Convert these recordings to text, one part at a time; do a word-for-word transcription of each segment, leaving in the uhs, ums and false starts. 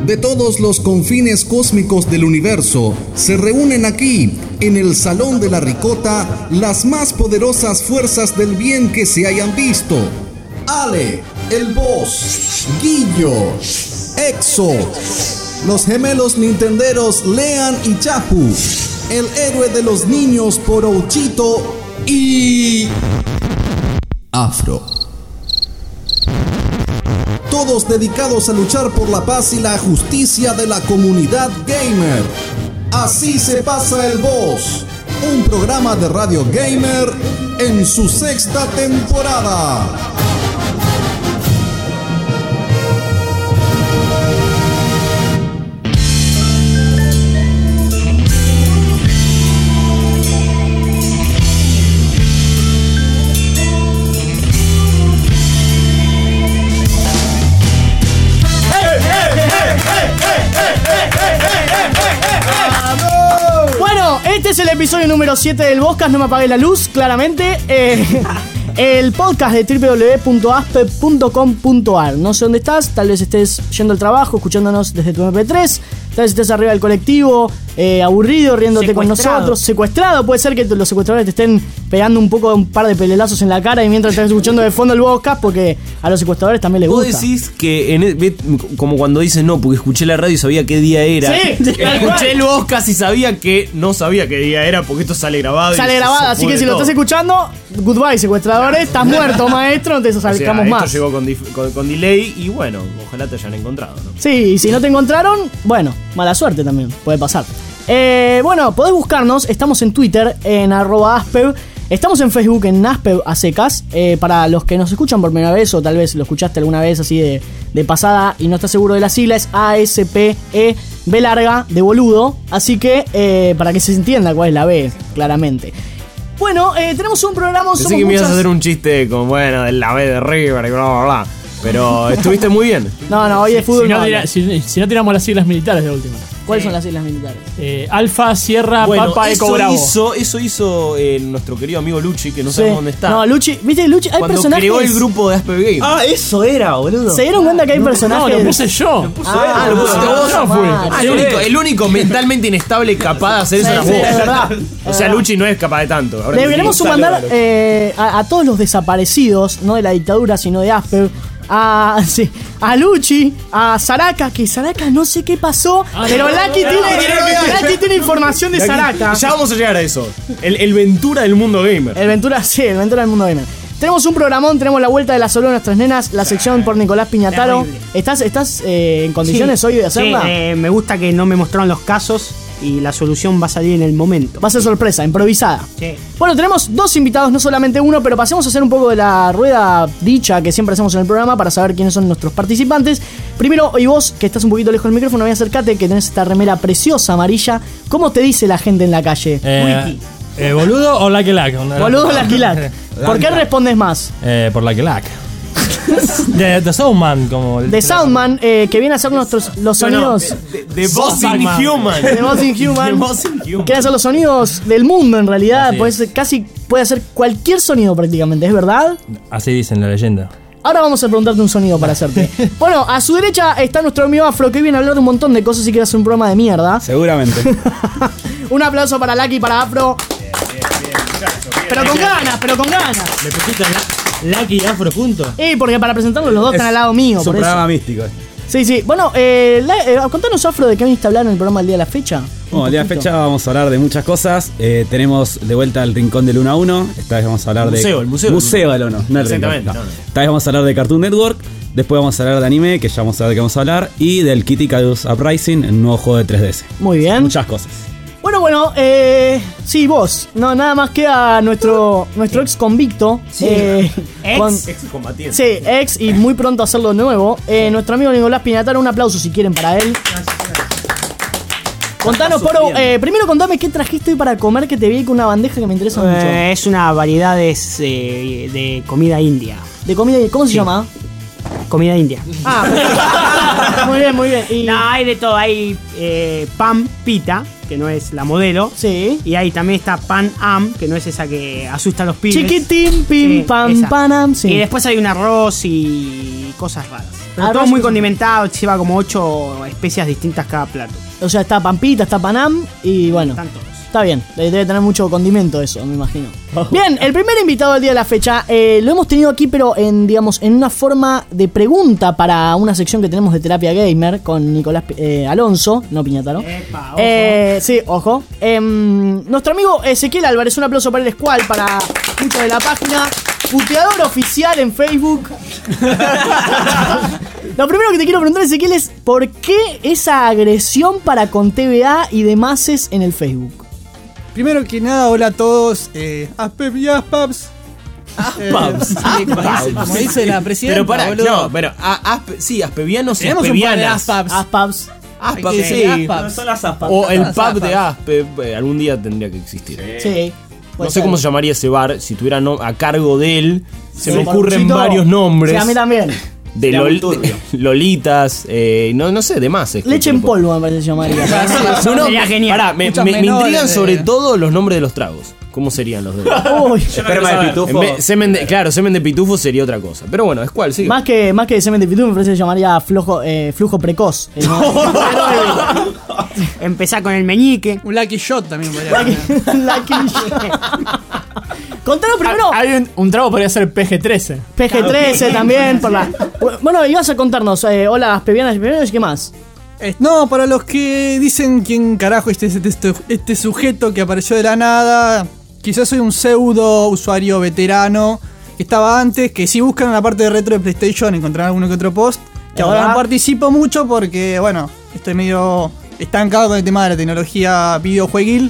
de todos los confines cósmicos del universo se reúnen aquí, en el Salón de la Ricota, las más poderosas fuerzas del bien que se hayan visto. Ale, el Boss, Guillo, Exo, los gemelos nintenderos Lean y Chapu, el héroe de los niños Porouchito y... Afro. Todos dedicados a luchar por la paz y la justicia de la comunidad gamer. Así se pasa el Boss, un programa de Radio Gamer en su sexta temporada. Este es el episodio número siete del Podcast, no me apagué la luz, claramente. Eh, el podcast de doble u doble u doble u punto aspe punto com punto a r. No sé dónde estás, tal vez estés yendo al trabajo, escuchándonos desde tu eme pe tres, tal vez estés arriba del colectivo, eh, aburrido, riéndote con nosotros, secuestrado. Puede ser que los secuestradores te estén pegando un poco un par de pelelazos en la cara y mientras estás escuchando de fondo el podcast, porque a los secuestradores también les gusta. Vos decís que, en el, como cuando dicen no, porque escuché la radio y sabía qué día era. Sí, escuché el podcast y sabía que no sabía qué día era, porque esto sale grabado. Sale y grabado, así que si todo. Lo estás escuchando, goodbye secuestradores, estás muerto maestro, no te sacamos o sea, más. Esto llegó con, dif- con, con delay y bueno, ojalá te hayan encontrado, ¿no? Sí, y si no te encontraron, bueno, mala suerte también, puede pasar. Eh, bueno, podés buscarnos, estamos en Twitter, en arroba aspev. Estamos en Facebook, en Aspev a secas. eh, Para los que nos escuchan por primera vez, o tal vez lo escuchaste alguna vez así de, de pasada y no estás seguro de la sigla, es A S P E B larga de boludo. Así que, eh, para que se entienda cuál es la B, claramente. Bueno, eh, tenemos un programa. Pensé que me muchas... ibas a hacer un chiste como, bueno, de la B de River y bla, bla, bla. Pero estuviste muy bien. No, no, hoy es fútbol. Si no, tira, si, si no tiramos las siglas militares de última. ¿Cuáles eh, son las siglas militares? Eh, Alfa, Sierra, bueno, Papa, Eco, Bravo. Hizo, eso hizo eh, nuestro querido amigo Luchi, que no sí. sabemos dónde está. No, Luchi, ¿viste Luchi? Hay Cuando personajes. creó el grupo de Aspev Game. Ah, eso era, boludo. ¿Se dieron cuenta que hay no, personajes? No, lo puse yo. Lo puso ah, él. Lo puse vos. Yo fui. Ah, el, único, el único mentalmente inestable capaz de hacer eso sí, era sí, vos. es verdad. O sea, Luchi no es capaz de tanto. Ahora le queremos mandar eh, a, a todos los desaparecidos, no de la dictadura, sino de Aspev. A, sí, a Luchi, a Saraka, que Saraka no sé qué pasó, ah, pero no, Lucky, no, tiene, no, no, Lucky tiene información de Saraka. Ya vamos a llegar a eso. El, el Ventura del mundo gamer. El Ventura, sí, el Ventura del mundo gamer. Tenemos un programón, tenemos la vuelta de la solo de nuestras nenas, la sección por Nicolás Piñataro. ¿Estás, estás eh, en condiciones sí, hoy de hacerla? Sí, eh, me gusta que no me mostraron los casos y la solución va a salir en el momento. Va a ser sorpresa, improvisada. Sí. Bueno, tenemos dos invitados, no solamente uno, pero pasemos a hacer un poco de la rueda dicha que siempre hacemos en el programa para saber quiénes son nuestros participantes. Primero, y vos, que estás un poquito lejos del micrófono, voy a acercarte, que tenés esta remera preciosa amarilla. ¿Cómo te dice la gente en la calle? Eh, eh, ¿Boludo o Lucky Luck? Boludo o Lucky Luck. ¿Por qué respondes más? Eh, por Lucky Luck. De The Soundman, como el The Soundman, eh, que viene a hacer nuestros los sonidos. No, no, de Bossing Human. De Bossing Human. Que hace los sonidos del mundo en realidad. Pues, casi puede hacer cualquier sonido prácticamente, ¿es verdad? Así dicen la leyenda. Ahora vamos a preguntarte un sonido para hacerte. Bueno, a su derecha está nuestro amigo Afro, que viene a hablar de un montón de cosas y quiere hacer un programa de mierda. Seguramente. Un aplauso para Lucky y para Afro. Bien, bien, bien, muchacho, bien, pero con bien. ganas, pero con ganas. ¿Me pusiste Lucky y Afro juntos? Eh, porque para presentarlos los dos Es están al lado mío. Es por un eso. programa místico. Sí, sí. Bueno, eh, la, eh, contanos, Afro, de qué viniste a hablar en el programa el día de la fecha. Bueno, el día de la fecha vamos a hablar de muchas cosas. Eh, tenemos de vuelta el Rincón del uno a uno. Esta vez vamos a hablar el de... museo, el museo. Museo del uno, no el Exactamente. Rincón, no. No, no. Esta vez vamos a hablar de Cartoon Network. Después vamos a hablar de anime, que ya vamos a ver de qué vamos a hablar. Y del Kitty Icarus Uprising, el nuevo juego de tres D S. Muy bien. Muchas cosas. Bueno, bueno, eh, sí, vos. No, nada más queda nuestro, nuestro ex convicto. Sí. Eh, Ex. con- Ex combatiente. Sí, ex y muy pronto hacerlo nuevo. Eh, nuestro amigo Nicolás Piñataro, un aplauso si quieren para él. Contanos, Poro, eh, primero contame qué trajiste hoy para comer, que te vi con una bandeja que me interesa mucho. Eh, es una variedad de, eh, de comida india. De comida, ¿cómo se Sí. llama? Comida india. Ah, muy bien, muy bien. Y, No, hay de todo. Hay eh, pan pita, que no es la modelo. sí. Y ahí también está pan am, que no es esa que asusta a los pibes. Chiquitín, pim, Sí, pam, esa. panam. Sí. Y después hay un arroz y cosas raras. Pero todo muy condimentado, lleva como ocho especias distintas cada plato. O sea, está Pampita, está Panam y bueno. Están todos. Está bien, debe tener mucho condimento eso, me imagino. Bien, el primer invitado del día de la fecha eh, lo hemos tenido aquí, pero en, digamos, en una forma de pregunta para una sección que tenemos de Terapia Gamer con Nicolás eh, Alonso, no Piñataro. Epa, ojo. Eh, sí, ojo. Eh, nuestro amigo Ezequiel Álvarez, un aplauso para el Squall, para muchos de la página. Puteador oficial en Facebook. Lo primero que te quiero preguntar, Ezequiel, es ¿por qué esa agresión para con T V A y demás en el Facebook? Primero que nada, hola a todos. Eh, Aspep y Aspaps. Aspaps. Eh, como, dice, como dice la presidenta. Pero pará, boludo. no, pero a, aspe, sí, aspevianos y Tenemos un par de aspevianas. Aspaps. Aspaps. Aspaps, Hay que sí. decir Aspaps. Son las aspas. O el Las pub de Aspaps. Aspe, eh, algún día tendría que existir. Sí. No sé cómo se llamaría ese bar, si tuviera no- a cargo de él, se Sí, me ocurren Papuchito. varios nombres. Sí, a mí también. De Era lol- muy turbio. Lolitas, eh, no, no sé, de más. es que- Leche en polvo, me parece que se llamaría. No, no, Sería genial. pará, me, Muchos me- me menores intrigan de- sobre todo los nombres de los tragos. ¿Cómo serían los de Uy. Esperma de En pitufo. vez- semen de- claro, semen de pitufo sería otra cosa. Pero bueno, es cual, sí. Más que, más que semen de pitú, me parece que se llamaría flojo, eh, flujo precoz. Eh, ¿no? Empezá con el meñique. Un Lucky Shot también podría ser. Lucky shot. Contanos primero. Hay un, un trago podría ser P G trece. P G trece también. Por la... Bueno, ibas a contarnos. Eh, hola, pevianas y pevianos, ¿qué más? Eh, No, para los que dicen quién carajo es este, este, este sujeto que apareció de la nada, quizás soy un pseudo usuario veterano que estaba antes, que si buscan en la parte de retro de PlayStation encontrarán alguno que otro post, que ahora ¿Verdad? no participo mucho porque, bueno, estoy medio estancado con el tema de la tecnología videojueguil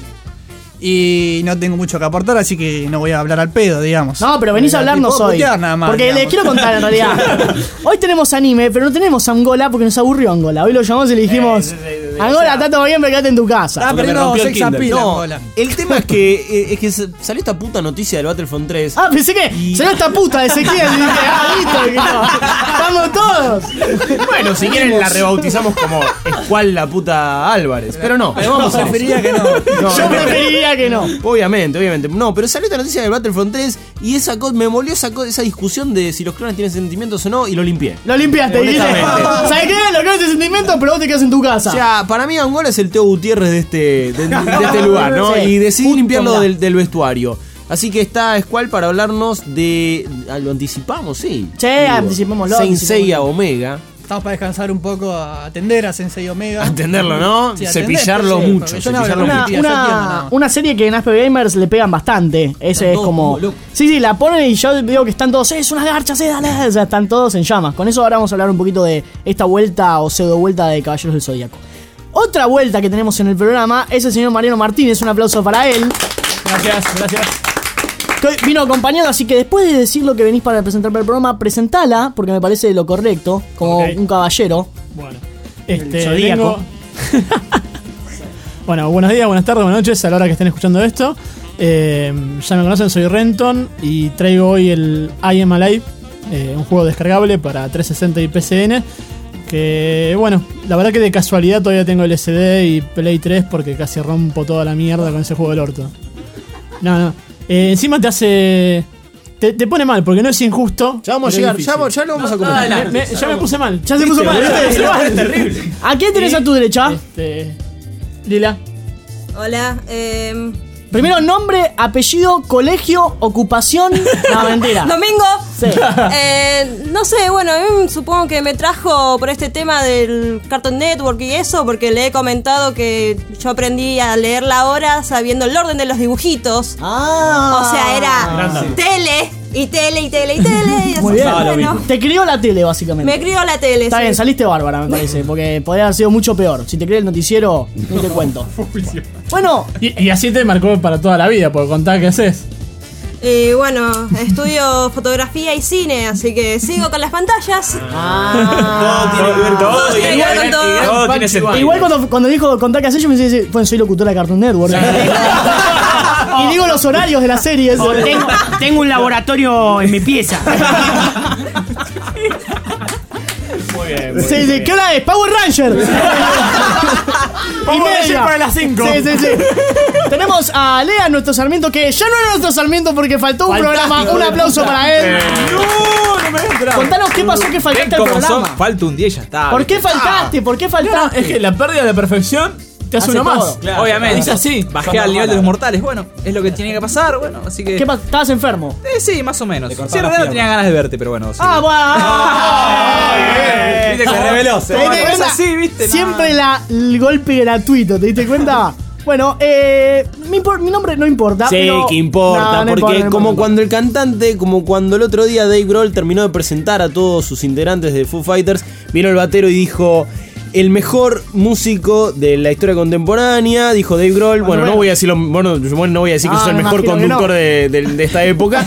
y no tengo mucho que aportar, así que no voy a hablar al pedo, digamos. No, pero venís a Porque hablarnos puedo hoy. putear nada más, Porque les digamos. quiero contar en realidad. Hoy tenemos anime, pero no tenemos a Angola porque nos aburrió Angola. Hoy lo llamamos y le dijimos: Angola, está todo bien, pero quédate en tu casa. Ah, pero no, rompió el sex Kindle. appeal, No, Angola. el tema es que, eh, es que se- salió esta puta noticia del Battlefront tres. Ah, pensé que se ve esta puta de Ezequiel. Y dije, ah, listo, que no. Estamos todos. Bueno, si quieren la rebautizamos como Escual la puta Álvarez. Pero no, Pero vamos a preferiría que no. No, Yo no. preferiría que no. Obviamente, obviamente. No, pero salió esta noticia del Battlefront tres y esa co- me molió esa, co- esa discusión de si los clones tienen sentimientos o no y lo limpié. Lo limpiaste. Y dijiste, Honestamente. ¿sabes qué? Lo que no es de sentimientos, pero vos te quedas en tu casa. O sea, para mí Angola es el Teo Gutiérrez de este, de, de este lugar, ¿no? Sí. Y decidí Punto, limpiarlo mirá. del, del vestuario. Así que está Squall para hablarnos de... ah, ¿Lo anticipamos? Sí. Sí, anticipémoslo, Saint anticipémoslo. Seiya Omega. Estamos para descansar un poco, a atender a Sensei Omega. A entenderlo, ¿no? Sí, atender, Cepillarlo sí, mucho, porque yo no hablo cepillarlo con Una, mi tía, yo una, entiendo, nada más. una serie que en Aspe Gamers le pegan bastante. Ese Están es todos como. como locos. Sí, sí, la ponen y yo veo que están todos. ¡Es unas garchas! ¡Eh, dale! O sea, están todos en llamas. Con eso ahora vamos a hablar un poquito de esta vuelta o pseudo vuelta de Caballeros del Zodíaco. Otra vuelta que tenemos en el programa es el señor Mariano Martínez. Un aplauso para él. Gracias, gracias. Que hoy vino acompañado, así que después de decir lo que venís para presentar para el programa, presentala, porque me parece lo correcto, como Ok. un caballero. Bueno, este, Zodíaco. vengo- bueno, buenos días, buenas tardes, buenas noches a la hora que estén escuchando esto. Eh, ya me conocen, soy Renton y traigo hoy el I Am Alive, eh, un juego descargable para trescientos sesenta y P C N. Que bueno, la verdad que de casualidad todavía tengo el S D y Play tres porque casi rompo toda la mierda con ese juego del orto. No, no. Eh, encima te hace. Te, te pone mal porque no es injusto. Ya vamos a pero llegar, es ya, difícil. ya lo vamos a comentar. Me- me- ya me puse mal. Ya se puso mal. Es terrible. ¿A quién tenés a tu derecha? Este, Lila. Hola, eh, Primero, nombre, apellido, colegio, ocupación. No, mentira. Domingo. Sí. Eh, no sé, bueno, a mí supongo que me trajo por este tema del Cartoon Network y eso, porque le he comentado que yo aprendí a leer la hora sabiendo el orden de los dibujitos. Ah. O sea, era tele y tele y tele y tele. Y así, Muy bien. bueno, Te crió la tele, básicamente. me crió la tele. Está sí. bien, saliste bárbara, me parece, porque podría haber sido mucho peor. Si te crees el noticiero, no te cuento. Bueno, Y, y así te marcó para toda la vida, porque contá qué haces. Y bueno, estudio fotografía y cine, así que sigo con las pantallas. ah, Todo tiene que ver todo. Todo tiene que ver con todo. Todo tiene sentido. igual cuando, cuando dijo contar qué haces, yo me dice, bueno, soy locutora de Cartoon Network. Y digo los horarios de las series. Tengo, tengo un laboratorio en mi pieza. Sí, sí, ¿qué hora es? Power Ranger. Y Power Ranger media. para las cinco. Sí, sí, sí. Tenemos a Lea, nuestro Sarmiento, que ya no era nuestro Sarmiento porque faltó un Faltaste, programa. hijo Un de aplauso puta. para él. No, no me había enterado. Contanos qué pasó que faltaste al ¿Ven cómo programa. son? Falta un día y ya está. ¿Por qué ¿viste? faltaste? ¿Por qué Claro, faltaste? es que la pérdida de perfección te hace, Hace uno todo. más. Claro, obviamente. Es así. Bajé al nivel de los mortales. Bueno, es lo que tiene que pasar. Bueno, así que. ¿Qué pa- ¿Estabas enfermo? Eh, sí, más o menos. Te Sí, cortaron en las realidad no tenía piernas. ganas de verte, pero bueno. Sí. ¡Ah, bueno! Viste Se cómo- reveló, se ¿Te diste Bueno, cuenta? es así, ¿viste? Siempre No. la, el golpe gratuito, ¿te diste cuenta? Bueno, eh, mi, impor- mi nombre no importa. Sí, pero- que importa, No, no porque importa, no como importa. cuando el cantante, como cuando el otro día Dave Grohl terminó de presentar a todos sus integrantes de Foo Fighters, vino el batero y dijo, el mejor músico de la historia contemporánea, dijo Dave Grohl, bueno, bueno. no voy a decirlo, bueno, bueno, no voy a decir que Ah, soy el me mejor imagino que conductor no. de, de- de esta época,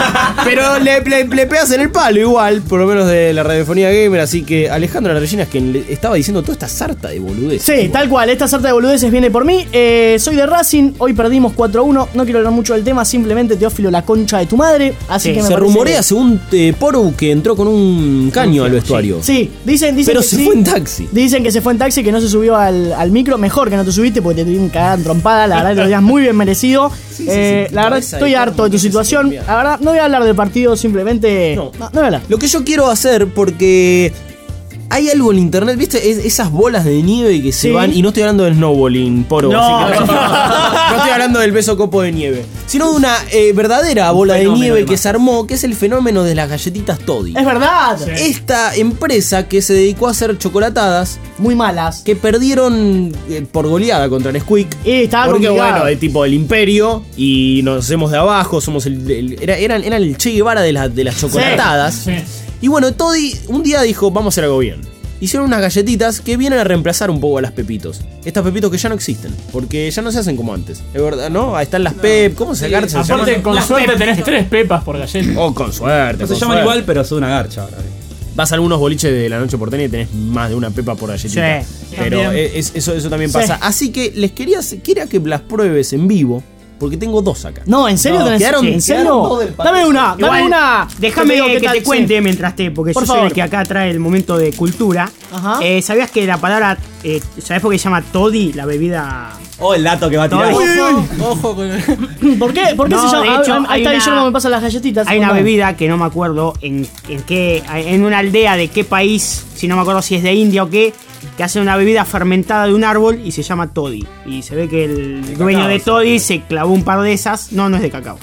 pero le, le, le pegas en el palo igual, por lo menos de la radiofonía gamer, así que Alejandro La Regina es quien le estaba diciendo toda esta sarta de boludez. Sí, tal cual, esta sarta de boludeces viene por mí. Eh, soy de Racing, hoy perdimos cuatro a uno. No quiero hablar mucho del tema, simplemente Teófilo, la concha de tu madre. Así Sí, que me se parece rumorea, que- según eh, Poru, que entró con un caño al vestuario. Sí, dicen, dicen Pero que se sí. fue en taxi. Dicen que se fue en taxi, que no se subió al, al micro. Mejor que no te subiste porque te tuvieron cagada en trompada. La verdad que lo tenías muy bien merecido. Sí, sí, Eh, sí, la verdad cabeza de estoy perro, harto de tu que se situación. se La verdad, no voy a hablar del partido, simplemente. No. no, no voy a hablar. Lo que yo quiero hacer, porque hay algo en internet, ¿viste? Es- esas bolas de nieve que se Sí. van. Y no estoy hablando del snowballing, poro. No. así que no, no estoy hablando del beso copo de nieve. Sino de una eh, verdadera bola de fenómeno nieve de que se armó, que es el fenómeno de las galletitas Toddy. Es verdad. Esta empresa que se dedicó a hacer chocolatadas, Muy malas. que perdieron eh, por goleada contra Nesquik. Y estaba Porque complicado. bueno, es tipo el imperio y nos hacemos de abajo, somos el, el- era, eran, eran el Che Guevara de, la- de las chocolatadas. Sí. Y bueno, Toddy un día dijo, vamos a hacer algo bien. Hicieron unas galletitas que vienen a reemplazar un poco a las Pepitos. Estas Pepitos que ya no existen, porque ya no se hacen como antes. Es verdad, ¿no? Ahí están las Pep, ¿cómo se llaman? Aparte, con suerte tenés tres pepas por galleta. Oh, con suerte. No se con llaman suerte. igual, pero son una garcha ahora. Vas a algunos boliches de la noche porteña y tenés más de una pepa por galletita. Sí, Pero también. es- eso, eso también Sí. pasa. Así que les quería, quería que las pruebes en vivo, porque tengo dos acá. No, ¿en serio No, tenés? quedaron- ¿En quedaron serio? dos del paquete. Dame una, dame Igual, una. Déjame digo que, qué tal, te cuente sí. mientras te, porque Por yo soy favor. el que acá trae el momento de cultura. Ajá. Eh, ¿Sabías que la palabra, eh, ¿sabés por qué se llama Toddy, la bebida? Oh, el dato que va a tirar. Uy, Ojo, ojo con el... ¿Por qué? ¿Por qué No, se llama? de hecho, Ah, ahí hay está una- Guillermo, me pasa las galletitas. Hay una Contame. bebida que no me acuerdo en, en qué, en una aldea de qué país, si no me acuerdo si es de India o qué, que hace una bebida fermentada de un árbol y se llama Toddy. Y se ve que el dueño de Toddy se clavó un par de esas. No, no es de cacao.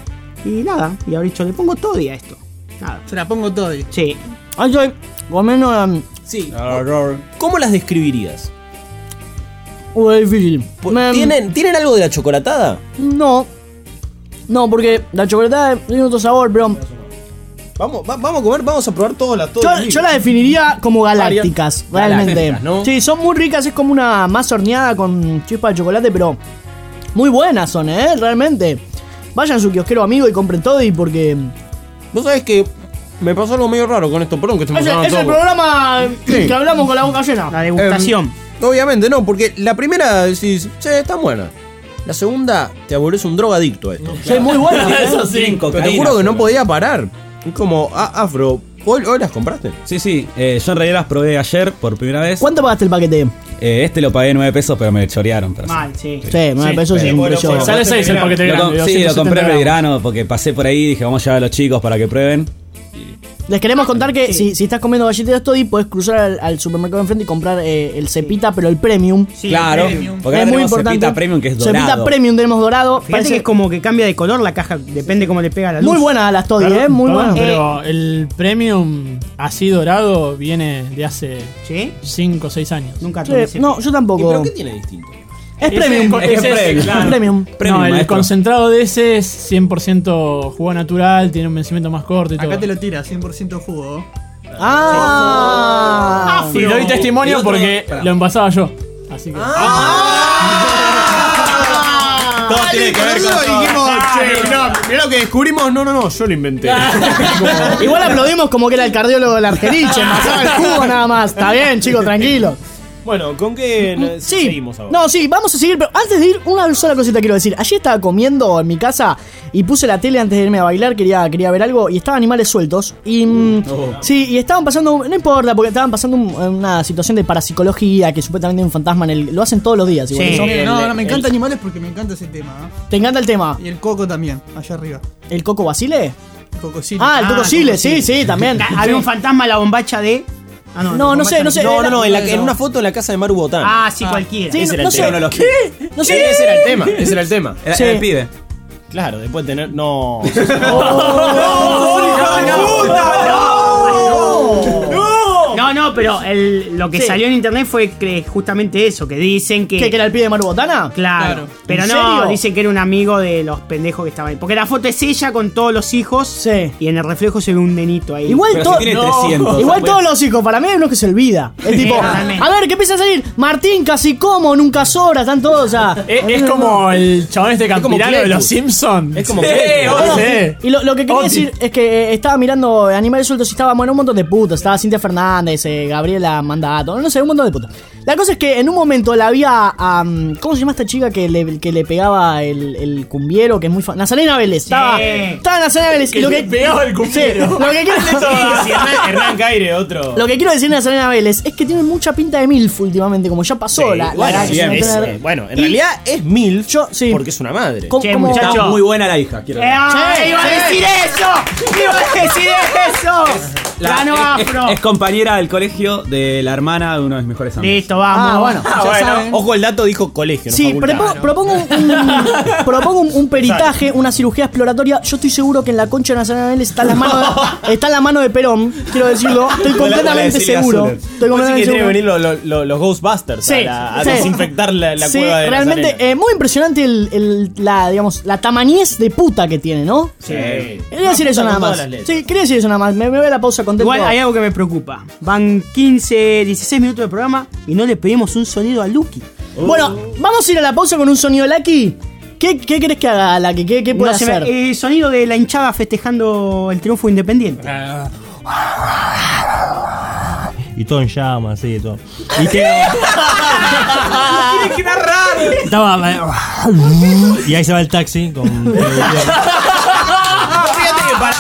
Y nada, y habrá dicho, le pongo Toddy a esto. Nada. Se la pongo todo. Sí. Ay, yo, por menos. um, Sí. ¿Cómo las describirías? uh, es difícil. Po- Me- ¿Tienen, ¿Tienen algo de la chocolatada? No. No, porque la chocolatada tiene otro sabor, pero. Vamos, va- vamos a comer, vamos a probar todas las Yo, yo la definiría como galácticas, realmente. Galácticas, ¿no? Sí, son muy ricas, es como una masa horneada con chispa de chocolate, pero muy buenas son, ¿eh? Realmente. Vayan a su kiosquero amigo y compren todo y porque... Vos sabés que me pasó algo medio raro con esto, perdón que estemos Es, el- hablando es el todo. programa Sí. que hablamos con la boca llena. La degustación. Em, obviamente no, porque la primera decís, sí, está buena. La segunda, te volvés un drogadicto a esto. Sí, muy buena. ¿eh? Eso sí. Pero te juro que no podía parar. Es como, ah, Afro, ¿hoy, hoy las compraste? Sí, sí. eh, yo en realidad las probé ayer por primera vez. ¿Cuánto pagaste el paquete? Eh, este lo pagué nueve pesos, pero me chorearon. Pero sí. Mal, sí. Sí, nueve pesos es un pero- precio. pero- Sale seis el paquete Lo com- grande. sí, lo doscientos compré en setenta gramos. Belgrano porque pasé por ahí y dije, vamos a llevar a los chicos para que prueben. Les queremos contar que si, si estás comiendo galletitas Toddy, puedes cruzar al, al supermercado enfrente y comprar eh, el Cepita, pero el Premium. Sí, claro, el premium. porque es ahora muy tenemos importante. Cepita Premium que es dorado. Cepita Premium tenemos dorado. Fíjate Parece que es como que cambia de color la caja, depende cómo le pega la luz. muy buena las Toddy, Perdón, ¿eh? Muy perdón, buena. Pero el premium así dorado viene de hace ¿Sí? cinco o seis años. Nunca Sí, tomé ese. no, yo ¿Y tampoco. pero qué tiene distinto? Es Ese Premium. es- ese es- Es claro. Premium. Premium, no, el maestro. concentrado de ese es cien por ciento jugo natural, tiene un vencimiento más corto y todo. Acá te lo tira, cien por ciento jugo. Ah. Y doy testimonio Y otro- porque Pará. lo envasaba yo. Así que. Todo tiene que ver con todo. Mirá lo que descubrimos, no, no, no, yo lo inventé. Igual aplaudimos como que era el cardiólogo de la Argerich, envasaba el jugo nada más. Está bien, chicos, tranquilo. Bueno, ¿con qué eh, Sí, seguimos ahora? no, sí, vamos a seguir, pero antes de ir, una sola cosita quiero decir. Ayer estaba comiendo en mi casa y puse la tele antes de irme a bailar, quería, quería ver algo, y estaban animales sueltos. Y mm, sí, y estaban pasando, no importa, porque estaban pasando un- una situación de parapsicología, que supuestamente hay un fantasma en el. Lo hacen todos los días, igual. Sí. eso. Eh, no, no, me el- encanta animales porque me encanta ese tema. ¿eh? ¿Te encanta el tema? Y el coco también, allá arriba. ¿El Coco Basile? Coco Chile. Ah, el Ah, Coco Chile, Coco sí, Chile. sí, también. Había un fantasma, la bombacha de. Ah, No, la no bombacha sé, no sé. No, no, no, en, la- Era- en una foto en la casa de Maru Botán. Ah, sí, cualquiera. Sí, ese no, era no el sé. tema. Uno de los- ¿Qué? No Sí, sé. ese era el tema, ese era el tema. Era, Sí. era el pibe. Claro, después de tener. No. No, no, pero el- lo que Sí. salió en internet fue que justamente eso, que dicen que. ¿Qué, que era el pibe de Maru Botana? Claro, Claro. pero ¿En no, serio? dicen que era un amigo de los pendejos que estaban ahí. Porque la foto es ella con todos los hijos. Sí. Y en el reflejo se ve un nenito ahí. Igual, Pero to- si tiene no. trescientos. Igual pues. todos los hijos, para mí hay uno que se olvida. Es tipo, totalmente. a ver, ¿qué empieza a salir? Martín, casi como, nunca sobra, están todos, o sea. Es, es como el chabón este como campirano de Cletus. los Simpsons. Es como Sí, Cletus. bueno, Sí. sí. Y lo, lo que quería Oti. decir es que eh, estaba mirando Animales Sueltos y estaba, bueno, un montón de putos. Estaba Cintia Fernández, eh, Gabriela Mandato, no sé, un montón de putos. La cosa es que en un momento la había. am, ¿Cómo se llama esta chica que le, que le pegaba el, el cumbiero? Que es muy fan. Nazarena Vélez. Estaba, estaba Nazarena Vélez. Que y lo le que, pegaba el cumbiero. Sí, lo que quiero, Sí, Hernán, Hernán Caire, otro. lo que quiero decir de Nazarena Vélez es que tiene mucha pinta de MILF últimamente, como ya pasó Sí, la, la bueno, edad que bien, se es- va a tener. eh, bueno, en Y realidad es MILF yo, sí. porque es una madre. ¿Cómo- Che, cómo- muchacho. Está muy buena la hija, quiero Eh, decir. ah, Sí, ¡Iba a sí. decir eso! ¡Iba a decir eso! Ganó es, Afro. es compañera del colegio de la hermana de uno de mis mejores amigos. Listo, vamos. Ah, bueno. Ah, Ya bueno, saben. ojo, el dato dijo colegio, no Sí, facultad. propo- propongo, un, un- propongo un, un peritaje, una cirugía exploratoria. Yo estoy seguro que en la concha de Nazarena Vélez está en la mano de, está en la mano de Perón, quiero decirlo. Estoy Con la- con la de completamente Celia seguro. Zuller. Estoy Vos decís completamente que tienen que seguro. venir los, los- los- los Ghostbusters Sí, a, la- a sí. desinfectar la, la Sí, cueva de realmente Nazarena. eh, muy impresionante el, el- la, digamos, la tamañez de puta que tiene, ¿no? Sí. Quería decir eso Con nada todas más. las letras. Sí, quería decir eso nada más. Me, me voy a la pausa contento. Igual hay algo que me preocupa. Van quince, dieciséis minutos de programa y no le pedimos un sonido a Lucky. Bueno, vamos a ir a la pausa con un sonido Lucky. ¿Qué, qué querés que haga Lucky? ¿Qué, qué puede No se me- hacer? eh, sonido de la hinchada festejando el triunfo independiente. Y todo en llamas, sí, todo. Y que. Tienes que narrar. Estaba. Y ahí se va el taxi con. Fíjate que para.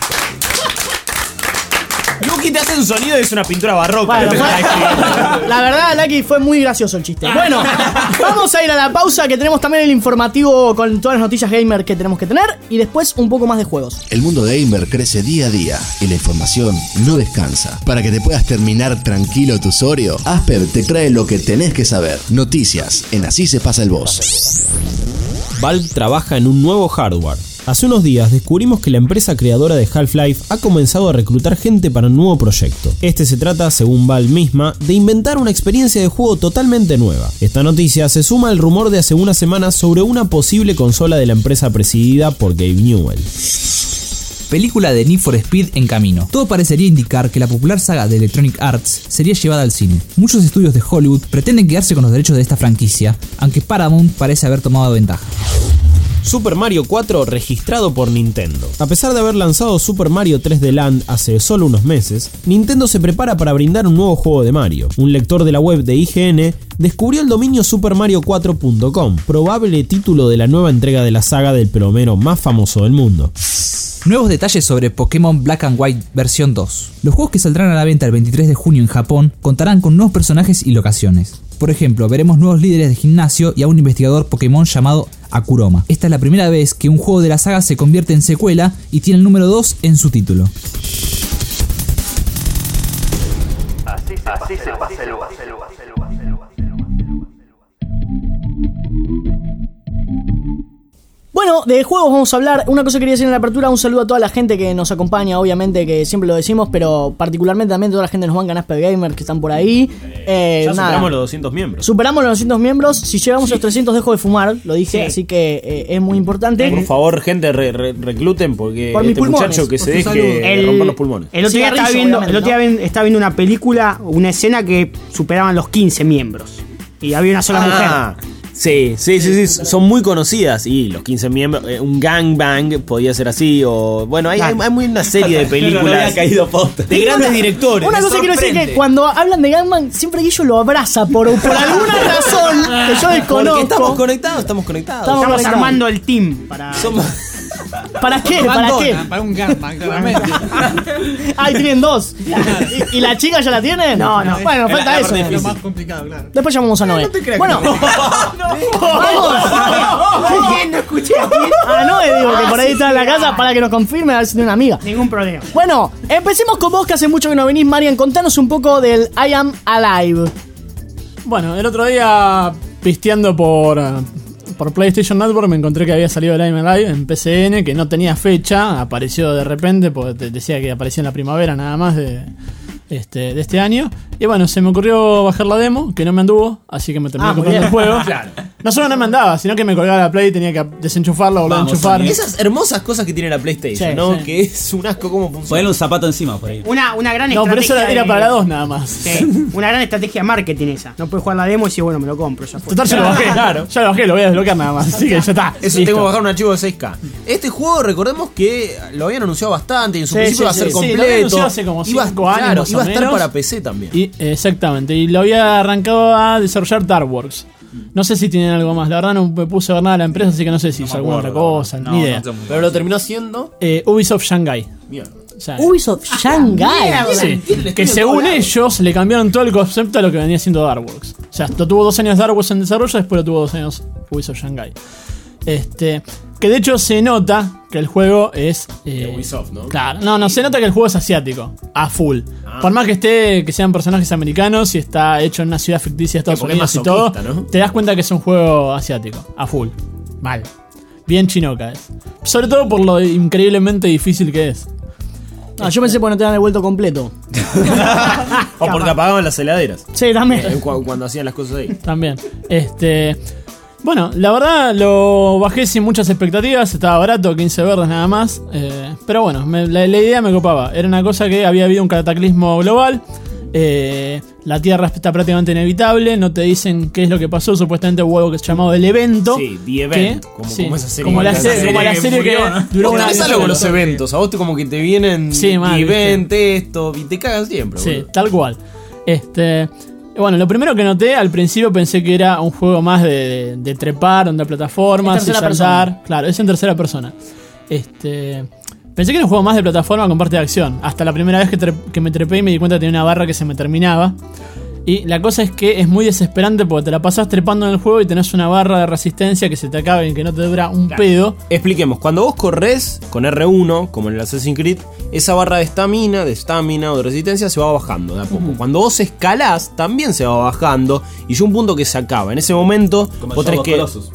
Lucky te hace un sonido y es una pintura barroca. Bueno, lo que fue- está escribiendo. la verdad, Lucky, fue muy gracioso el chiste. Bueno, vamos a ir a la pausa que tenemos también el informativo con todas las noticias gamer que tenemos que tener y después un poco más de juegos. El mundo gamer crece día a día y la información no descansa. Para que te puedas terminar tranquilo tu Sorio, Asper te trae lo que tenés que saber. Noticias en Así se pasa el boss. Valve trabaja en un nuevo hardware. Hace unos días descubrimos que la empresa creadora de Half-Life ha comenzado a reclutar gente para un nuevo proyecto. Este se trata, según Valve misma, de inventar una experiencia de juego totalmente nueva. Esta noticia se suma al rumor de hace unas semanas sobre una posible consola de la empresa presidida por Gabe Newell. Película de Need for Speed en camino. Todo parecería indicar que la popular saga de Electronic Arts sería llevada al cine. Muchos estudios de Hollywood pretenden quedarse con los derechos de esta franquicia, aunque Paramount parece haber tomado ventaja. Super Mario cuatro registrado por Nintendo. A pesar de haber lanzado Super Mario tres D Land hace solo unos meses, Nintendo se prepara para brindar un nuevo juego de Mario. Un lector de la web de I G N descubrió el dominio super mario cuatro punto com, probable título de la nueva entrega de la saga del plomero más famoso del mundo. Nuevos detalles sobre Pokémon Black and White versión dos. Los juegos que saldrán a la venta el veintitrés de junio en Japón contarán con nuevos personajes y locaciones. Por ejemplo, veremos nuevos líderes de gimnasio y a un investigador Pokémon llamado Akuroma. Esta es la primera vez que un juego de la saga se convierte en secuela y tiene el número dos en su título. Así se pasa el boss. Bueno, de juegos vamos a hablar. Una cosa que quería decir en la apertura, un saludo a toda la gente que nos acompaña, obviamente, que siempre lo decimos, pero particularmente también a toda la gente de los bancan Asper Gamer que están por ahí. Eh, ya nada. superamos los doscientos miembros. Superamos los doscientos miembros. Si llegamos a los trescientos dejo de fumar, lo dije, Sí. así que eh, es muy importante. Por favor, gente, re- re- recluten porque Por mis este pulmones, muchacho que por se tu deje salud. de El- romper los pulmones. El otro día estaba Cigarrillo, viendo, obviamente, el otro día ¿no? ven- estaba viendo una película, una escena que superaban los quince miembros. Y había una sola Ah, sí, sí, sí, sí, son muy conocidas. Y los quince miembros, eh, un gangbang podía ser así. O bueno, hay, hay, hay muy una serie de películas No había caído posta. de grandes directores. Una me cosa quiero decir sorprende. que cuando hablan de Gunman, siempre Guillo lo abraza por, por alguna razón que yo desconozco. Porque estamos conectados, estamos conectados. Estamos Estamos conectados. armando el team para. Somos- ¿Para qué? ¿Para Abandona, qué? Para un Gunman, claramente. Ahí tienen dos. ¿Y, y la chica ya la tiene? No, no. Bueno, falta eso. Es lo más complicado, claro. Después llamamos a Noé. Bueno, vamos. ¿Quién no escuché aquí? A Noé digo que por ahí está en la casa para que nos confirme a ver si tiene una amiga. Ningún problema. Bueno, empecemos con vos que hace mucho que no venís, Marian. Contanos un poco del I Am Alive. Bueno, el otro día pisteando por, uh, por PlayStation Network me encontré que había salido el I Am Alive en P C N, que no tenía fecha, apareció de repente, porque te decía que aparecía en la primavera nada más de, este, de este año. Y bueno, se me ocurrió bajar la demo, que no me anduvo, así que me terminé Ah, muy comprando el bien. juego. Claro. No solo no me andaba, sino que me colgaba la Play y tenía que desenchufarla, volver a Vamos, enchufar. Sony. Esas hermosas cosas que tiene la PlayStation, Sí, ¿no? sí. Que es un asco cómo funciona. Ponerle un zapato encima por ahí. Una, una gran No, pero estrategia. eso era de- para la dos nada más. Sí, una gran estrategia de marketing esa. No puedes jugar la demo y decir, bueno, me lo compro. Ya fue. Total, ya lo bajé, claro. Ya lo bajé, lo voy a desbloquear nada más. Así que ya está. Eso Listo. tengo que bajar un archivo de seis K. Este juego, recordemos que lo habían anunciado bastante y en su Sí, principio sí, iba a ser sí. Sí, lo habían completo. anunciado hace como iba, cinco años, claro, más o iba a estar menos. para P C también. Y, exactamente, y lo había arrancado a desarrollar Darkworks. No sé si tienen algo más, la verdad no me puse a ver nada de la empresa, así que no sé si hizo alguna otra cosa, No, ni no, idea. no, no. Pero lo terminó haciendo. Eh, Ubisoft Shanghai. Mierda. O sea, Ubisoft Shanghai. sí, Tiene el que estudio según en todos ellos le cambiaron todo el concepto a lo que venía siendo Darkworks. O sea, lo tuvo dos años Darkworks en desarrollo, después lo tuvo dos años Ubisoft Shanghai. Este, que de hecho se nota que el juego es eh, De Ubisoft, ¿no? Claro, no, no, se nota que el juego es asiático, a full. Ah. Por más que esté, que sean personajes americanos y está hecho en una ciudad ficticia de Estados porque es Unidos y todo, masoquista, ¿no? te das cuenta que es un juego asiático, a full. Mal. Bien chinoca es. Sobre todo por lo increíblemente difícil que es. No, yo pensé porque no te dan el vuelto completo. O porque apagaban las heladeras. Sí, también. Eh, cu- Cuando hacían las cosas ahí. También. Este. Bueno, la verdad lo bajé sin muchas expectativas, estaba barato, quince verdes nada más. eh, pero bueno, me- la, la idea me copaba. Era una cosa que había habido un cataclismo global. eh, la Tierra está prácticamente inevitable. No te dicen qué es lo que pasó. Supuestamente hubo algo que es llamado el evento. Sí, The Event. que- Como, sí, como esa serie. como la, Esa serie, como la que serie que murió, ¿no? duró Vos un tenés año. algo con los eventos. A vos te como que te vienen Sí, mal, The viste. Event, esto, y te cagan siempre. Sí, boludo. tal cual. Este. Bueno, lo primero que noté al principio pensé que era un juego más de, de, de trepar, donde plataformas Es y tercera saltar. persona. Claro, es en tercera persona. Este. Pensé que era un juego más de plataforma con parte de acción. Hasta la primera vez que, tre- que me trepé y me di cuenta que tenía una barra que se me terminaba. Y la cosa es que es muy desesperante porque te la pasás trepando en el juego y tenés una barra de resistencia que se te acaba y que no te dura un pedo. Expliquemos, cuando vos corres con R uno, como en el Assassin's Creed, esa barra de estamina, de estamina o de resistencia se va bajando de a poco. Cuando vos escalás, también se va bajando y llega un punto que se acaba. En ese momento, Como vos el tenés Shadow que. Colossus.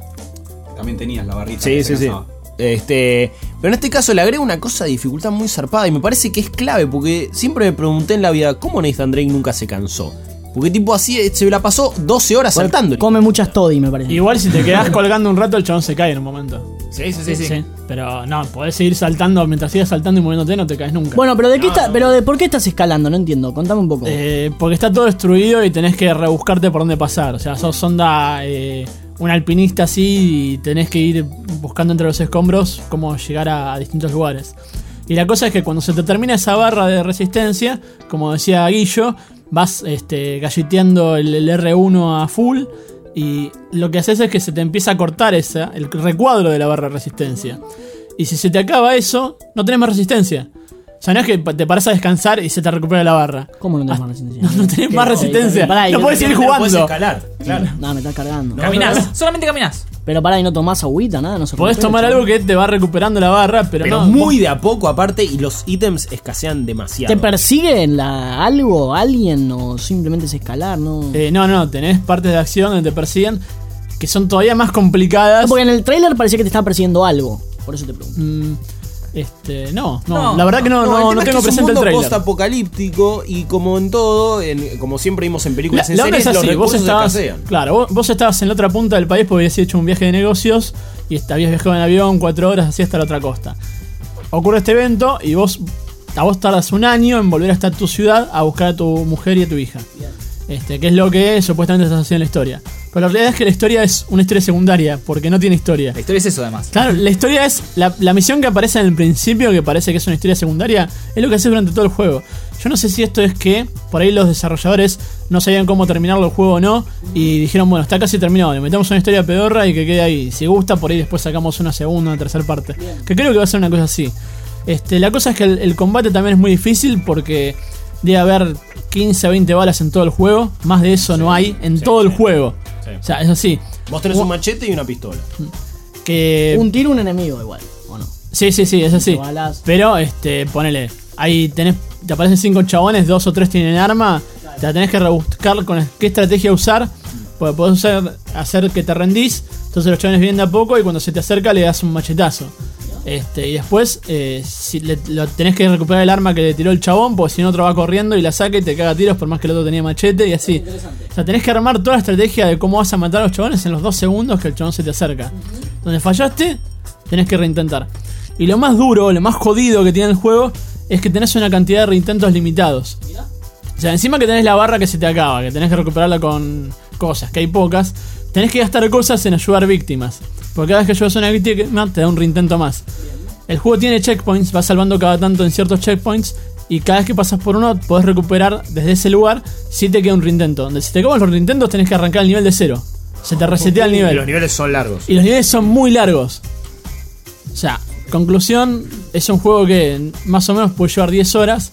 También tenías la barrita. Sí, que sí, se sí. cansaba. Este, pero en este caso le agrega una cosa de dificultad muy zarpada y me parece que es clave porque siempre me pregunté en la vida cómo Nathan Drake nunca se cansó. Porque tipo así se la pasó doce horas saltando. Come muchas toddy, me parece. Igual si te quedás colgando un rato, el chabón se cae en un momento. Sí, sí, sí, sí. Pero no, podés seguir saltando mientras sigas saltando y moviéndote, no te caes nunca. Bueno, pero de qué está, pero de por qué estás escalando, no entiendo. Contame un poco. Eh, porque está todo destruido y tenés que rebuscarte por dónde pasar. O sea, sos onda eh, un alpinista así y tenés que ir buscando entre los escombros cómo llegar a, a distintos lugares. Y la cosa es que cuando se te termina esa barra de resistencia, como decía Guillo, vas este, galleteando el, el R uno a full. Y lo que haces es que se te empieza a cortar esa, el recuadro de la barra de resistencia. Y si se te acaba eso, no tenés más resistencia. O sea, no es que te paras a descansar y se te recupera la barra. ¿Cómo no tenés más resistencia? No, no tenés más resistencia. Pará, y no podés seguir jugando. Puedes escalar, claro. No, me estás cargando. Caminás, solamente caminás. Pero pará, y no tomás agüita, nada, no se Podés recupera, tomar chaval. algo que te va recuperando la barra, pero, Pero no. muy de a poco aparte y los ítems escasean demasiado. ¿Te persigue la, algo, alguien o simplemente es escalar, no? Eh, no, no, tenés partes de acción donde te persiguen que son todavía más complicadas. No, porque en el trailer parecía que te estaba persiguiendo algo. Por eso te pregunto. Mm, este, no, no, No, la verdad que no, no, el no, tema es tengo que es un presente el mundo trailer. post-apocalíptico y como en todo, en- como siempre vimos en películas La, en la onda series, es los así, vos recursos estabas, escasean. claro, vos, vos estabas en la otra punta del país porque habías hecho un viaje de negocios y est- habías viajado en avión cuatro horas así hasta la otra costa. Ocurre este evento y vos, a vos tardas un año en volver hasta tu ciudad a buscar a tu mujer y a tu hija. Este, que es lo que supuestamente estás haciendo en la historia. Pero la realidad es que la historia es una historia secundaria, porque no tiene historia. La historia es eso, además. Claro, la historia es. La, la misión que aparece en el principio, que parece que es una historia secundaria, es lo que haces durante todo el juego. Yo no sé si esto es que por ahí los desarrolladores no sabían cómo terminarlo el juego o no, y dijeron, bueno, está casi terminado, le metemos una historia pedorra y que quede ahí. Si gusta, por ahí después sacamos una segunda, una tercera parte. Que creo que va a ser una cosa así. Este, la cosa es que el, el combate también es muy difícil porque debe haber quince a veinte balas en todo el juego. Más de eso sí, no hay en sí, todo sí, el juego. Sí. O sea, es así. Vos tenés un machete y una pistola. Que... Un tiro, un enemigo igual, ¿o no? Sí, sí, sí, es así. Balas. Pero, este, ponele. Ahí tenés, te aparecen cinco chabones, dos o tres tienen arma. Claro. Te la tenés que rebuscar con qué estrategia usar. Porque podés usar, hacer que te rendís. Entonces los chabones vienen de a poco y cuando se te acerca le das un machetazo. Este, y después eh, si le, lo, tenés que recuperar el arma que le tiró el chabón, porque si no otro va corriendo y la saca y te caga tiros por más que el otro tenía machete y así. O sea, tenés que armar toda la estrategia de cómo vas a matar a los chabones en los dos segundos que el chabón se te acerca. Uh-huh. Donde fallaste, tenés que reintentar. Y lo más duro, lo más jodido que tiene el juego es que tenés una cantidad de reintentos limitados. O sea, encima que tenés la barra que se te acaba, que tenés que recuperarla con cosas, que hay pocas, tenés que gastar cosas en ayudar víctimas. Porque cada vez que ayudas a una víctima te da un reintento más. El juego tiene checkpoints, vas salvando cada tanto en ciertos checkpoints. Y cada vez que pasas por uno podés recuperar desde ese lugar si te queda un reintento. Donde si te acaban los reintentos tenés que arrancar el nivel de cero. Se te resetea el nivel. Y los niveles son largos. Y los niveles son muy largos. O sea, conclusión, es un juego que más o menos puede llevar diez horas.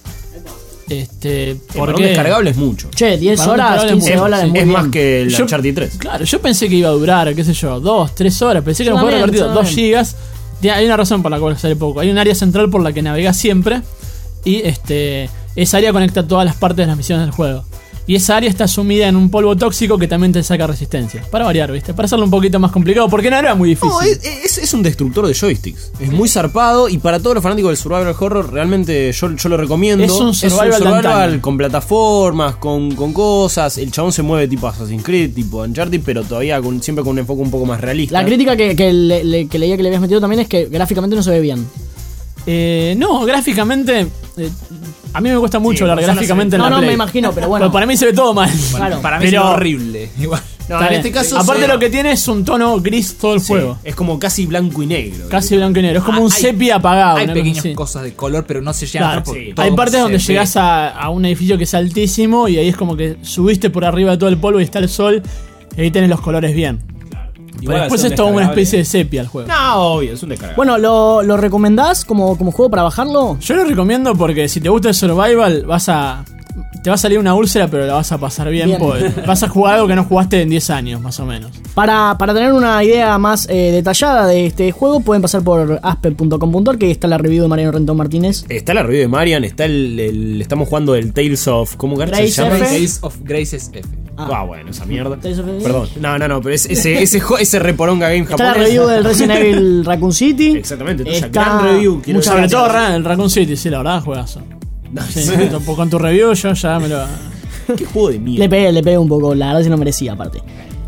Este, porque para un descargable es mucho. Che, diez horas, quince dólares es, muy es bien. más que el yo, Uncharted tres. Claro, yo pensé que iba a durar, qué sé yo, dos, tres horas. Pensé que era un juego repartido dos gigas. Hay una razón por la cual sale poco. Hay un área central por la que navegás siempre. Y este esa área conecta todas las partes de las misiones del juego. Y esa área está sumida en un polvo tóxico que también te saca resistencia. Para variar, ¿viste? Para hacerlo un poquito más complicado, porque no era muy difícil. No, es, es, es un destructor de joysticks. Es muy zarpado y para todos los fanáticos del survival horror, realmente yo, yo lo recomiendo. Es un survival, es un survival con plataformas, con, con cosas. El chabón se mueve tipo Assassin's Creed, tipo Uncharted, pero todavía con, siempre con un enfoque un poco más realista. La crítica que, que, le, le, que leía que le habías metido también es que gráficamente no se ve bien. Eh, no, gráficamente... Eh, a mí me cuesta mucho sí, hablar gráficamente en no, la no, Play. No, me imagino, pero bueno. Pero para mí se ve todo mal. Bueno, claro. Para mí pero, es horrible. Igual. No, en este caso aparte se... lo que tiene es un tono gris todo el sí, juego. Es como casi blanco y negro. Casi ¿sí? blanco y negro. Es como ah, un hay, sepia apagado. Hay ¿no? pequeñas sí. cosas de color, pero no se llegan claro, sí. Hay partes donde llegas a, a un edificio que es altísimo y ahí es como que subiste por arriba de todo el polvo y está el sol y ahí tenés los colores bien. Pero después es todo una especie de sepia el juego. No, obvio, es un descargable. Bueno, ¿lo, lo recomendás como, como juego para bajarlo? Yo lo recomiendo porque si te gusta el survival, vas a... Te va a salir una úlcera, pero la vas a pasar bien, bien. Porque vas a jugar algo que no jugaste en diez años, más o menos. Para, para tener una idea más eh, detallada de este juego, pueden pasar por asper punto com punto ar, que está la review de Mariano Rentón Martínez. Está la review de Marian, está el, el estamos jugando el Tales of... ¿Cómo se llama? Tales of Graces F. Ah, ah bueno, esa mierda. Perdón. No, no, no, pero es, ese, ese, ese reporonga game japonés. Está la review del Resident Evil Raccoon City. Exactamente, tuya, está gran review. Sobre todo el Raccoon City, sí, la verdad, juegazo. No, sí, sí. Con tu review yo ya me lo... Qué juego de mierda. Le pegué, le pegué un poco, la verdad si no merecía aparte.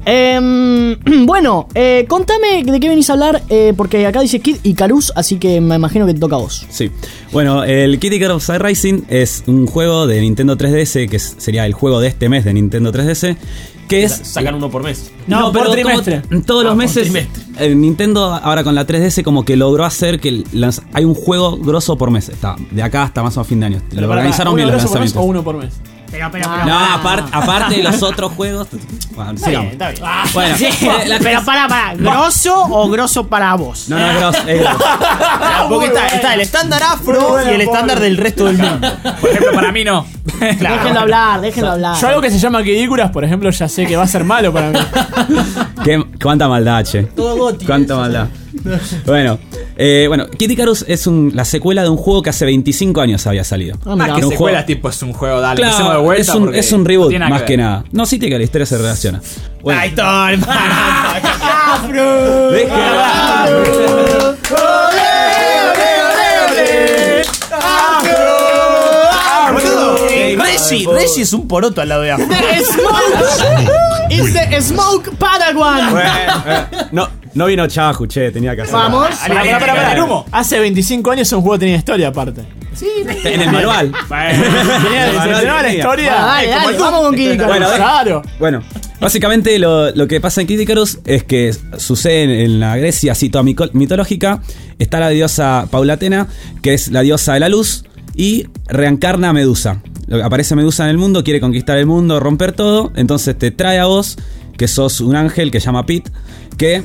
Eh, bueno, eh, contame de qué venís a hablar, eh, porque acá dice Kid Icarus, así que me imagino que te toca a vos. Sí, bueno, el Kid Icarus Uprising es un juego de Nintendo tres D S, que es, sería el juego de este mes de Nintendo tres D S, que es... Sacan uno por mes. No, no por trimestre. Como, todos los ah, meses, eh, Nintendo ahora con la tres D S como que logró hacer que las, hay un juego grosso por mes, está, de acá hasta más o menos fin de año. Pero lo para, organizaron bien los lanzamientos. ¿O uno por mes? Pero, pero, no, pero, no aparte, aparte de los otros juegos. Bueno, está bien, está bien. Bueno, sí, la, pero para, para, ¿grosso o grosso para vos? No, no, grosso, es grosso. Porque está, está el estándar afro y el estándar del resto del mundo. Por ejemplo, para mí no. Claro. Déjenlo hablar, déjenlo hablar. Yo algo que se llama Kid Icarus, por ejemplo, ya sé que va a ser malo para mí. ¿Qué, cuánta maldad, che. Todo gótico. Cuánta maldad. Bueno, eh, bueno, Kid Icarus es un, la secuela de un juego que hace veinticinco años había salido. Ah, más que un secuela, juego, tipo, es un juego, dale, claro, de vuelta es, un, es un reboot, no más que, que nada. No, sí, que la historia se relaciona. Bueno. Ahí está, hermano. ¡Afro! Reggie, Reggie es un poroto al lado de Afro. The Smoke is the Smoke Padawan. Bueno, eh, no, no vino Chahu, che, tenía que hacer. Vamos. Para, para, para, para, para. Hace veinticinco años un juego tenía historia aparte. Sí, en el manual. Bueno, tenía, el manual tenía la historia. Ah, dale, dale, como vamos con Kid Icarus. Bueno, claro. Bueno, Básicamente lo, lo que pasa en Kid Icarus es que sucede en, en la Grecia así toda mico- mitológica. Está la diosa Paulatena, que es la diosa de la luz, y reencarna a Medusa. Aparece Medusa en el mundo, quiere conquistar el mundo, romper todo. Entonces te trae a vos, que sos un ángel que se llama Pete, que...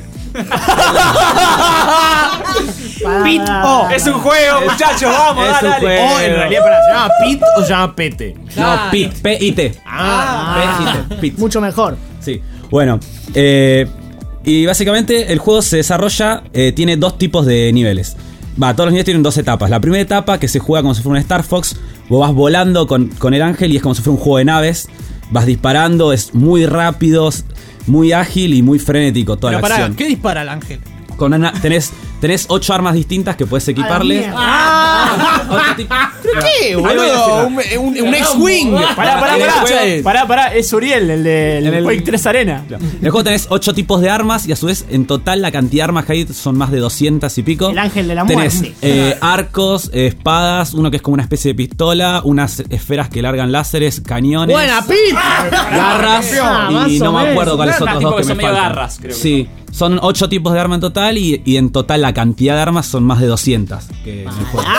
Pit O. Es un juego, muchachos, vamos, Es dale, un dale. juego. O en realidad, para, ¿se llama Pit o se llama Pete? No, Pete, P I T. Ah, P I T, Pete. Mucho mejor. Sí, bueno, eh, y básicamente el juego se desarrolla, eh, tiene dos tipos de niveles. Va, todos los niveles tienen dos etapas. La primera etapa, que se juega como si fuera un Star Fox, vos vas volando con, con el ángel y es como si fuera un juego de naves. Vas disparando, es muy rápido, muy ágil y muy frenético toda Pero la pará, acción. ¿qué dispara el ángel? Con una- tenés, tenés ocho armas distintas que puedes equiparle. ¿Pero qué, Ahí voy a boludo? Un, decirlo. un, un X-Wing. Pará, pará, En el pará. juego- Pará, pará, es Uriel, el de En el- Quake tres Arena. En el juego tenés ocho tipos de armas y a su vez en total la cantidad de armas que hay son más de doscientas y pico. El ángel de la Tenés muerte. eh, arcos, eh, espadas, uno que es como una especie de pistola, unas esferas que largan láseres, cañones, Buena, Pete. garras Ah, más y o no me menos. acuerdo cuáles Garras, otros tipo dos que, que me son medio faltan. garras, creo que Sí, son ocho tipos de arma en total y, y en total la cantidad de armas son más de doscientas que en el juego.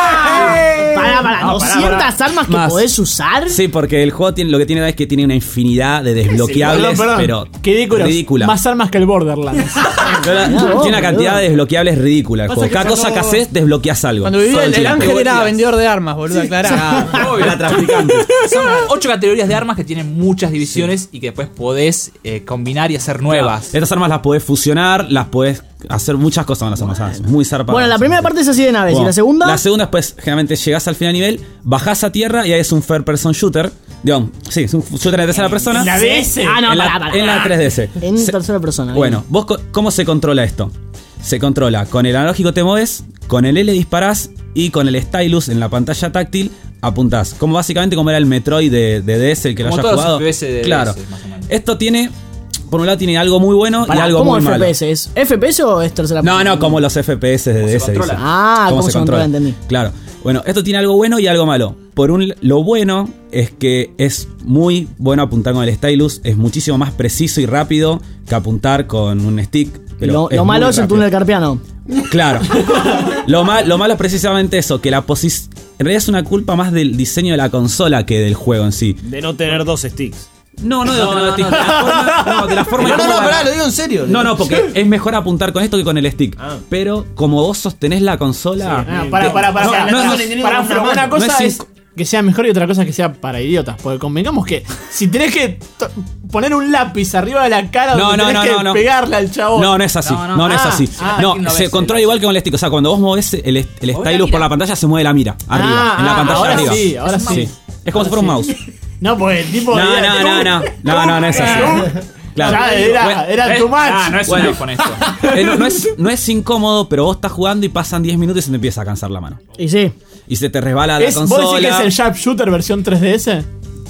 Para, para, No, pará, doscientas pará. armas que Más. podés usar. Sí, porque el juego tiene, lo que tiene es que tiene una infinidad de desbloqueables, Perdón, perdón. pero Qué ridículos. ridícula. Más armas que el Borderlands. Pero tiene una cantidad de desbloqueables ridícula el Pasa juego. que Cada cuando- cosa que haces desbloqueas algo. Cuando vivía Todo el, el tiempo. ángel era vendedor de armas, boludo, aclará. Era traficante. Son ocho categorías de armas que tienen muchas divisiones y que después podés eh, combinar y hacer nuevas. Estas armas las podés fusionar, las podés hacer muchas cosas con las armas. ¿sabes? Muy zarpadas. Bueno, la primera parte es así de naves. Bueno, ¿Y la segunda? La segunda, después, generalmente llegás al final nivel, bajás a tierra y ahí es un third person shooter. Digamos, sí, es un shooter de tercera persona. ¿En la D S? Ah, no, en, la, pará, pará. en la tres D S. En Se- tercera persona. Bueno, vos co- ¿cómo se controla esto? Se controla con el analógico te mueves, con el L disparás y con el stylus en la pantalla táctil apuntás. Como básicamente como era el Metroid de, de D S, el que Como lo haya todos los jugado. F P S de claro. D S, más o menos. Esto tiene, por un lado tiene algo muy bueno Pará, y algo ¿cómo muy malo. F P S? ¿Es F P S o es tercera No, persona? no, como los F P S de D S. controla? dice. Ah, cómo se controla, entendí. Claro. Bueno, esto tiene algo bueno y algo malo. Por un lo bueno es que es muy bueno apuntar con el stylus, es muchísimo más preciso y rápido que apuntar con un stick. Pero Lo, es lo malo muy es el rápido. túnel carpiano. Claro. Lo, mal- lo malo es precisamente eso, que la posición... En realidad es una culpa más del diseño de la consola que del juego en sí. De no tener dos sticks. No, no de no, no, de la forma, no, de la forma No, en no, cómo no, va- pará, lo digo en serio. No, no, porque es mejor apuntar con esto que con el stick. Ah. Pero como vos sostenés la consola... Ah, pará, pará, pará. No, pará, no, pará, no, pará, pero una cosa no es es que sea mejor y otra cosa es que sea para idiotas. Porque convengamos que si tenés que to- poner un lápiz arriba de la cara No, donde no, tenés no, que no, no. pegarle al chabón. No, no es así. No, No, no. no, es Ah, así. ah, no, aquí no se ves controla el- igual que con el stick. O sea, cuando vos movés el, el stylus por la pantalla, se mueve la mira. Arriba. Ah, en la ah, pantalla ahora arriba. sí, ahora sí. Es como si fuera un mouse. No, pues el tipo. No, de- no, no, no. No, no, no es así. Claro. Ya era, Bueno, era ¿Eh? too much. Ah, no es Bueno. un iPhone esto. eh, no, no es, no es incómodo, pero vos estás jugando y pasan diez minutos y se te empieza a cansar la mano. Y sí. Y se te resbala la Es- ¿Vos consola. decís que es el Sharpshooter versión tres D S?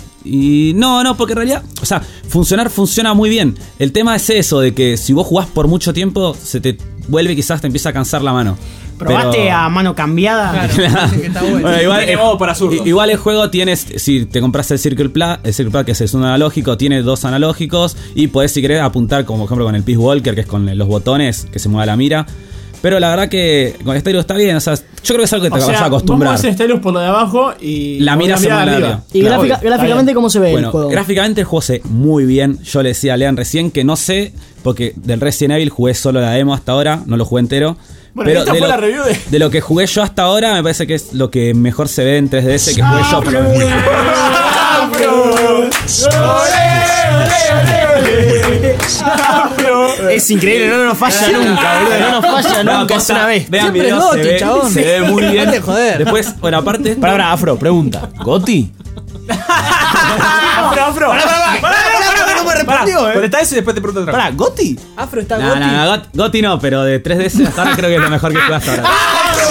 Y no, no, porque en realidad, o sea, funcionar funciona muy bien. El tema es eso, de que si vos jugás por mucho tiempo, se te vuelve y quizás te empieza a cansar la mano. ¿Probaste Pero- a mano cambiada? Claro, que está bueno. Bueno, igual, Tiene el, modo para zurdos. igual el juego tienes, si te compras el Circle Plat, el Circle Plat que es un analógico, tiene dos analógicos y podés si querés apuntar como por ejemplo con el Peace Walker, que es con los botones que se mueve la mira. Pero la verdad que con el estéreo está bien, o sea, yo creo que es algo que te O vas sea, a acostumbrar. vos movés el stylus por lo de abajo y. La vos mira se mueve arriba. arriba. ¿Y Claro, gráfica- obvio. gráficamente cómo se ve el Bueno, juego? gráficamente el juego se ve muy bien. Yo le decía a Lean recién que no sé, porque del Resident Evil jugué solo la demo hasta ahora, no lo jugué entero. Bueno, pero esta de fue lo, la review de- de lo que jugué yo hasta ahora, me parece que es lo que mejor se ve en tres D S que jugué yo. por lo menos. Es increíble, no nos falla nunca, boludo. No nos falla No, nunca. Es posta, una vez. vean Siempre videos, es Gotti, se ve, chabón. se ve muy bien. Dale, joder. Después, bueno, aparte. Pará, pará, Afro, pregunta. ¿Goti? Afro, afro. Pará, pará, pará, pará, no me respondió, eh. Conectá eso y después te pregunto otra Pará, ¿Goti? Afro está No, Gotti. no, no, Got- Gotti no, pero de tres D S hasta ahora creo que es lo mejor que jugué hasta ahora.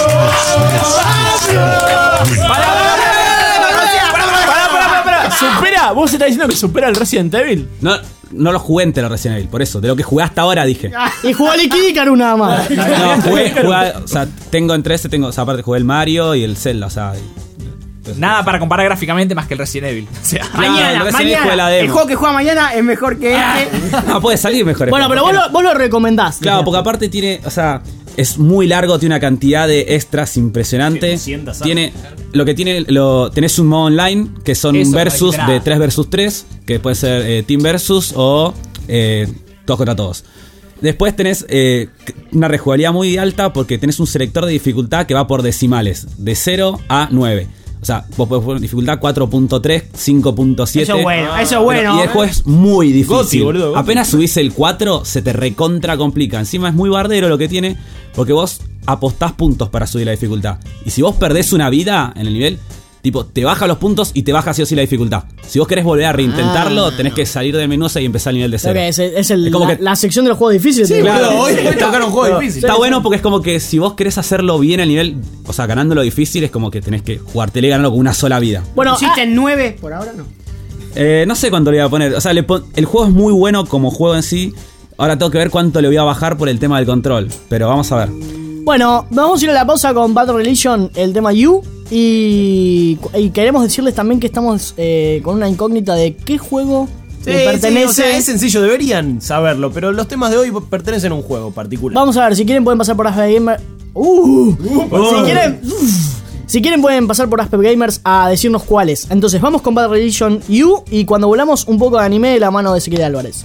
Supera, vos estás diciendo que supera el Resident Evil. No, no lo jugué entero Resident Evil, por eso. De lo que jugué hasta ahora dije. Y jugó al Kid Icarus nada más. No, jugué, jugué, o sea, tengo en tres D S, tengo, o sea, aparte jugué el Mario y el Zelda, o sea, y- Nada para comparar gráficamente más que el Resident Evil. O sea, Mañana, Resident Evil mañana. fue la demo. El juego que juega mañana es mejor que este. No, puede salir mejor. Bueno, pero vos lo, vos lo recomendás. Claro, porque aparte tiene, o sea, es muy largo, tiene una cantidad de extras impresionante. Tiene lo que tiene, lo tenés un modo online que son Eso, versus ahí, de tres versus tres, que puede ser eh, team versus o eh, todos contra todos. Después tenés eh, una rejugabilidad muy alta porque tenés un selector de dificultad que va por decimales, de cero a nueve. O sea, vos podés poner dificultad cuatro punto tres, cinco punto siete. Eso es bueno, eso es bueno. Y el juego es muy difícil. Goti, boludo, Goti. Apenas subís el cuatro, se te recontra complica. Encima es muy bardero lo que tiene, porque vos apostás puntos para subir la dificultad. Y si vos perdés una vida en el nivel, tipo, te baja los puntos y te baja sí o sí la dificultad. Si vos querés volver a reintentarlo, Ah. tenés que salir del menú y empezar el nivel de cero. Ok, es, es el- Es como la, que- la sección de los juegos difíciles. Sí, te digo. claro, hoy tocaron un juego difícil. Está Sí, bueno sí. porque es como que si vos querés hacerlo bien el nivel, o sea, ganándolo difícil, es como que tenés que jugártelo y ganarlo con una sola vida. Bueno, ¿Pusiste ah, en nueve? Por ahora no. Eh, no sé cuánto le voy a poner. O sea, le pon- el juego es muy bueno como juego en sí. Ahora tengo que ver cuánto le voy a bajar por el tema del control. Pero vamos a ver. bueno, vamos a ir a la pausa con Battle Religion, el tema You. Y, y queremos decirles también que estamos eh, con una incógnita de qué juego Sí, le pertenece. sí, o sea, es sencillo, deberían saberlo, pero los temas de hoy pertenecen a un juego particular. Vamos a ver, si quieren pueden pasar por Asper Gamer. Uh, si quieren. uf. Si quieren pueden pasar por Asper Gamers a decirnos cuáles. Entonces vamos con Battle Religion You y cuando volvamos un poco de anime de la mano de Ezequiel Álvarez.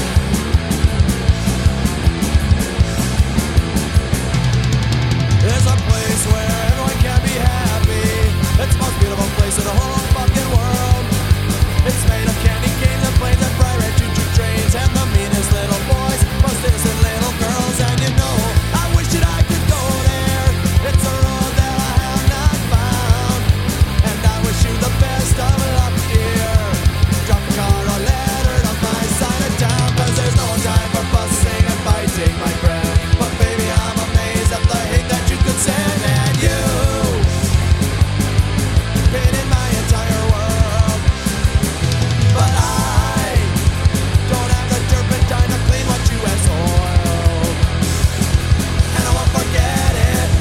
There's a place where everyone can be happy. It's the most beautiful place in the whole fucking world. It's made of candy canes and planes and bright red choo-choo trains and the meanest little boys, most innocent little girls. And you know, I wish that I could go there. It's a road that I have not found. And I wish you the best of luck here. Drop a card or letter on my side of town, 'cause there's no time for fussing and fighting, my friend. But baby, I'm amazed at the hate that you could send. And you been in my entire world, but I don't have the turpentine to clean what you have soiled, and I won't forget it.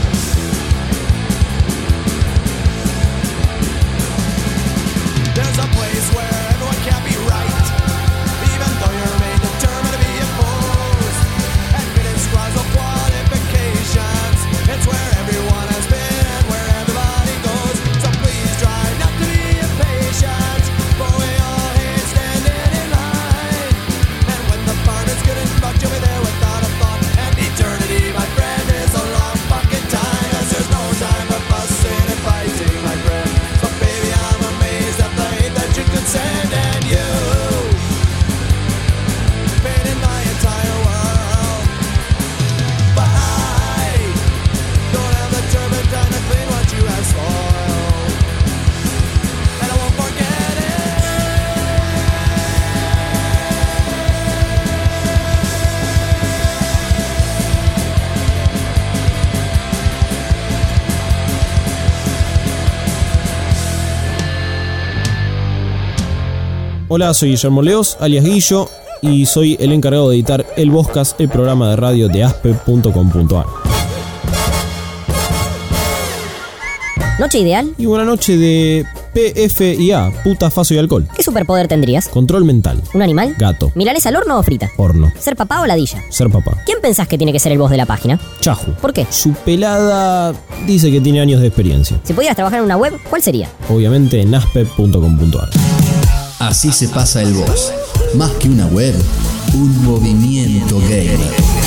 There's a place where everyone can be right, even though you remain determined to be opposed. And fitting squads of qualifications. It's where everyone has been and where everybody goes. So please try not to be impatient, for we all hate standing in line. And when the fun is good and fucked, you'll be there without a thought. And eternity, my friend, is a long fucking time. 'Cause there's no time for fussing and fighting, my friend. But baby, I'm amazed at the hate that you could send. And you been in my entire world, but I don't have the turpentine to clean what you have spoiled, and I won't forget it. Hola, soy Guillermo Leos, alias Guillo, y soy el encargado de editar El Boscas, el programa de radio de aspe punto com punto ar. ¿Noche ideal? Y una noche de P F I A, puta, faso y alcohol. ¿Qué superpoder tendrías? Control mental. ¿Un animal? Gato. ¿Milanesa al horno o frita? Horno. ¿Ser papá o ladilla? Ser papá. ¿Quién pensás que tiene que ser el boss de la página? Chaju. ¿Por qué? Su pelada dice que tiene años de experiencia. Si pudieras trabajar en una web, ¿cuál sería? Obviamente en aspe punto com punto ar. Así se pasa el boss. Más que una web, un movimiento gamer.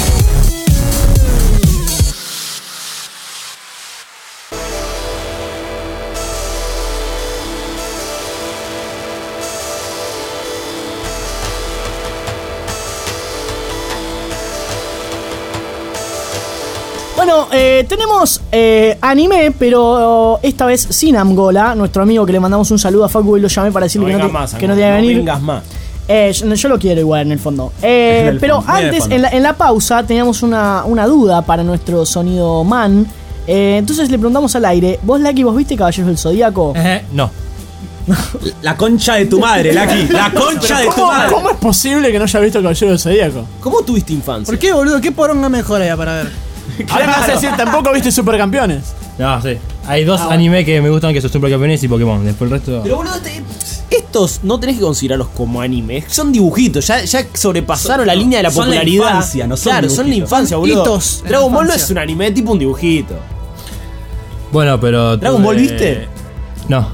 Bueno, eh, tenemos eh, anime, pero esta vez sin Amgola, nuestro amigo que le mandamos un saludo a Facu y lo llamé para decirle No que, no, vengas te- más, que no Angola, tenía que no venir. vengas más. Eh, yo, yo lo quiero igual en el fondo. Eh, En el pero fondo, muy en el antes, fondo. en la, en la pausa, teníamos una, una duda para nuestro sonido man. Eh, entonces le preguntamos al aire, ¿vos, Lucky, vos viste Caballeros del Zodíaco? Eh, no. La concha de tu madre, Lucky. La concha de tu ¿Cómo, Ah. madre. ¿Cómo es posible que no haya visto Caballero del Zodíaco? ¿Cómo tuviste infancia? ¿Por qué, boludo? ¿Qué poronga mejor allá para ver? Ahora me vas a decir, tampoco viste Supercampeones. No, sí. Hay dos Ah, animes que me gustan, que son Supercampeones y Pokémon. Después el resto. Pero boludo, este- estos no tenés que considerarlos como animes. Son dibujitos, ya, ya sobrepasaron Son- la línea de la son la popularidad. infancia, no son Claro, son la dibujitos. infancia, Son boludo. hitos en Dragon la Ball no infancia. es un anime, es tipo un dibujito. Bueno, pero. ¿Dragon tuve- Ball viste? No.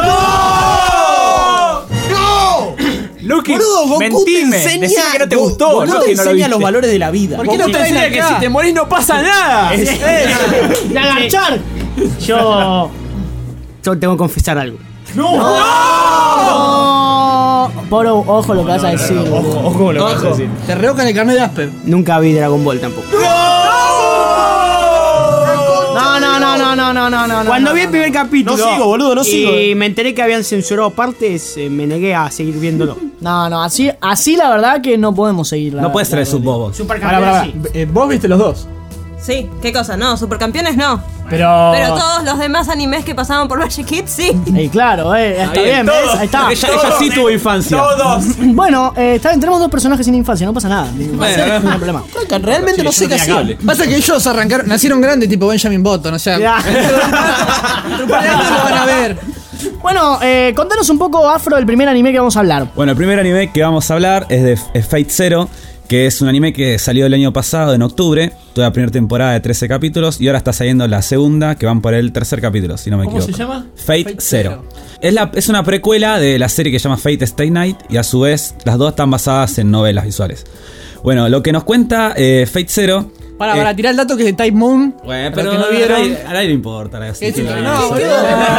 Lucky, boludo, Goku mentime, te enseña, decime que no te Go- gustó, Goku no, te que no lo enseña los viste. valores de la vida. ¿Por qué no Goku te traen enseña que acá? si te morís no pasa nada. Es- ¡De agachar! Yo. Yo tengo que confesar algo. ¡No! Poro, ojo lo que vas a decir. Ojo, ojo lo que vas a decir. Te revocan el carnet de Asper. Nunca vi Dragon Ball tampoco. No, no, no, no, no, no, no, no. Cuando no, vi el no. primer capítulo. No sigo, boludo, no y sigo. me enteré que habían censurado partes, eh, me negué a seguir viéndolo. No, no, así, así la verdad que no podemos seguir. No puedes traer sus bobos. Pará, pará, pará. Eh, Vos viste los dos. Sí, ¿qué cosa? No, Supercampeones no. Pero. Pero todos los demás animes que pasaban por Magic Kids, sí. Y claro, eh, está bien, ¿ves? Ahí está. Ella, ella sí tuvo infancia. Todos. Bueno, eh, está bien, tenemos dos personajes sin infancia, no pasa nada. No hay problema. Realmente no sé qué hacer. Pasa que ellos arrancaron, nacieron grandes tipo Benjamin Button, o sea, Ya. dentro de años lo van a ver. Bueno, eh, contanos un poco, Afro, del primer anime que vamos a hablar. Bueno, el primer anime que vamos a hablar es de es Fate Zero, que es un anime que salió el año pasado, en octubre. Toda la primera temporada de trece capítulos y ahora está saliendo la segunda, que van por el tercer capítulo, si no me ¿Cómo equivoco. se llama? Fate, Fate Zero. Es, la, es una precuela de la serie que se llama Fate Stay Night y a su vez las dos están basadas en novelas visuales. Bueno, lo que nos cuenta eh, Fate Zero... Para, eh, para tirar el dato que es de Type Moon. Bueno, para pero los que no a vieron. nadie- a nadie le importa. la- Es- sí, no, la- boludo.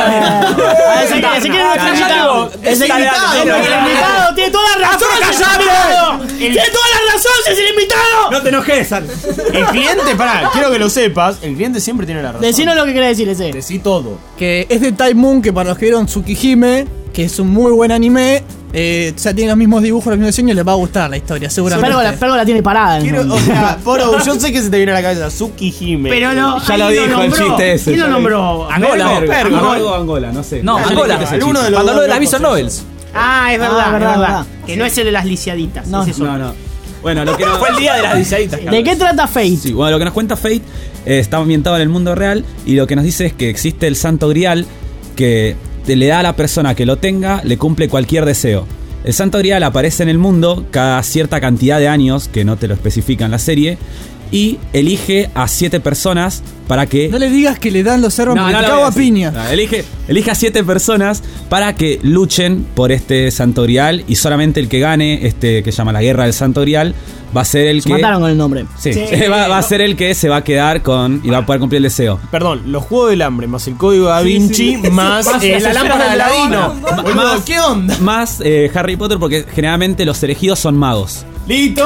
Ah, ese que- ese que es nuestro invitado. Ese invitado, el invitado tiene toda la razón. ese invitado. Tiene toda la razón, ese es el invitado. No te enojes, San. El cliente, pará, quiero que lo sepas. El cliente siempre tiene la razón. Decinos lo que querés decir ese. Decí todo. Que es de Type Moon, que para los que vieron Tsukihime, que es un muy buen anime, eh, o sea, tiene los mismos dibujos, los mismos diseños, les va a gustar la historia, seguramente. Pérgola, Pérgola tiene parada. en Quiero, el- o sea, Poro, yo sé que se te viene a la cabeza Tsukihime. Pero no. Ya lo ¿alguien dijo el nombró? chiste ese. ¿Quién lo ya lo nombró? Angola, Pergo, Pergo, Pergo. algo Angola, no sé. No, Ya Angola. dijiste ese Alguno chiste. de los Cuando hablo de las locos Visual esos. Novels. Ah, es verdad, Ah, es verdad, verdad, verdad. Que no es el de las lisiaditas. No, es eso. No, no. Bueno, lo que nos... Fue el día de las disaditas. ¿De qué trata Fate? Sí, bueno, lo que nos cuenta Fate eh, está ambientado en el mundo real y lo que nos dice es que existe el Santo Grial que te le da a la persona que lo tenga, le cumple cualquier deseo. El Santo Grial aparece en el mundo cada cierta cantidad de años, que no te lo especifica en la serie, y elige a siete personas para que... No le digas que le dan los cerros No, porque no te lo cago voy a a decir. piña. No, elige, elige a siete personas para que luchen por este Santo Grial y solamente el que gane, este que se llama la Guerra del Santo Grial, va a ser el Se que... mataron con el nombre. Sí, Sí. va, va a ser el que se va a quedar con y va a poder cumplir el deseo. Perdón, los Juegos del Hambre, más el Código Da Vinci, más eh, la lámpara de Aladino. Boludo, ¿qué onda? Más eh, Harry Potter porque generalmente los elegidos son magos. ¡Listo!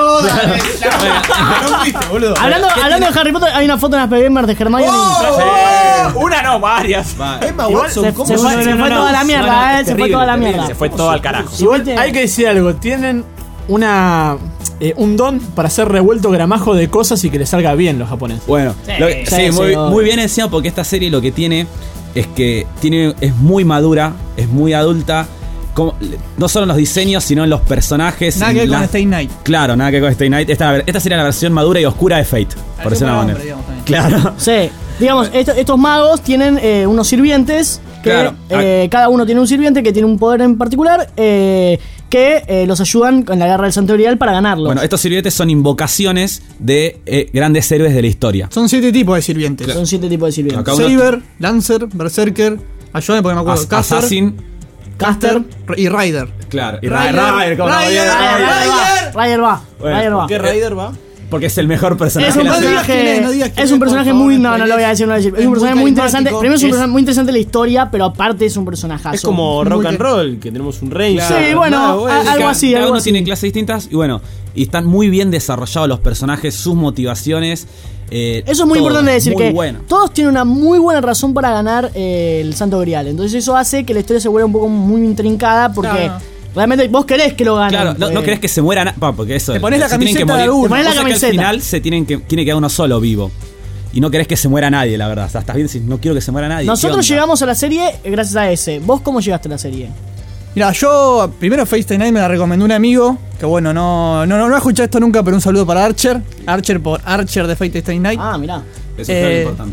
No fuiste, boludo. Hablando, hablando de Harry Potter, hay una foto en las P Gamers de Hermione. Una no, varias. Emma Igual Watson, se, ¿cómo se fue, se- se no, fue no, toda la no, mierda, no, eh. es Se fue terrible, toda la terrible. mierda. Se fue todo al carajo. Igual tiene- Hay que decir algo, tienen una eh, un don para hacer revuelto gramajo de cosas y que les salga bien los japoneses. Bueno, Sí, lo- sí, sí, sí, muy, obvio. muy bien enseñado porque esta serie lo que tiene es que tiene es muy madura, es muy adulta. Como, no solo en los diseños, sino en los personajes. Nada en que ver con la- Stay Night. Claro, nada que ver con Stay Night. Esta, esta sería la versión madura y oscura de Fate, por decirlo de una manera. Claro. Sí, digamos, esto- estos magos tienen eh, unos sirvientes que Claro. eh, cada uno tiene un sirviente que tiene un poder en particular eh, que eh, los ayudan con la guerra del Santo Grial para ganarlo. Bueno, estos sirvientes son invocaciones de eh, grandes héroes de la historia. Son siete tipos de sirvientes. Son siete tipos de sirvientes. Acá uno- Saber, Lancer, Berserker, ayúdame porque no me acuerdo. As- Caster, Assassin. Caster y Rider. Claro. Y Rider, Rider, ¿cómo no? Rider, Bien, Ryder, Rider. Ryder va, Ryder va, Bueno, Ryder va. ¿Por qué Raider va? Porque es el mejor personaje. Es un de la serie. digas quién personaje, es, no digas quién es un es, personaje por favor, muy, no no, no lo voy a decir, no lo voy a decir. Es es un muy personaje muy interesante. carismático. Primero es un Es- personaje muy interesante la historia, pero aparte es un personaje. Es como Muy rock and que- roll, que tenemos un rey. Sí, bueno, a- algo Cada- así, Cada algo uno así. tiene clases distintas y bueno, y están muy bien desarrollados los personajes, sus motivaciones. eh, Eso es muy todo, importante decir muy que bueno. todos tienen una muy buena razón para ganar eh, el Santo Grial. Entonces eso hace que la historia se vuelva un poco muy intrincada porque Claro. realmente vos querés que lo ganen. Claro, no, no Eh, querés que se muera nada, porque eso Te pones la se tienen que camiseta de morir. alguno. Te pones la Vos sabés que camiseta. al final se tienen que, tiene que quedar uno solo vivo. Y no querés que se muera nadie, la verdad. O sea, estás bien si no quiero que se muera nadie. ¿Qué Nosotros onda? llegamos a la serie gracias a ese. ¿Vos cómo llegaste a la serie? Mira, yo primero FaceTime Night me la recomendó un amigo. Que bueno, no, no, no, no he escuchado esto nunca, pero un saludo para Archer. Archer por Archer de FaceTime Night. Ah, mirá. Eso Eh, es muy importante.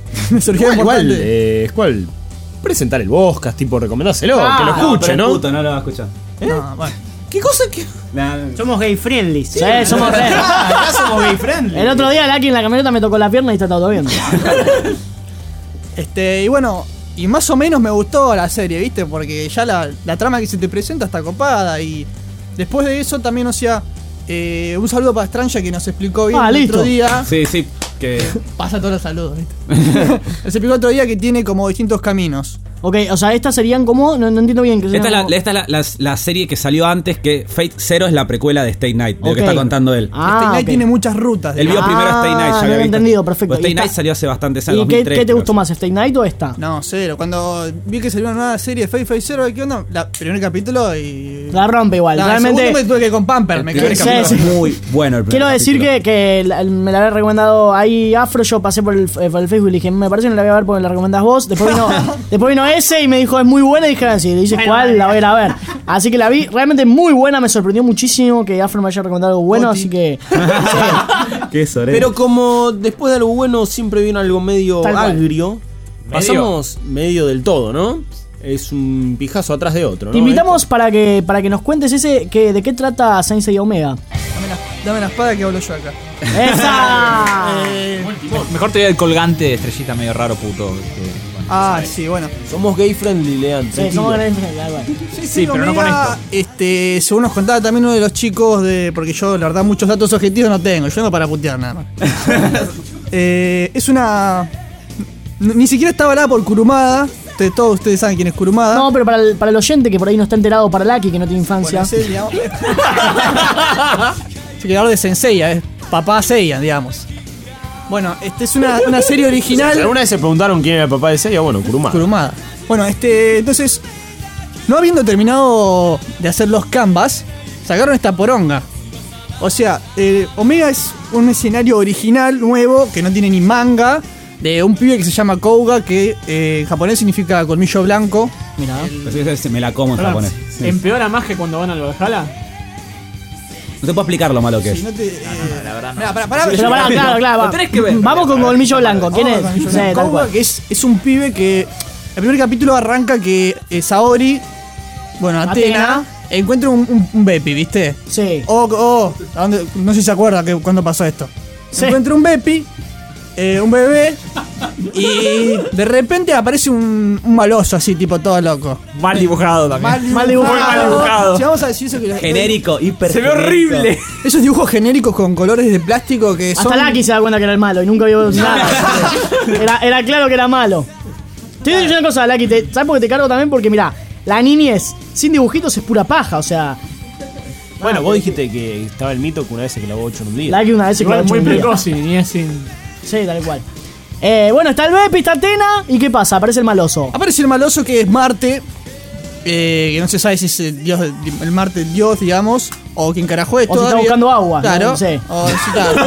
Me surgió Igual, igual, importante. eh, Squall, presentar el podcast, tipo, recomendárselo, Ah, que lo no, escuche, pero ¿no? el puto no lo va a escuchar. No, bueno. ¿Qué cosa que...? Somos gay friendly. Sí, somos re. Acá somos gay friendly. El otro día Lucky en la camioneta me tocó la pierna y está todo bien. Este, y bueno, y más o menos me gustó la serie, ¿viste? Porque ya la, la trama que se te presenta está copada. Y después de eso también, o sea, eh, un saludo para Strange que nos explicó bien Ah, el listo. otro día. Sí, sí, que... Pasa todos los saludos, ¿viste? Nos explicó el otro día que tiene como distintos caminos. Ok, o sea, estas serían como. No, no entiendo bien. Que Esta es, serían la, como- esta es la, la- la serie que salió antes, que Fate Zero es la precuela de Stay Night, de lo que Ok. está contando él. Ah, Stay Night ok. tiene muchas rutas. Él vio Ah, primero Stay Night, ya no había había visto. entendido, perfecto. Pues Stay Y está- Night salió hace bastante, ¿Y dos qué, mil tres. qué te creo. gustó más, Stay Night o esta? No, cero. Cuando vi que salió una nueva serie de Fate Fate Zero, ¿qué onda? La primer capítulo y. La rompe igual. Nah, el Realmente. segundo me tuve que con Pamper, El me primer quedé capítulo sí, es sí. muy bueno. El primer Quiero decir capítulo. que, que la- me la había recomendado ahí Afro, yo pasé por el, eh, por el Facebook y le dije, me parece que no la voy a ver porque la recomendás vos. Después vino, después vino ese y me dijo, es muy buena. Y dije, ah, si le dices Bueno, cuál, bueno. la voy a ir a ver. Así que la vi, realmente muy buena, me sorprendió muchísimo que Afro me haya recomendado algo bueno, Oti. así que... Qué sorete. Pero como después de algo bueno siempre viene algo medio Tal cual. agrio, pasamos medio del todo, ¿no? Es un pijazo atrás de otro, ¿no? Te invitamos para que, para que nos cuentes ese, que, de qué trata Saint Seiya Omega. Dame la, dame la espada que hablo yo acá. ¡Esa! Eh, Mejor te voy el colgante de estrellita medio raro, puto. que, bueno, ah, sí, bueno. Somos gay friendly, Lean. Sí, tranquilo. somos grandes. da igual. Sí, Sí, pero no con esto. Este, según nos contaba también uno de los chicos de. Porque yo, la verdad, muchos datos objetivos no tengo. Yo no para putear nada más. Eh, es una. n- Ni siquiera está avalada por Kurumada. Ustedes, todos ustedes saben quién es Kurumada. No, pero para el, para el oyente que por ahí no está enterado, para Lucky que no tiene infancia. Bueno, es el, digamos. Sí, que hablar de Senseiya, es papá Seiya, digamos. Bueno, este es una, una serie Si original. alguna vez se preguntaron quién era el papá de Seiya, bueno, Kurumada. Kurumada. Bueno, este, entonces, no habiendo terminado de hacer los canvas, sacaron esta poronga. O sea, eh, Omega es un escenario original, nuevo, que no tiene ni manga, de un pibe que se llama Kouga, que eh, en japonés significa colmillo blanco. Mirá. Pues me la como en Pará, japonés. Sí. ¿Empeora más que cuando van al Valhalla? No te puedo explicar lo malo que es. Si no te, eh, la verdad no. Mirá, pará, pará, Pero pará, claro, claro. Lo va. tenés que ver. Vamos con Colmillo Blanco. ¿Quién es? Vamos con Sí, Colmillo tal Blanco. cual. Kouga, que es, es un pibe que. El primer capítulo arranca que eh, Saori, bueno, Atena, Atena. encuentra un, un, un Bepi, ¿viste? Sí. Oh, oh, ¿a dónde? No sé si se acuerda que, cuándo pasó esto. Sí. Encuentra un Bepi, eh, un bebé, y de repente aparece un, un maloso así, tipo todo loco. Mal dibujado también. Mal dibujado. Muy mal dibujado. Si vamos a decir eso que Genérico, hiper Se ve horrible. Esos dibujos genéricos con colores de plástico que son. Hasta Lucky se da cuenta que era el malo y nunca vio nada. Era, era claro que era malo. Te voy a decir una cosa, Lucky. Te, ¿Sabes por qué te cargo también? Porque mirá, la niñez sin dibujitos es pura paja, o sea. Bueno, vos dijiste que estaba el mito que una vez se clavó ocho en un día. Lucky una vez se Igual quedó muy hecho un día. precoz y ni es sin. Sí, tal cual. Eh, bueno, está el Bepi, está Atena. ¿Y qué pasa? Aparece el maloso. Aparece el maloso que es Marte, eh, que no se sabe si es el dios, el Marte el dios, digamos, o quien carajo es O si está todavía. buscando agua, Claro. no sé. O si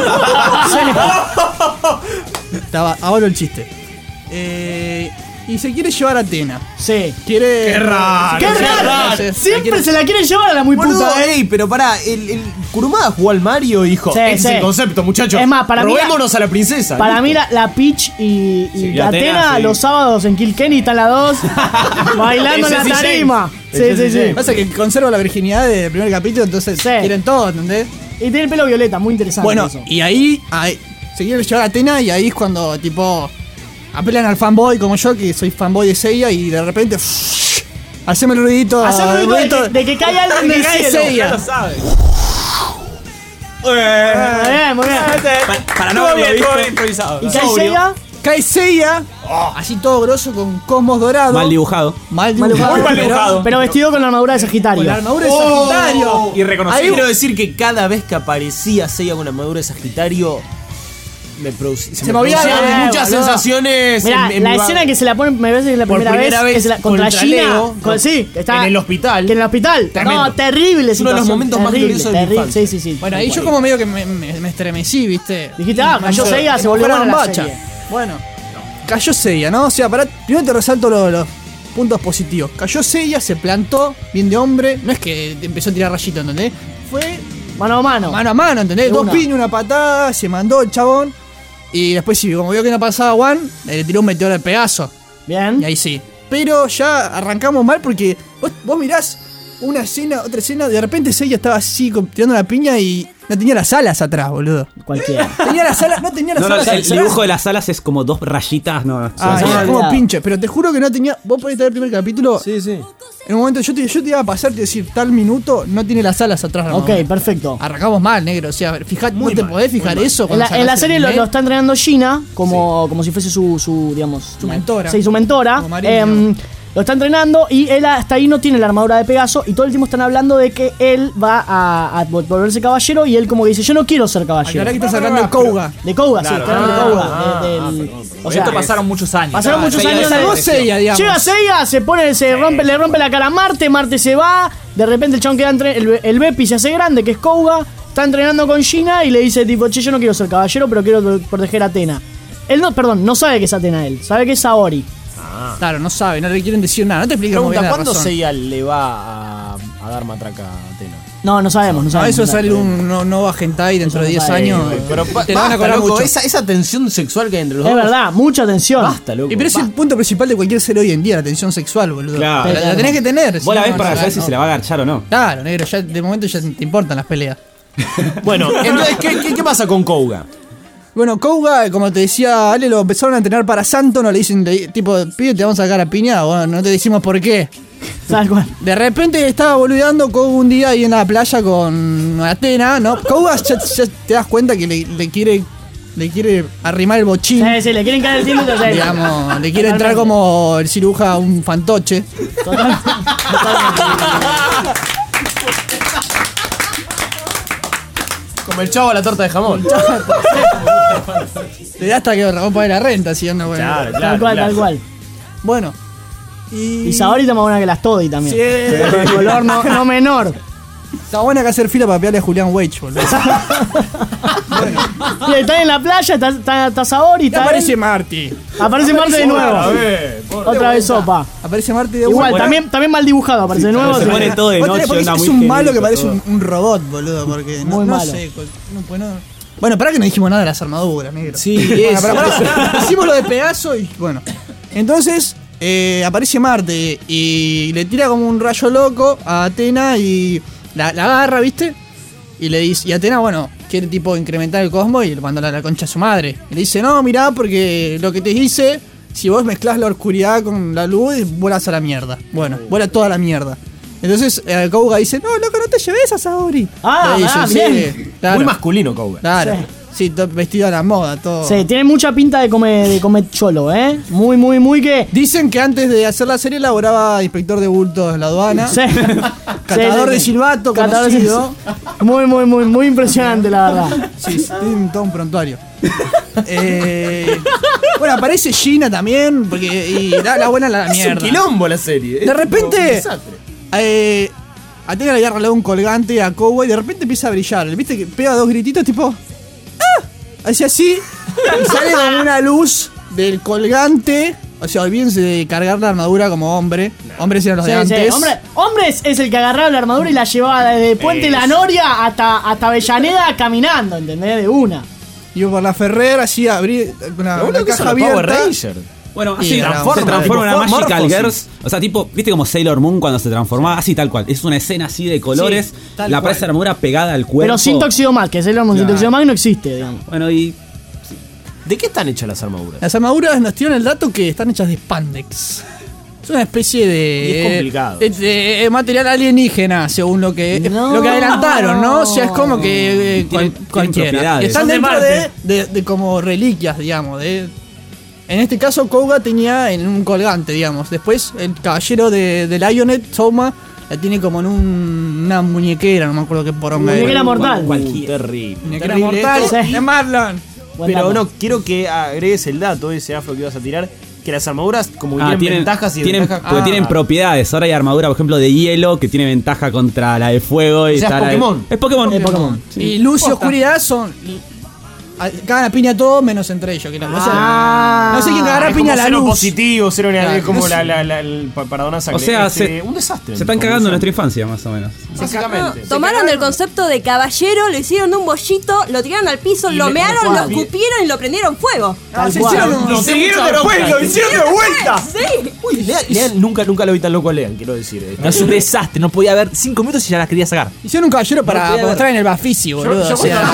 está. Estaba, ahora el chiste. Eh, y se quiere llevar a Atena. Sí. Quiere. Qué raro. ¡Qué raro! Se- Siempre quiere- se la quieren llevar a la muy Boludo, puta, ¿eh? ey, pero pará, el, el Kurumada jugó al Mario y dijo, Sí, ese sí. es el concepto, muchachos. Es más, para mí la- robémonos a la princesa. Para listo. mí la, la Peach y, y y Atena, Atena, sí. los sábados en Kilkenny están las dos bailando en Ese la sí, tarima. Sí, sí, sí. Pasa que conserva la virginidad del primer capítulo, entonces Sí. quieren todo, ¿entendés? Y tiene el pelo violeta, muy interesante Bueno, eso. y ahí, ahí se quiere llevar a Atena y ahí es cuando, tipo, apelan al fanboy como yo, que soy fanboy de Seiya, y de repente, haceme el ruidito. Haceme el ruidito de que- de que cae alguien del cae cielo. Seiya. Ya lo sabes. Muy bien, muy bien. Para no no haberlo bien, todo visto. improvisado. ¿Y cae Seiya? Cae Seiya, así todo grosso con cosmos dorados. Mal dibujado. Mal Mal dibujado. dibujado. Muy mal pero- dibujado. Pero vestido con la armadura de Sagitario. Con la armadura de Oh. Sagitario. Irreconocible. Ahí quiero decir que cada vez que aparecía Seiya con la armadura de Sagitario, me producía, Se movía, producían eh, muchas boludo. sensaciones. Mirá, en- en la mi escena ba- que se la pone, me parece que es la Por primera, primera vez, vez que se la, contra, contra Gina. Leo, con- no, sí, está en el hospital. Que en el hospital. Tremendo. No, terrible Es uno de los situación, momentos más terrible, gloriosos de mi terrible. infancia. Sí, sí, sí. Bueno, ahí yo como medio que me, me- me estremecí, ¿viste? Dijiste, ah, cayó No sé, Seiya, se me volvió fueron buena la bacha. serie. Bueno, cayó Seiya, ¿no? O sea, para, primero te resalto lo- los puntos positivos. Cayó Seiya, se plantó, bien de hombre. No es que empezó a tirar rayito, ¿entendés? Fue Mano a mano. mano a mano, ¿entendés? De Dos una. pines, una patada, se mandó el chabón. Y después, sí, como vio que no pasaba One, le tiró un meteoro al Pegaso. Bien. Y ahí sí. Pero ya arrancamos mal porque vos, vos mirás una escena, otra escena, de repente Seiya estaba así con- tirando la piña y no tenía las alas atrás, boludo. Cualquiera. Tenía las alas, no tenía las No, no, alas el atrás. dibujo de las alas es como dos rayitas, no. Ah, sí, era sí. como pinche, pero te juro que no tenía. Vos podés ver el primer capítulo. Sí, sí. En un momento yo te, yo te iba a pasar y decir, tal minuto no tiene las alas atrás. Ok, no. perfecto. Arrancamos mal, negro. O sea, fijate, no te podés fijar eso. En cuando la, en la sacás el serie lo, anime. lo está entrenando Gina como, como si fuese su, su digamos... Su mentora. Sí, su mentora. Como Marino. Em, lo está entrenando y él hasta ahí no tiene la armadura de Pegaso y todo el tiempo están hablando de que él va a, a volverse caballero y él como que dice, yo no quiero ser caballero. Aclará que estás hablando de Kouga. De Kouga, sí, Claro. está hablando de Ah, Kouga. ah, de- del- ah, o Por sea, esto pasaron muchos años. Pasaron Ah, muchos Seiya años. desapareció. Seiya, digamos. Llega Seiya, se pone, se rompe, le rompe la cara a Marte, Marte se va, de repente el chabón queda entre, el, el Bepi se hace grande, que es Kouga, está entrenando con Gina y le dice tipo, che, yo no quiero ser caballero, pero quiero proteger a Atena. Él no, perdón, no sabe que es Atena él, sabe que es Saori. Claro, no sabe, no le quieren decir nada. No te explican muy bien Pregunta, la ¿cuándo razón. Seiya le va a, a dar matraca a Atena? No, no sabemos, no No, sabemos. eso no sale sabemos. un no, Nova Hentai dentro de no diez sabe, años. Pero pa- te la van a basta, cobrar loco, mucho. esa, esa tensión sexual que hay entre los Es dos. verdad, mucha tensión. Basta, loco. Y pero es el punto principal de cualquier serie hoy en día, la tensión sexual, boludo. Claro. La, la tenés que tener. si Vos la no, ves no, para no, saber si no. se la va a agarchar o no. Claro, negro, ya de momento ya te importan las peleas. Bueno, entonces, ¿qué, qué, qué pasa con Kouga? Bueno, Kouga, como te decía Ale, lo empezaron a entrenar para Santo, no le dicen, le- tipo, pibe, te vamos a sacar a piña, bueno, no te decimos por qué. Tal cual. De repente estaba boludeando Kouga un día ahí en la playa con Atena, ¿no? Kouga ya, ya te das cuenta que le, le quiere le quiere arrimar el bochín. Sí, sí, le quieren caer el tiro y Digamos, le quiere entrar como el ciruja a un fantoche. Como el chavo a la torta de jamón. Te da hasta que Ramón pague la renta, si anda bueno. Claro, Tal cual, tal cual. Bueno. Y, Y Saori está más buena que las Toddy también. Sí. De color no, no menor. Está buena que hacer fila para pegarle a Julián Weich, boludo. Y están en la playa, está, está, está Saori, Y está aparece él. Marty. Aparece Marte de nuevo. A ver, por- Otra vez sopa. Aparece Marty de Igual, vuelta. también, también mal dibujado, aparece de nuevo. Se sí. pone todo de Vos tenés- noche, porque onda es muy un malo que genérico parece todo. un, un robot, boludo, porque no, Muy no malo. sé. co- no, pues no- Bueno, pará que no dijimos nada de las armaduras, negro. Sí, Bueno, eso. pará, pará. Hicimos lo de Pegaso y bueno. Entonces, eh, aparece Marte y le tira como un rayo loco a Atena y la, la agarra, ¿viste? Y le dice, y Atena, bueno, quiere tipo incrementar el cosmos y le manda a la concha a su madre. Y le dice, no, mirá, porque lo que te hice, si vos mezclás la oscuridad con la luz, vuelas a la mierda. Bueno, vuela toda la mierda. Entonces eh, Kouga dice, no, loco, no te lleves a Saori. Ah, Le dice, ah, sí, bien. claro, Muy masculino, Kouga. claro. Sí, todo vestido a la moda, todo. Sí, tiene mucha pinta de comer, de comer cholo, ¿eh? Muy, muy, muy que. Dicen que antes de hacer la serie laboraba inspector de bultos en la aduana. Sí. Catador Sí, de sí. silbato, Catador de- conocido. Muy, muy, muy, muy impresionante, la verdad. Sí, sí, tiene todo un prontuario. Eh, bueno, aparece Gina también, porque y da la buena la Es un mierda. quilombo la serie. De repente, eh, Atena le había regalado un colgante a Kouga y de repente empieza a brillar. ¿Viste que pega dos grititos tipo? ¡Ah! Hace así y sale como una luz del colgante. O sea, olvídense de cargar la armadura como hombre. Hombres eran los Sí, de sí. antes. Hombre, hombres es el que agarraba la armadura y la llevaba desde Puente La Noria hasta, hasta Avellaneda caminando, ¿entendés? De una. Iba por la Ferrer, así abrí una, Lo una bueno que caja son los Power abierta. Ranger. Bueno, Y así transforma, se transforma en una tipo, Magical Morphosis. Girls. O sea, tipo, ¿viste como Sailor Moon cuando se transformaba? Así tal cual. Es una escena así de colores. Sí, tal la cual. parece armadura pegada al cuerpo. Pero sin Toxidomax, que Sailor Moon sin Claro. Toxidomax no existe, digamos. Bueno, y. ¿De qué están hechas las armaduras? Las armaduras nos tiran el dato que están hechas de spandex. Es una especie de. Y es complicado. de- de- de material alienígena, según lo que. No. Lo que adelantaron, ¿no? O sea, es como que. eh, cual- Tienen- tienen cualquiera. propiedades. Y están Son de dentro de, Marte. de, de como reliquias, digamos. De, en este caso, Kouga tenía en un colgante, digamos. Después, el caballero de, de Lionet, Soma, la tiene como en un, una muñequera, no me acuerdo qué poronga era. Muñequera mortal. Uh, terrible. Muñequera mortal Sí. de Marlon. Buen Pero dato. no, quiero que agregues el dato, ese afro que ibas a tirar, que las armaduras como que Ah, tienen, tienen, ventajas y tienen, desventajas. porque Ah. tienen propiedades. Ahora hay armadura, por ejemplo, de hielo que tiene ventaja contra la de fuego. Y O sea, es está la de- Pokémon. Es Pokémon. Es Pokémon. Y luz y oscuridad son. a- cagan a piña todo menos entre ellos. Que no, no sé, Ah. no sé quién cagará a Es piña a como la cero luz. positivo, cero negativo. Claro, Es como no la, sé. la, la, el pa- Paradona O sea, se, un desastre. se están cagando en nuestra infancia, más o menos. Básicamente. Tomaron el concepto de caballero, lo hicieron de un bollito, lo tiraron al piso, Y lo le- mearon, tal lo cual. escupieron y lo prendieron fuego. Ah, se cual. hicieron- Lo siguieron después, lo hicieron de vuelta. Sí. Uy, Lean, Lean, nunca, nunca lo vi tan loco a Lean, quiero decir. eh. No, es un desastre, no podía haber cinco minutos y ya las quería sacar. Hicieron un caballero para, podía para haber- mostrar en el Bafisi, boludo. yo o sea,